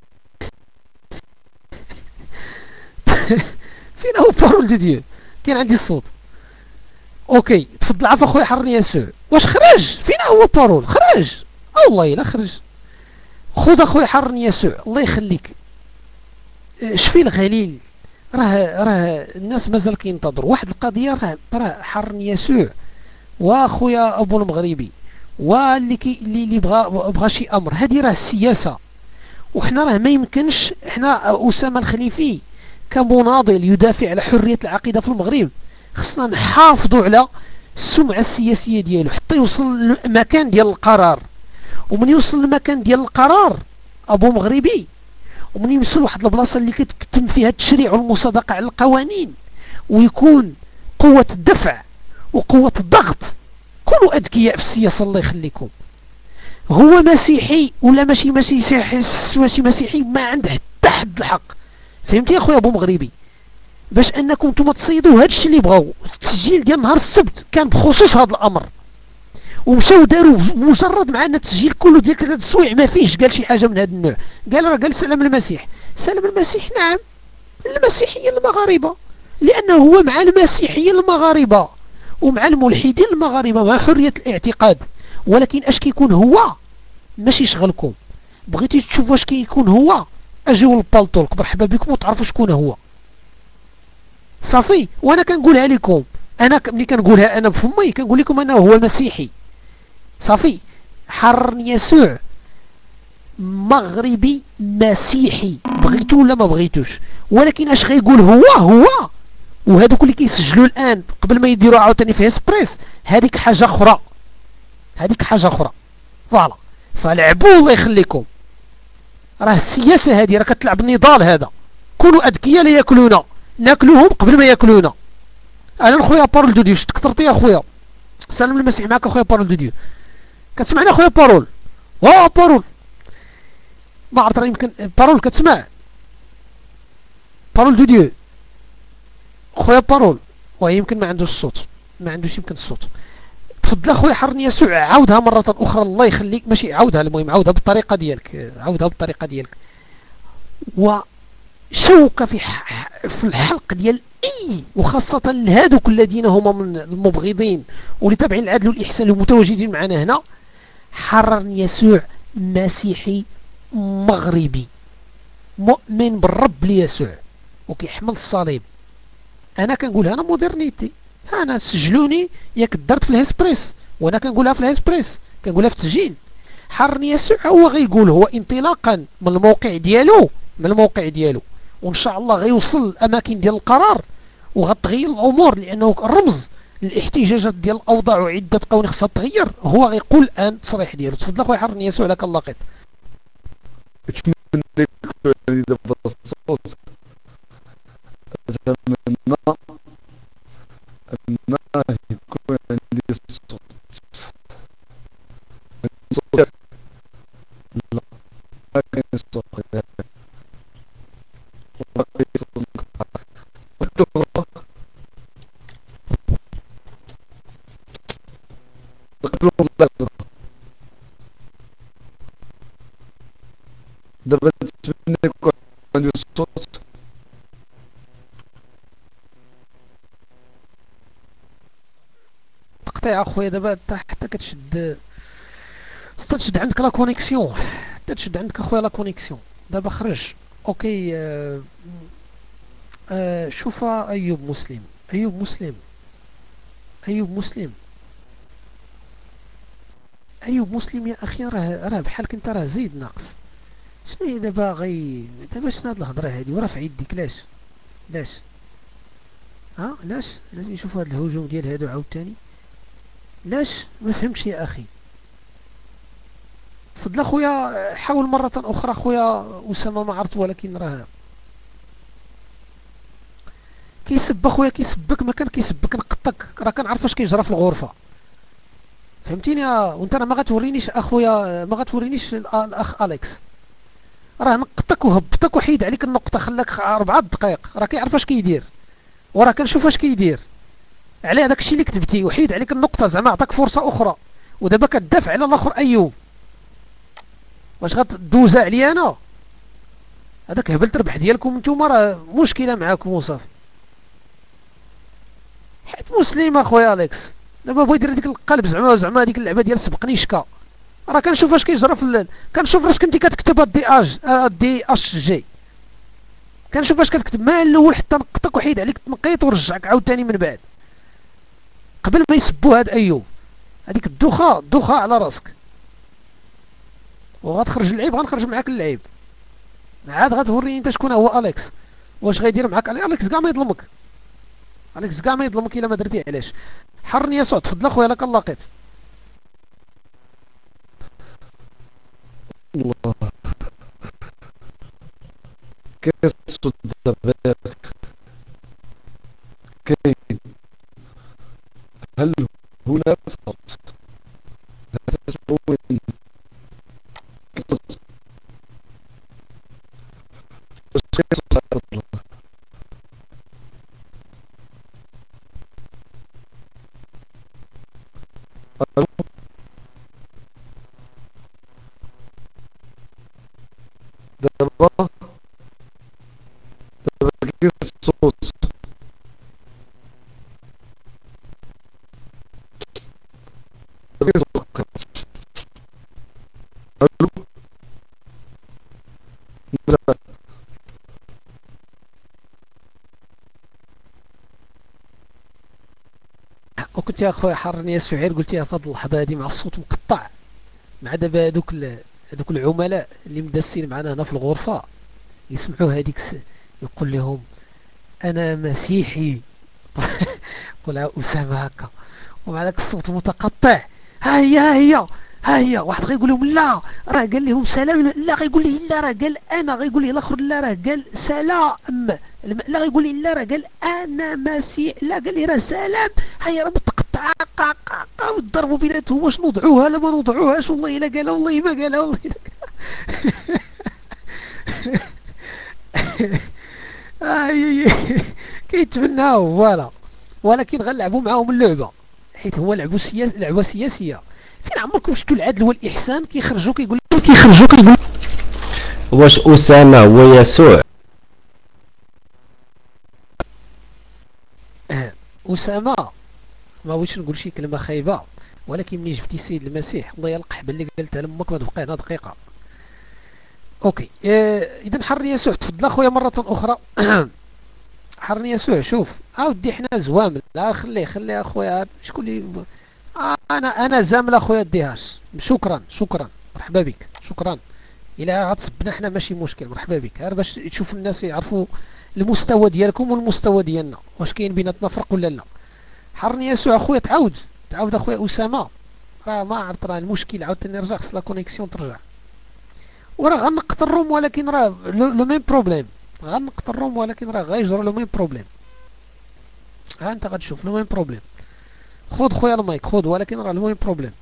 فين هو بارول دو ديو؟ كاين عندي الصوت. اوكي تفضل عفوا خويا حرني يسوع. واش خرج؟ فين هو بارول؟ خرج والله الا خرج. خذ اخويا حرني يسوع الله يخليك، شفي الغليل. راه راه الناس مازال كينتظروا واحد القضيه. راه راه حرني يسوع واخويا ابو المغربي واللي كي اللي اللي بغى بغى شي امر، هذه راه السياسه. وحنا راه ما يمكنش حنا اسامه الخليفي كمناضل يدافع على حريه العقيده في المغرب خصنا نحافظوا على السمعه السياسيه ديالو حتى يوصل للمكان ديال القرار. ومن يوصل للمكان ديال القرار ابو مغربي، ومن يوصل لواحد البلاصه اللي كتتم فيها التشريع والمصادقه على القوانين، ويكون قوه الدفع وقوه الضغط. كونوا اذكياء في السياسه الله يخليكم. هو مسيحي ولا ماشي مسيحي، ماشي مسيحي ما عنده حتى حد الحق. فهمتي يا خويا ابو مغربي؟ باش انكم نتوما تصيدوا هذا الشيء اللي بغاو. التسجيل ديال نهار السبت كان بخصوص هذا الامر، ومشاو داروا مجرد مع ان التسجيل كله ديال ثلاث سوايع ما فيهش قال شي حاجه من هذا النوع. قال راه قال سلام المسيح. سلام المسيح نعم المسيحيين المغاربه، لانه هو مع المسيحيين المغاربه ومع الملحدين المغاربه مع حريه الاعتقاد. ولكن اش كيكون هو ماشي شغلكم. بغيتي تشوف واش كيكون هو اجيو للبالطولك مرحبا بكم وتعرفوا شكون هو صافي. وانا كنقولها لكم، انا ملي كنقولها انا بفمي كنقول لكم انا هو مسيحي صافي. حرني يسوع مغربي مسيحي بغيتو ولا ما بغيتوش. ولكن اش غيقول هو هو وهذوك اللي كيسجلوا الان قبل ما يديروا عاوتاني في اسبريس هذيك حاجه اخرى، هذيك حاجه اخرى فوالا. فلعبوا الله يخليكم، راه السياسه هذه راه كتلعب النضال هذا. كونوا اذكياء لا ياكلونا، ناكلوهم قبل ما ياكلونا. انا خويا بارول دو ديو شت كثرتي يا خويا. سلام المسيح معك اخويا بارول دو ديو. كتسمعني اخويا بارول؟ وا بارول ما عرفت راه يمكن بارول كتسمع؟ بارول دو ديو خويا بارول. واه يمكن ما عندوش الصوت، ما عندوش يمكن الصوت. تفضل اخويا حرني يسوع عاودها مره اخرى الله يخليك. ماشي عاودها، المهم عاودها بالطريقه ديالك، عاودها بالطريقه ديالك. وشوكه في في الحلق ديال اي وخاصه لهذوك الذين هما من المبغضين واللي تابعين العدل والاحسان المتواجدين معنا هنا. حرني يسوع مسيحي مغربي مؤمن بالرب ليسوع وكيحمل الصليب. انا كنقولها انا مودرنيتي، انا سجلوني ياك درت في الهسبريس وانا كنقولها في الهسبريس، كنقولها في التسجيل. حرني يسوع هو غيقول هو انطلاقا من الموقع ديالو، من الموقع ديالو وان شاء الله غيوصل الاماكن ديال القرار وغتغير الامور، لانه الرمز الاحتجاجات ديال الاوضاع وعده قوانين خصها تغير هو غيقول الان التصريح ديالو. تفضل اخويا حرني يسوع لك اللقيط. دابا الصوت اتمنى ان يكون عندي الصوت. لا ما كاين الصوت. دابا نتمنى يكون عندي الصوت. تقطيع اخويا دابا حتى كتشد حتى تشد عندك لا كونيكسيون، حتى تشد عندك اخويا لا كونيكسيون. دابا خرج اوكي. آه آه شوف ايوب مسلم، ايوب مسلم، ايوب مسلم، ايوب مسلم يا اخي. راه راه بحالك انت راه زيد ناقص. شنو هي دابا غي دابا شنو هاد الهضره هادي ورافع يديك؟ لاش لاش ها لاش لازم نشوف هاد الهجوم ديال هادو عاوتاني. لاش ما فهمتش يا اخي. تفضل اخويا حاول مره اخرى اخويا اسامه. ما عرفت ولكن راه كيسب اخويا، كيسبك ما كان كيسبك نقطك. راه كنعرف اش كيجرى في الغرفه فهمتيني. وانت راه ما غتورينيش اخويا، ما غتورينيش الاخ اليكس. راه نقطك وهبطك وحيد عليك النقطه خلاك اربعه دقائق. راه كيعرف اش كيدير وراه كنشوف اش كيدير على هذاك الشيء اللي كتبتي وحيد عليك النقطه. زعما عطاك فرصه اخرى ودابا كتدافع على الاخر ايوب. واش غتدوزها عليا انا؟ هذاك هبل تربح ديالكم نتوما راه مشكله معاكم وصافي. حيت مسلم اخويا اليكس دابا بغا يدير هذيك القلب زعما زعما هذيك اللعبه ديال سبقني شكا. راه كنشوف اش كيجرى في الليل، كنشوف اش كنتي كتكتب دي اج دي اش جي، كنشوف اش كتكتب ما الاول حتى نقطك وحيد عليك التنقيط ورجعك عاوتاني من بعد قبل ما يسبوا هاد ايوب. هذيك الدوخه الدوخه على راسك. وغتخرج اللعيب غنخرج معاك اللعيب عاد غتوريني انت شكون هو اليكس. واش غيدير معاك اليكس؟ كاع ما يظلمك اليكس، كاع ما يظلمك الا ما درتي. علاش؟ حرني يسوع. تفضل اخويا لك اللقيط. الله كاين الصوت دابا كاين. هل هناك صوت؟ لا تسمعون صوت؟ واش كاين صوت عبد الله؟ الو دابا دابا كاين الصوت. دابا كاين الصوت. الو وكنت يا اخويا حرني يا سعير، قلت يا في هذه اللحظه هذه مع الصوت مقطع، مع دابا هذوك هذوك العملاء اللي مدسين معنا هنا في الغرفه يسمعوا هذيك س... يقول لهم انا مسيحي قولها اسامه هكا، ومع ذاك الصوت متقطع، ها هي ها هي ها هي واحد غيقول لهم لا راه قال لهم سلام، لا غيقول لي لا راه قال انا، غيقول لي الاخر لا راه قال سلام، لا غيقول لي لا راه قال انا مسيح، لا قال لي راه سلام، هيا راه متقطعه قاقا وضربوا بيناتهم واش نوضعوها لا ما نوضعوهاش، والله الا قالها والله ما قالها والله الا قالها كيتمناو فوالا، ولكن غنلعبوا معاهم اللعبه حيت هو لعبوا سياسه، لعبه سياسيه. فين عمركم شفتوا العدل والاحسان كيخرجوا كيقول كيخرجوا كيقول واش اسامه هو يسوع؟ اسامه ما بغيتش نقول شي كلمه خايبه، ولكن ملي جبتي السيد المسيح الله يلقح باللي قلتها لامك ما تبقى هنا دقيقه. اوكي اه اذا حرني يسوع تفضل اخويا مره اخرى. حرني يسوع شوف اودي حنا زوامل، لا خليه خليه اخويا شكون اللي آه انا انا زامل اخويا ديهاش، شكرا شكرا مرحبا بك شكرا. الى غتصبنا حنا ماشي مشكل، مرحبا بك، غير باش تشوف الناس يعرفوا المستوى ديالكم والمستوى ديالنا واش كاين بيناتنا فرق ولا لا. حرني يسوع اخويا تعاود تعاود اخويا اسامه، راه ما عرفت راه المشكل عاوتاني نرجع خص لا كونيكسيون ترجع، وراه غنقط الروم ولكن راه لو ميم بروبليم، غنقط الروم ولكن راه غيجرى لو ميم بروبليم. ها انت غتشوف لو ميم بروبليم. خذ خويا المايك خذ، ولكن راه لو ميم بروبليم.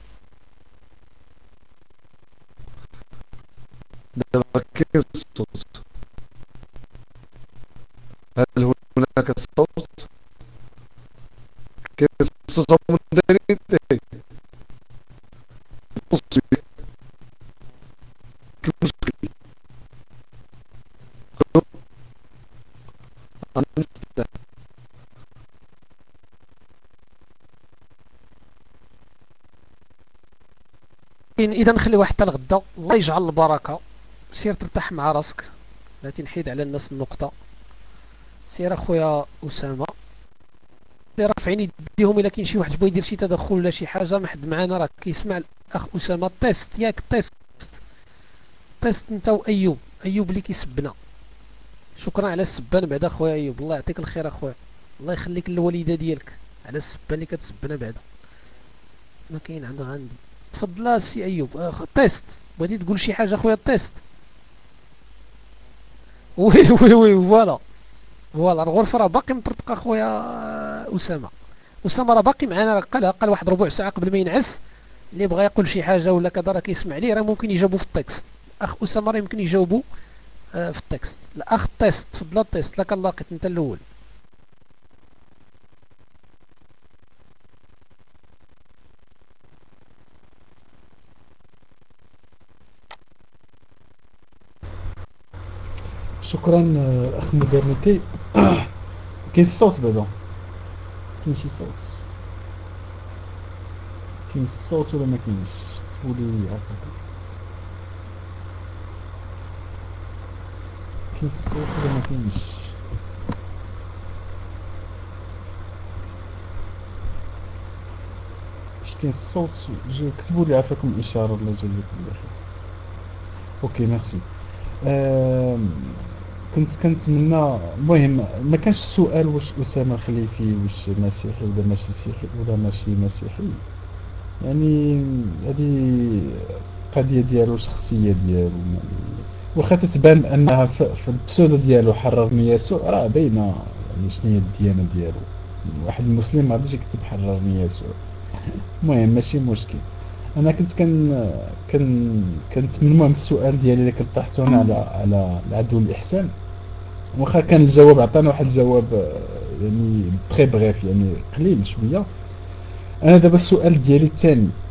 دابا كاين الصوت، هل هناك صوت؟ كاين الصوت مودريتي المشكل اذا نخلي واحد حتى الغدا، الله يجعل البركه. سير ترتاح مع راسك، لا تنحيد على الناس النقطه. سير اخويا اسامه رافع عيني يديهم، الا كاين شي واحد بغى يدير شي تدخل ولا شي حاجه، ما حد معانا راه كيسمع الاخ اسامه. تيست ياك تيست تيست انت وايوب، ايوب اللي كيسبنا. شكرا على السبان بعدا اخويا ايوب، الله يعطيك الخير اخويا، الله يخليك للوالده ديالك على السبان اللي كتسبنا بعدا. ما كاين عنده عندي. تفضل السي ايوب. أخ... تيست بغيتي تقول شي حاجه اخويا تيست؟ وي وي وي فوالا فوالا الغرفه راه باقي مطرطقه اخويا اسامه. اسامه راه باقي معنا، راه قالها قال واحد ربع ساعه قبل ما ينعس، اللي بغى يقول شي حاجه ولا كذا راه كيسمع ليه، راه ممكن يجاوبو في التكست. اخ اسامه راه يمكن يجاوبو آه في التكست. الاخ تيست تفضل التيست، لك لاقيت انت الاول. شكرا اخ مودرنيتي. كاين الصوت بعدا؟ كاين شي صوت؟ كاين الصوت ولا ما كاينش؟ كتبوا لي هكا. كاين الصوت ولا ما كاينش؟ واش كاين الصوت؟ كتبوا لي عافاكم الاشاره، الله يجازيكم بخير. اوكي ميرسي. آه كنت كنتمنى، المهم ما كانش السؤال واش اسامه خليفي واش مسيحي ولا ماشي مسيحي ولا ماشي مسيحي، يعني هذه قضيه ديالو شخصيه ديالو، واخا تتبان انها في البسودو ديالو حررني يسوع راه باينه يعني شنو هي الديانه ديالو. واحد المسلم ما غاديش يكتب حررني يسوع. المهم ماشي مشكل. انا كنت كان كان كنت من المهم السؤال ديالي اللي كنت طرحته انا على على العدل والاحسان، واخا كان الجواب عطانا واحد الجواب يعني بخي بغيف يعني قليل شويه. انا دابا السؤال ديالي الثاني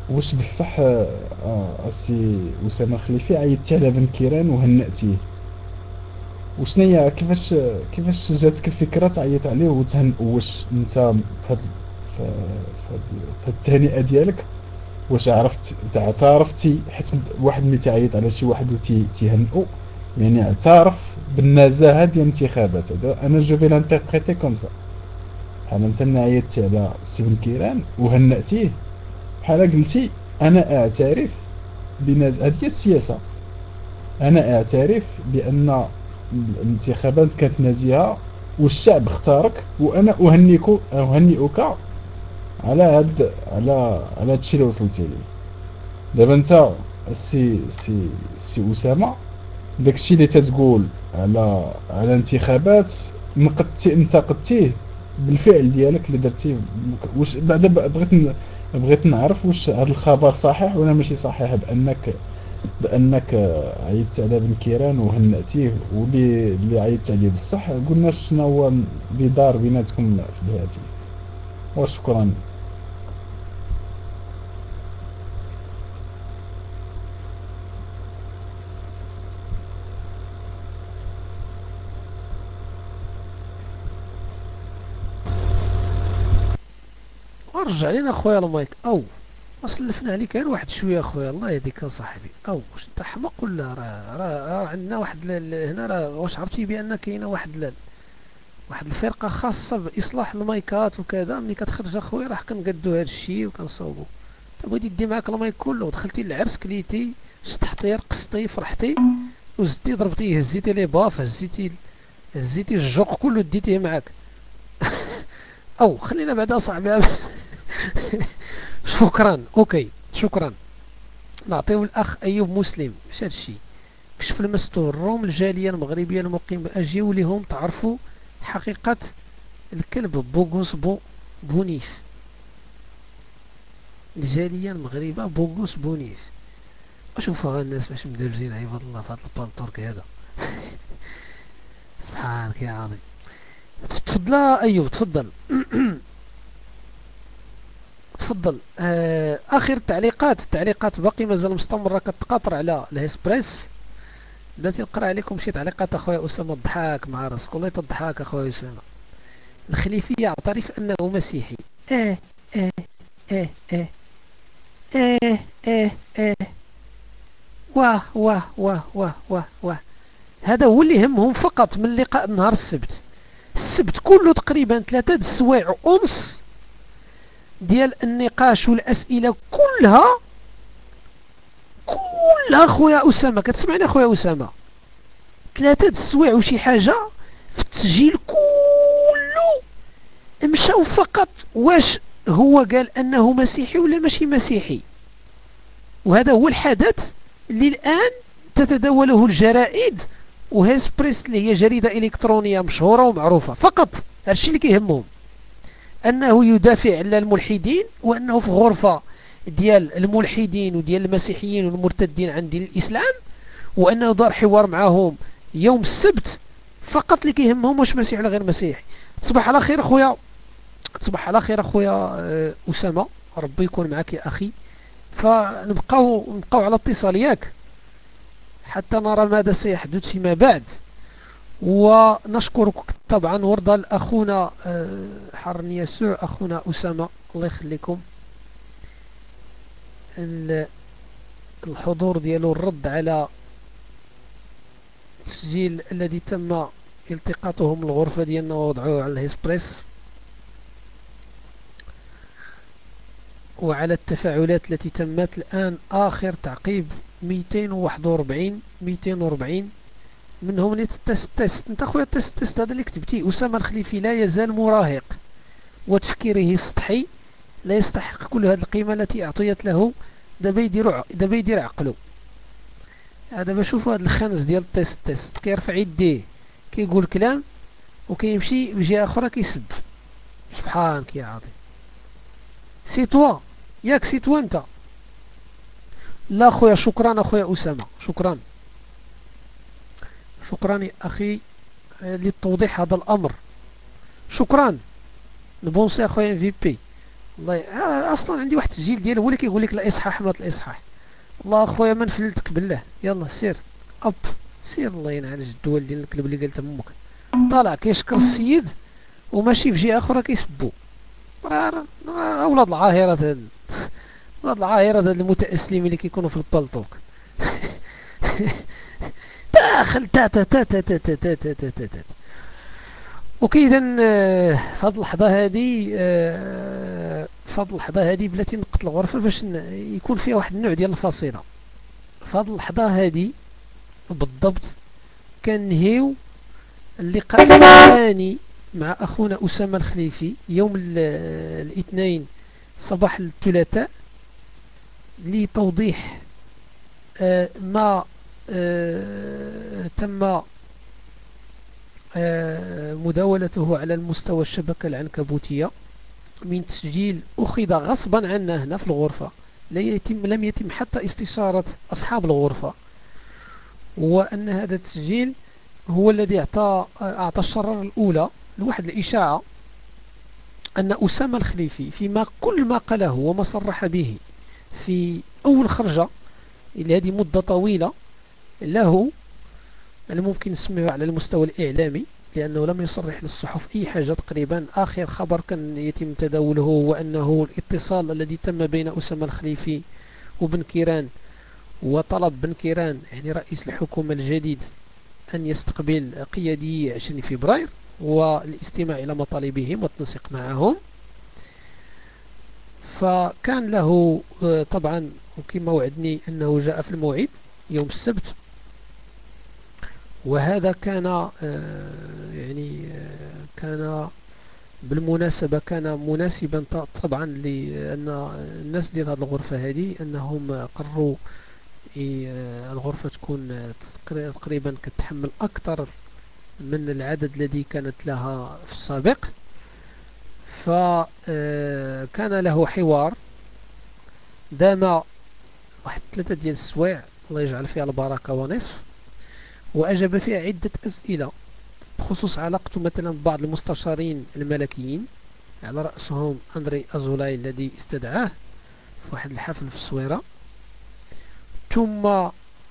واش بصح آه، آه، السي اسامه الخليفي عيطتي على بن كيران وهنأتيه؟ وشنو هي كيفاش كيفاش جاتك الفكره تعيط عليه وتهن؟ واش انت في هاد في في هاد في هاد التهنئه ديالك واش عرفت اعترفتي حيت واحد ملي تعيط على شي واحد وتي تيهنئو يعني اعترف بالنزاهه ديال الانتخابات؟ هذا انا جو في لانتربريتي كوم سا. بحال انت ملي عيطتي على ستيفن كيران وهنأتيه بحال قلتي انا اعترف بنزاهه هذه السياسه، انا اعترف بان الانتخابات كانت نزيهه والشعب اختارك، وانا اهنيك اهنئك على هاد على على هادشي اللي وصلتي ليه. دابا انت السي سي سي اسامه داكشي اللي تتقول على على انتخابات نقدتي انتقدتيه بالفعل ديالك اللي درتي. واش بعدا بغيت ن- بغيت نعرف واش هذا الخبر صحيح ولا ماشي صحيح بانك بانك عيطت على بن كيران وهنأتيه، واللي اللي عيطت عليه بصح قلنا شنو هو اللي دار بيناتكم في الهاتف. وشكرا. ورجع لينا خويا المايك. او وصلفنا عليك غير واحد شويه خويا، الله يهديك صاحبي. او واش انت حمق ولا راه راه راه عندنا واحد ل- ل- هنا راه واش عرفتي بان كاينه واحد ل- واحد الفرقه خاصه باصلاح المايكات وكذا. ملي كتخرج اخويا راه كنقادو هذا الشيء وكنصوبو. انت بغيتي دي معاك المايك كله ودخلتي للعرس كليتي شطحتي رقصتي فرحتي وزدتي ضربتي هزيتي لي باف هزيتي هزيتي الجوق كله ديتيه معاك. او خلينا بعدا صاحبي. شكرا. اوكي شكرا. نعطيو الاخ ايوب مسلم. اش هادشي؟ كشف المستور الروم الجاليه المغربيه المقيم اجيو لهم تعرفوا حقيقه الكلب بوغوس بو بونيف. الجاليه المغربيه بوغوس بونيف. اشوفوا الناس باش مدرزين عباد الله في هذا البالطورك هذا. سبحانك يا عظيم. تفضل ايوب تفضل. تفضل. آه اخر التعليقات التعليقات باقي مازال مستمره كتقاطر على الهيسبريس. بلاتي نقرا عليكم شي تعليقات اخويا اسامه. الضحاك مع راسك والله تضحك اخويا اسامه. الخليفي يعترف انه مسيحي. اه اه اه اه اه اه اه واه واه واه واه واه واه. هذا هو اللي يهمهم فقط من لقاء نهار السبت. السبت كله تقريبا ثلاثة د السوايع ونص ديال النقاش والاسئله كلها كلها خويا اسامه. كتسمعني خويا اسامه؟ ثلاثه د السوايع وشي حاجه في التسجيل كله مشاو فقط واش هو قال انه مسيحي ولا ماشي مسيحي. وهذا هو الحدث اللي الان تتداوله الجرائد وهيسبريس اللي هي جريده الكترونيه مشهوره ومعروفه. فقط هادشي اللي كيهمهم، انه يدافع على الملحدين وانه في غرفه ديال الملحدين وديال المسيحيين والمرتدين عن دين الاسلام، وانه دار حوار معهم يوم السبت. فقط اللي كيهمهم واش مسيحي ولا غير مسيحي. تصبح على خير اخويا. تصبح على خير اخويا آه، اسامه. ربي يكون معك يا اخي. فنبقاو نبقاو على اتصال ياك حتى نرى ماذا سيحدث فيما بعد. ونشكرك طبعا ورضا اخونا آه، حرن يسوع اخونا اسامه الله يخليكم ال- الحضور ديالو الرد على التسجيل الذي تم التقاطه من الغرفة ديالنا ووضعوه على الهيسبريس، وعلى التفاعلات التي تمت الآن. آخر تعقيب مئتين وواحد وأربعين مئتين وأربعين منهم اللي تست تست. انت خويا تست تست هذا اللي كتبتيه. أسامة الخليفي لا يزال مراهق وتفكيره السطحي لا يستحق كل هذه القيمة التي أعطيت له. دابا يدير دابا يدير عقله. هذا بشوف هذا الخنز ديال التست تست كيرفع يديه كيقول كلام وكيمشي بجهة أخرى كيسب. سبحانك يا عظيم. سي توا ياك سي توا انت. لا خويا شكرا اخويا اسامه شكرا شكرا يا اخي للتوضيح هذا الامر. شكرا. نبونسي اخويا ام في بي. والله آه، اصلا عندي واحد التسجيل ديالو هو اللي كيقول لك الاصحاح ما الاصحاح. الله اخويا ما نفلتك بالله، يلا سير اب سير الله ينعل الدول ديال الكلب اللي قالت امك. طالع كيشكر السيد وماشي في جهه اخرى كيسبو. راه راه اولاد العاهرات هاد اولاد العاهرات هاد المتاسلمين اللي كيكونوا في البلطوك. داخل تا تا تا تا تا تا تا تا تا تا. اوكي اذا في هذه اللحظه هذه في هذه اللحظه هذه بلاتي نقط الغرفه باش يكون فيها واحد النوع ديال الفصيله. في هذه اللحظه هذه بالضبط كنهيو اللقاء الثاني مع اخونا اسامه الخليفي يوم الاثنين صباح الثلاثاء لتوضيح ما تم مداولته على المستوى الشبكة العنكبوتية من تسجيل أخذ غصبا عنا هنا في الغرفة. لا يتم لم يتم حتى استشارة أصحاب الغرفة، وأن هذا التسجيل هو الذي أعطى أعطى الشرارة الأولى لواحد الإشاعة أن أسامة الخليفي فيما كل ما قاله وما صرح به في أول خرجة إلى هذه مدة طويلة له أنا ممكن نسميه على المستوى الإعلامي، لأنه لم يصرح للصحف أي حاجة تقريبا. آخر خبر كان يتم تداوله هو أنه الاتصال الذي تم بين أسامة الخليفي وبن كيران وطلب بن كيران يعني رئيس الحكومة الجديد أن يستقبل قيادي عشرين فبراير والاستماع إلى مطالبهم والتنسيق معهم. فكان له طبعا وكما وعدني أنه جاء في الموعد يوم السبت، وهذا كان يعني كان بالمناسبة كان مناسبا طبعا لأن الناس ديال هذه الغرفة هذه أنهم قرروا الغرفة تكون تقريبا كتحمل أكثر من العدد الذي كانت لها في السابق. فكان له حوار دام واحد ثلاثة ديال السوايع الله يجعل فيها البركة ونصف، وأجاب فيها عدة أسئلة بخصوص علاقته مثلا ببعض المستشارين الملكيين على رأسهم أندري أزولاي الذي استدعاه في واحد الحفل في الصويرة، ثم آآ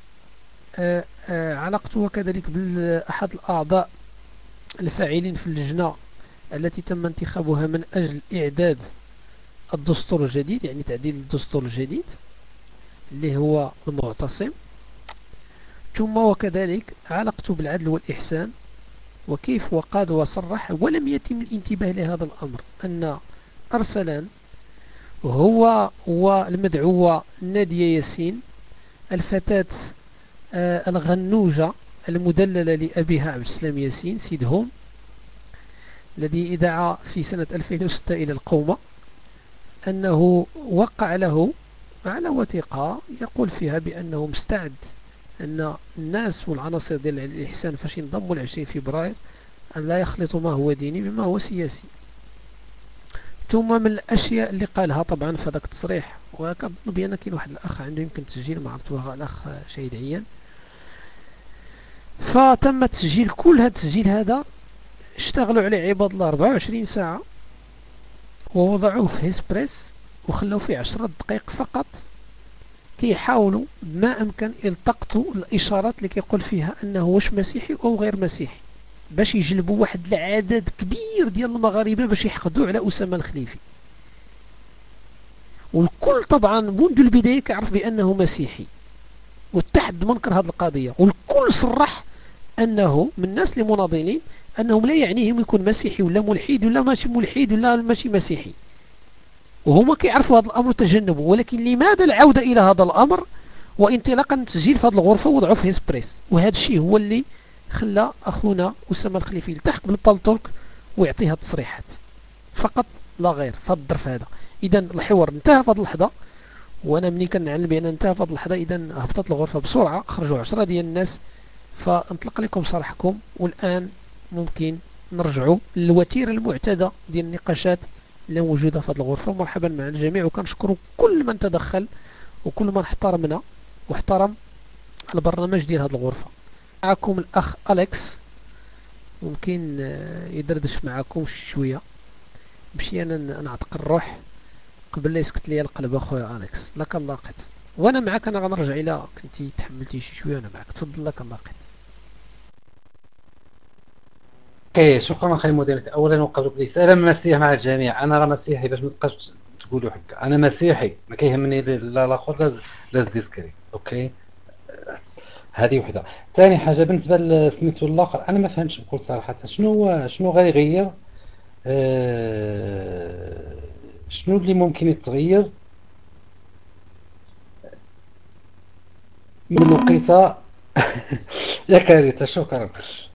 آآ علاقته كذلك بأحد الأعضاء الفاعلين في اللجنة التي تم انتخابها من أجل إعداد الدستور الجديد يعني تعديل الدستور الجديد اللي هو المعتصم، ثم وكذلك علاقته بالعدل والإحسان وكيف وقاد وصرح ولم يتم الانتباه لهذا الأمر أن أرسلان هو والمدعوة نادية ياسين الفتاة آه الغنوجة المدللة لأبيها عبد السلام ياسين سيدهم الذي دعا في سنة ألفين وستة إلى القومة أنه وقع له على وثيقة يقول فيها بأنه مستعد أن الناس والعناصر ديال الإحسان فاش ينضموا لعشرين فبراير أن لا يخلطوا ما هو ديني بما هو سياسي. ثم من الأشياء اللي قالها طبعا في هذاك التصريح، وكنظن بأن كاين واحد الأخ عنده يمكن تسجيل ما عرفتوها الأخ شهيد عيان، فتم تسجيل كل هذا التسجيل هذا اشتغلوا عليه عباد الله أربعة وعشرين ساعة ووضعوه في هيسبريس وخلوا فيه عشرة دقائق فقط كيحاولوا ما أمكن التقطوا الإشارات اللي كيقول فيها أنه واش مسيحي أو غير مسيحي باش يجلبوا واحد العدد كبير ديال المغاربة باش يحقدوا على أسامة الخليفي. والكل طبعا منذ البداية كيعرف بأنه مسيحي واتحد منكر هذه القضية، والكل صرح أنه من الناس اللي مناضلين أنهم لا يعنيهم يكون مسيحي ولا ملحد ولا ماشي ملحد ولا ماشي مسيحي، وهما كيعرفوا هذا الأمر تجنبوا. ولكن لماذا العودة إلى هذا الأمر وانطلاقا التسجيل في هذه الغرفة وضعوه في هيسبريس؟ وهذا الشيء هو اللي خلى أخونا أسامة الخليفي يلتحق بالبالتورك ويعطيها تصريحات فقط لا غير في هذا الظرف هذا. إذا الحوار انتهى في هذه اللحظة، وأنا مني كنعلم بأن انتهى في هذه اللحظة إذا هبطت الغرفة بسرعة، خرجوا عشرة ديال الناس، فانطلق لكم صرحكم. والآن ممكن نرجعوا للوتيرة المعتادة ديال النقاشات اللي موجودة في هذه الغرفة. مرحبا مع الجميع، وكنشكروا كل من تدخل وكل من احترمنا واحترم البرنامج ديال هذه الغرفة. معكم الأخ أليكس ممكن يدردش معكم شوية باش أنا نعتق الروح قبل لا يسكت لي القلب اخويا اليكس. لك اللاقط. وانا معك، انا غنرجع الى كنتي تحملتي شي شويه وانا معك. تفضل لك اللاقط. اوكي شكرا اخي المدير. اولا وقبل كل شيء سلام مسيح مع الجميع. انا راه مسيحي باش ما تبقاش تقولوا حكا، انا مسيحي ما كيهمني لا الاخر لا لا الديسكري. اوكي هذه وحده. ثاني حاجه بالنسبه لسميتو الاخر، انا ما فهمتش بكل صراحه شنو شنو غيغير، أه شنو اللي ممكن يتغير من وقيته يا كارثه. شكرا.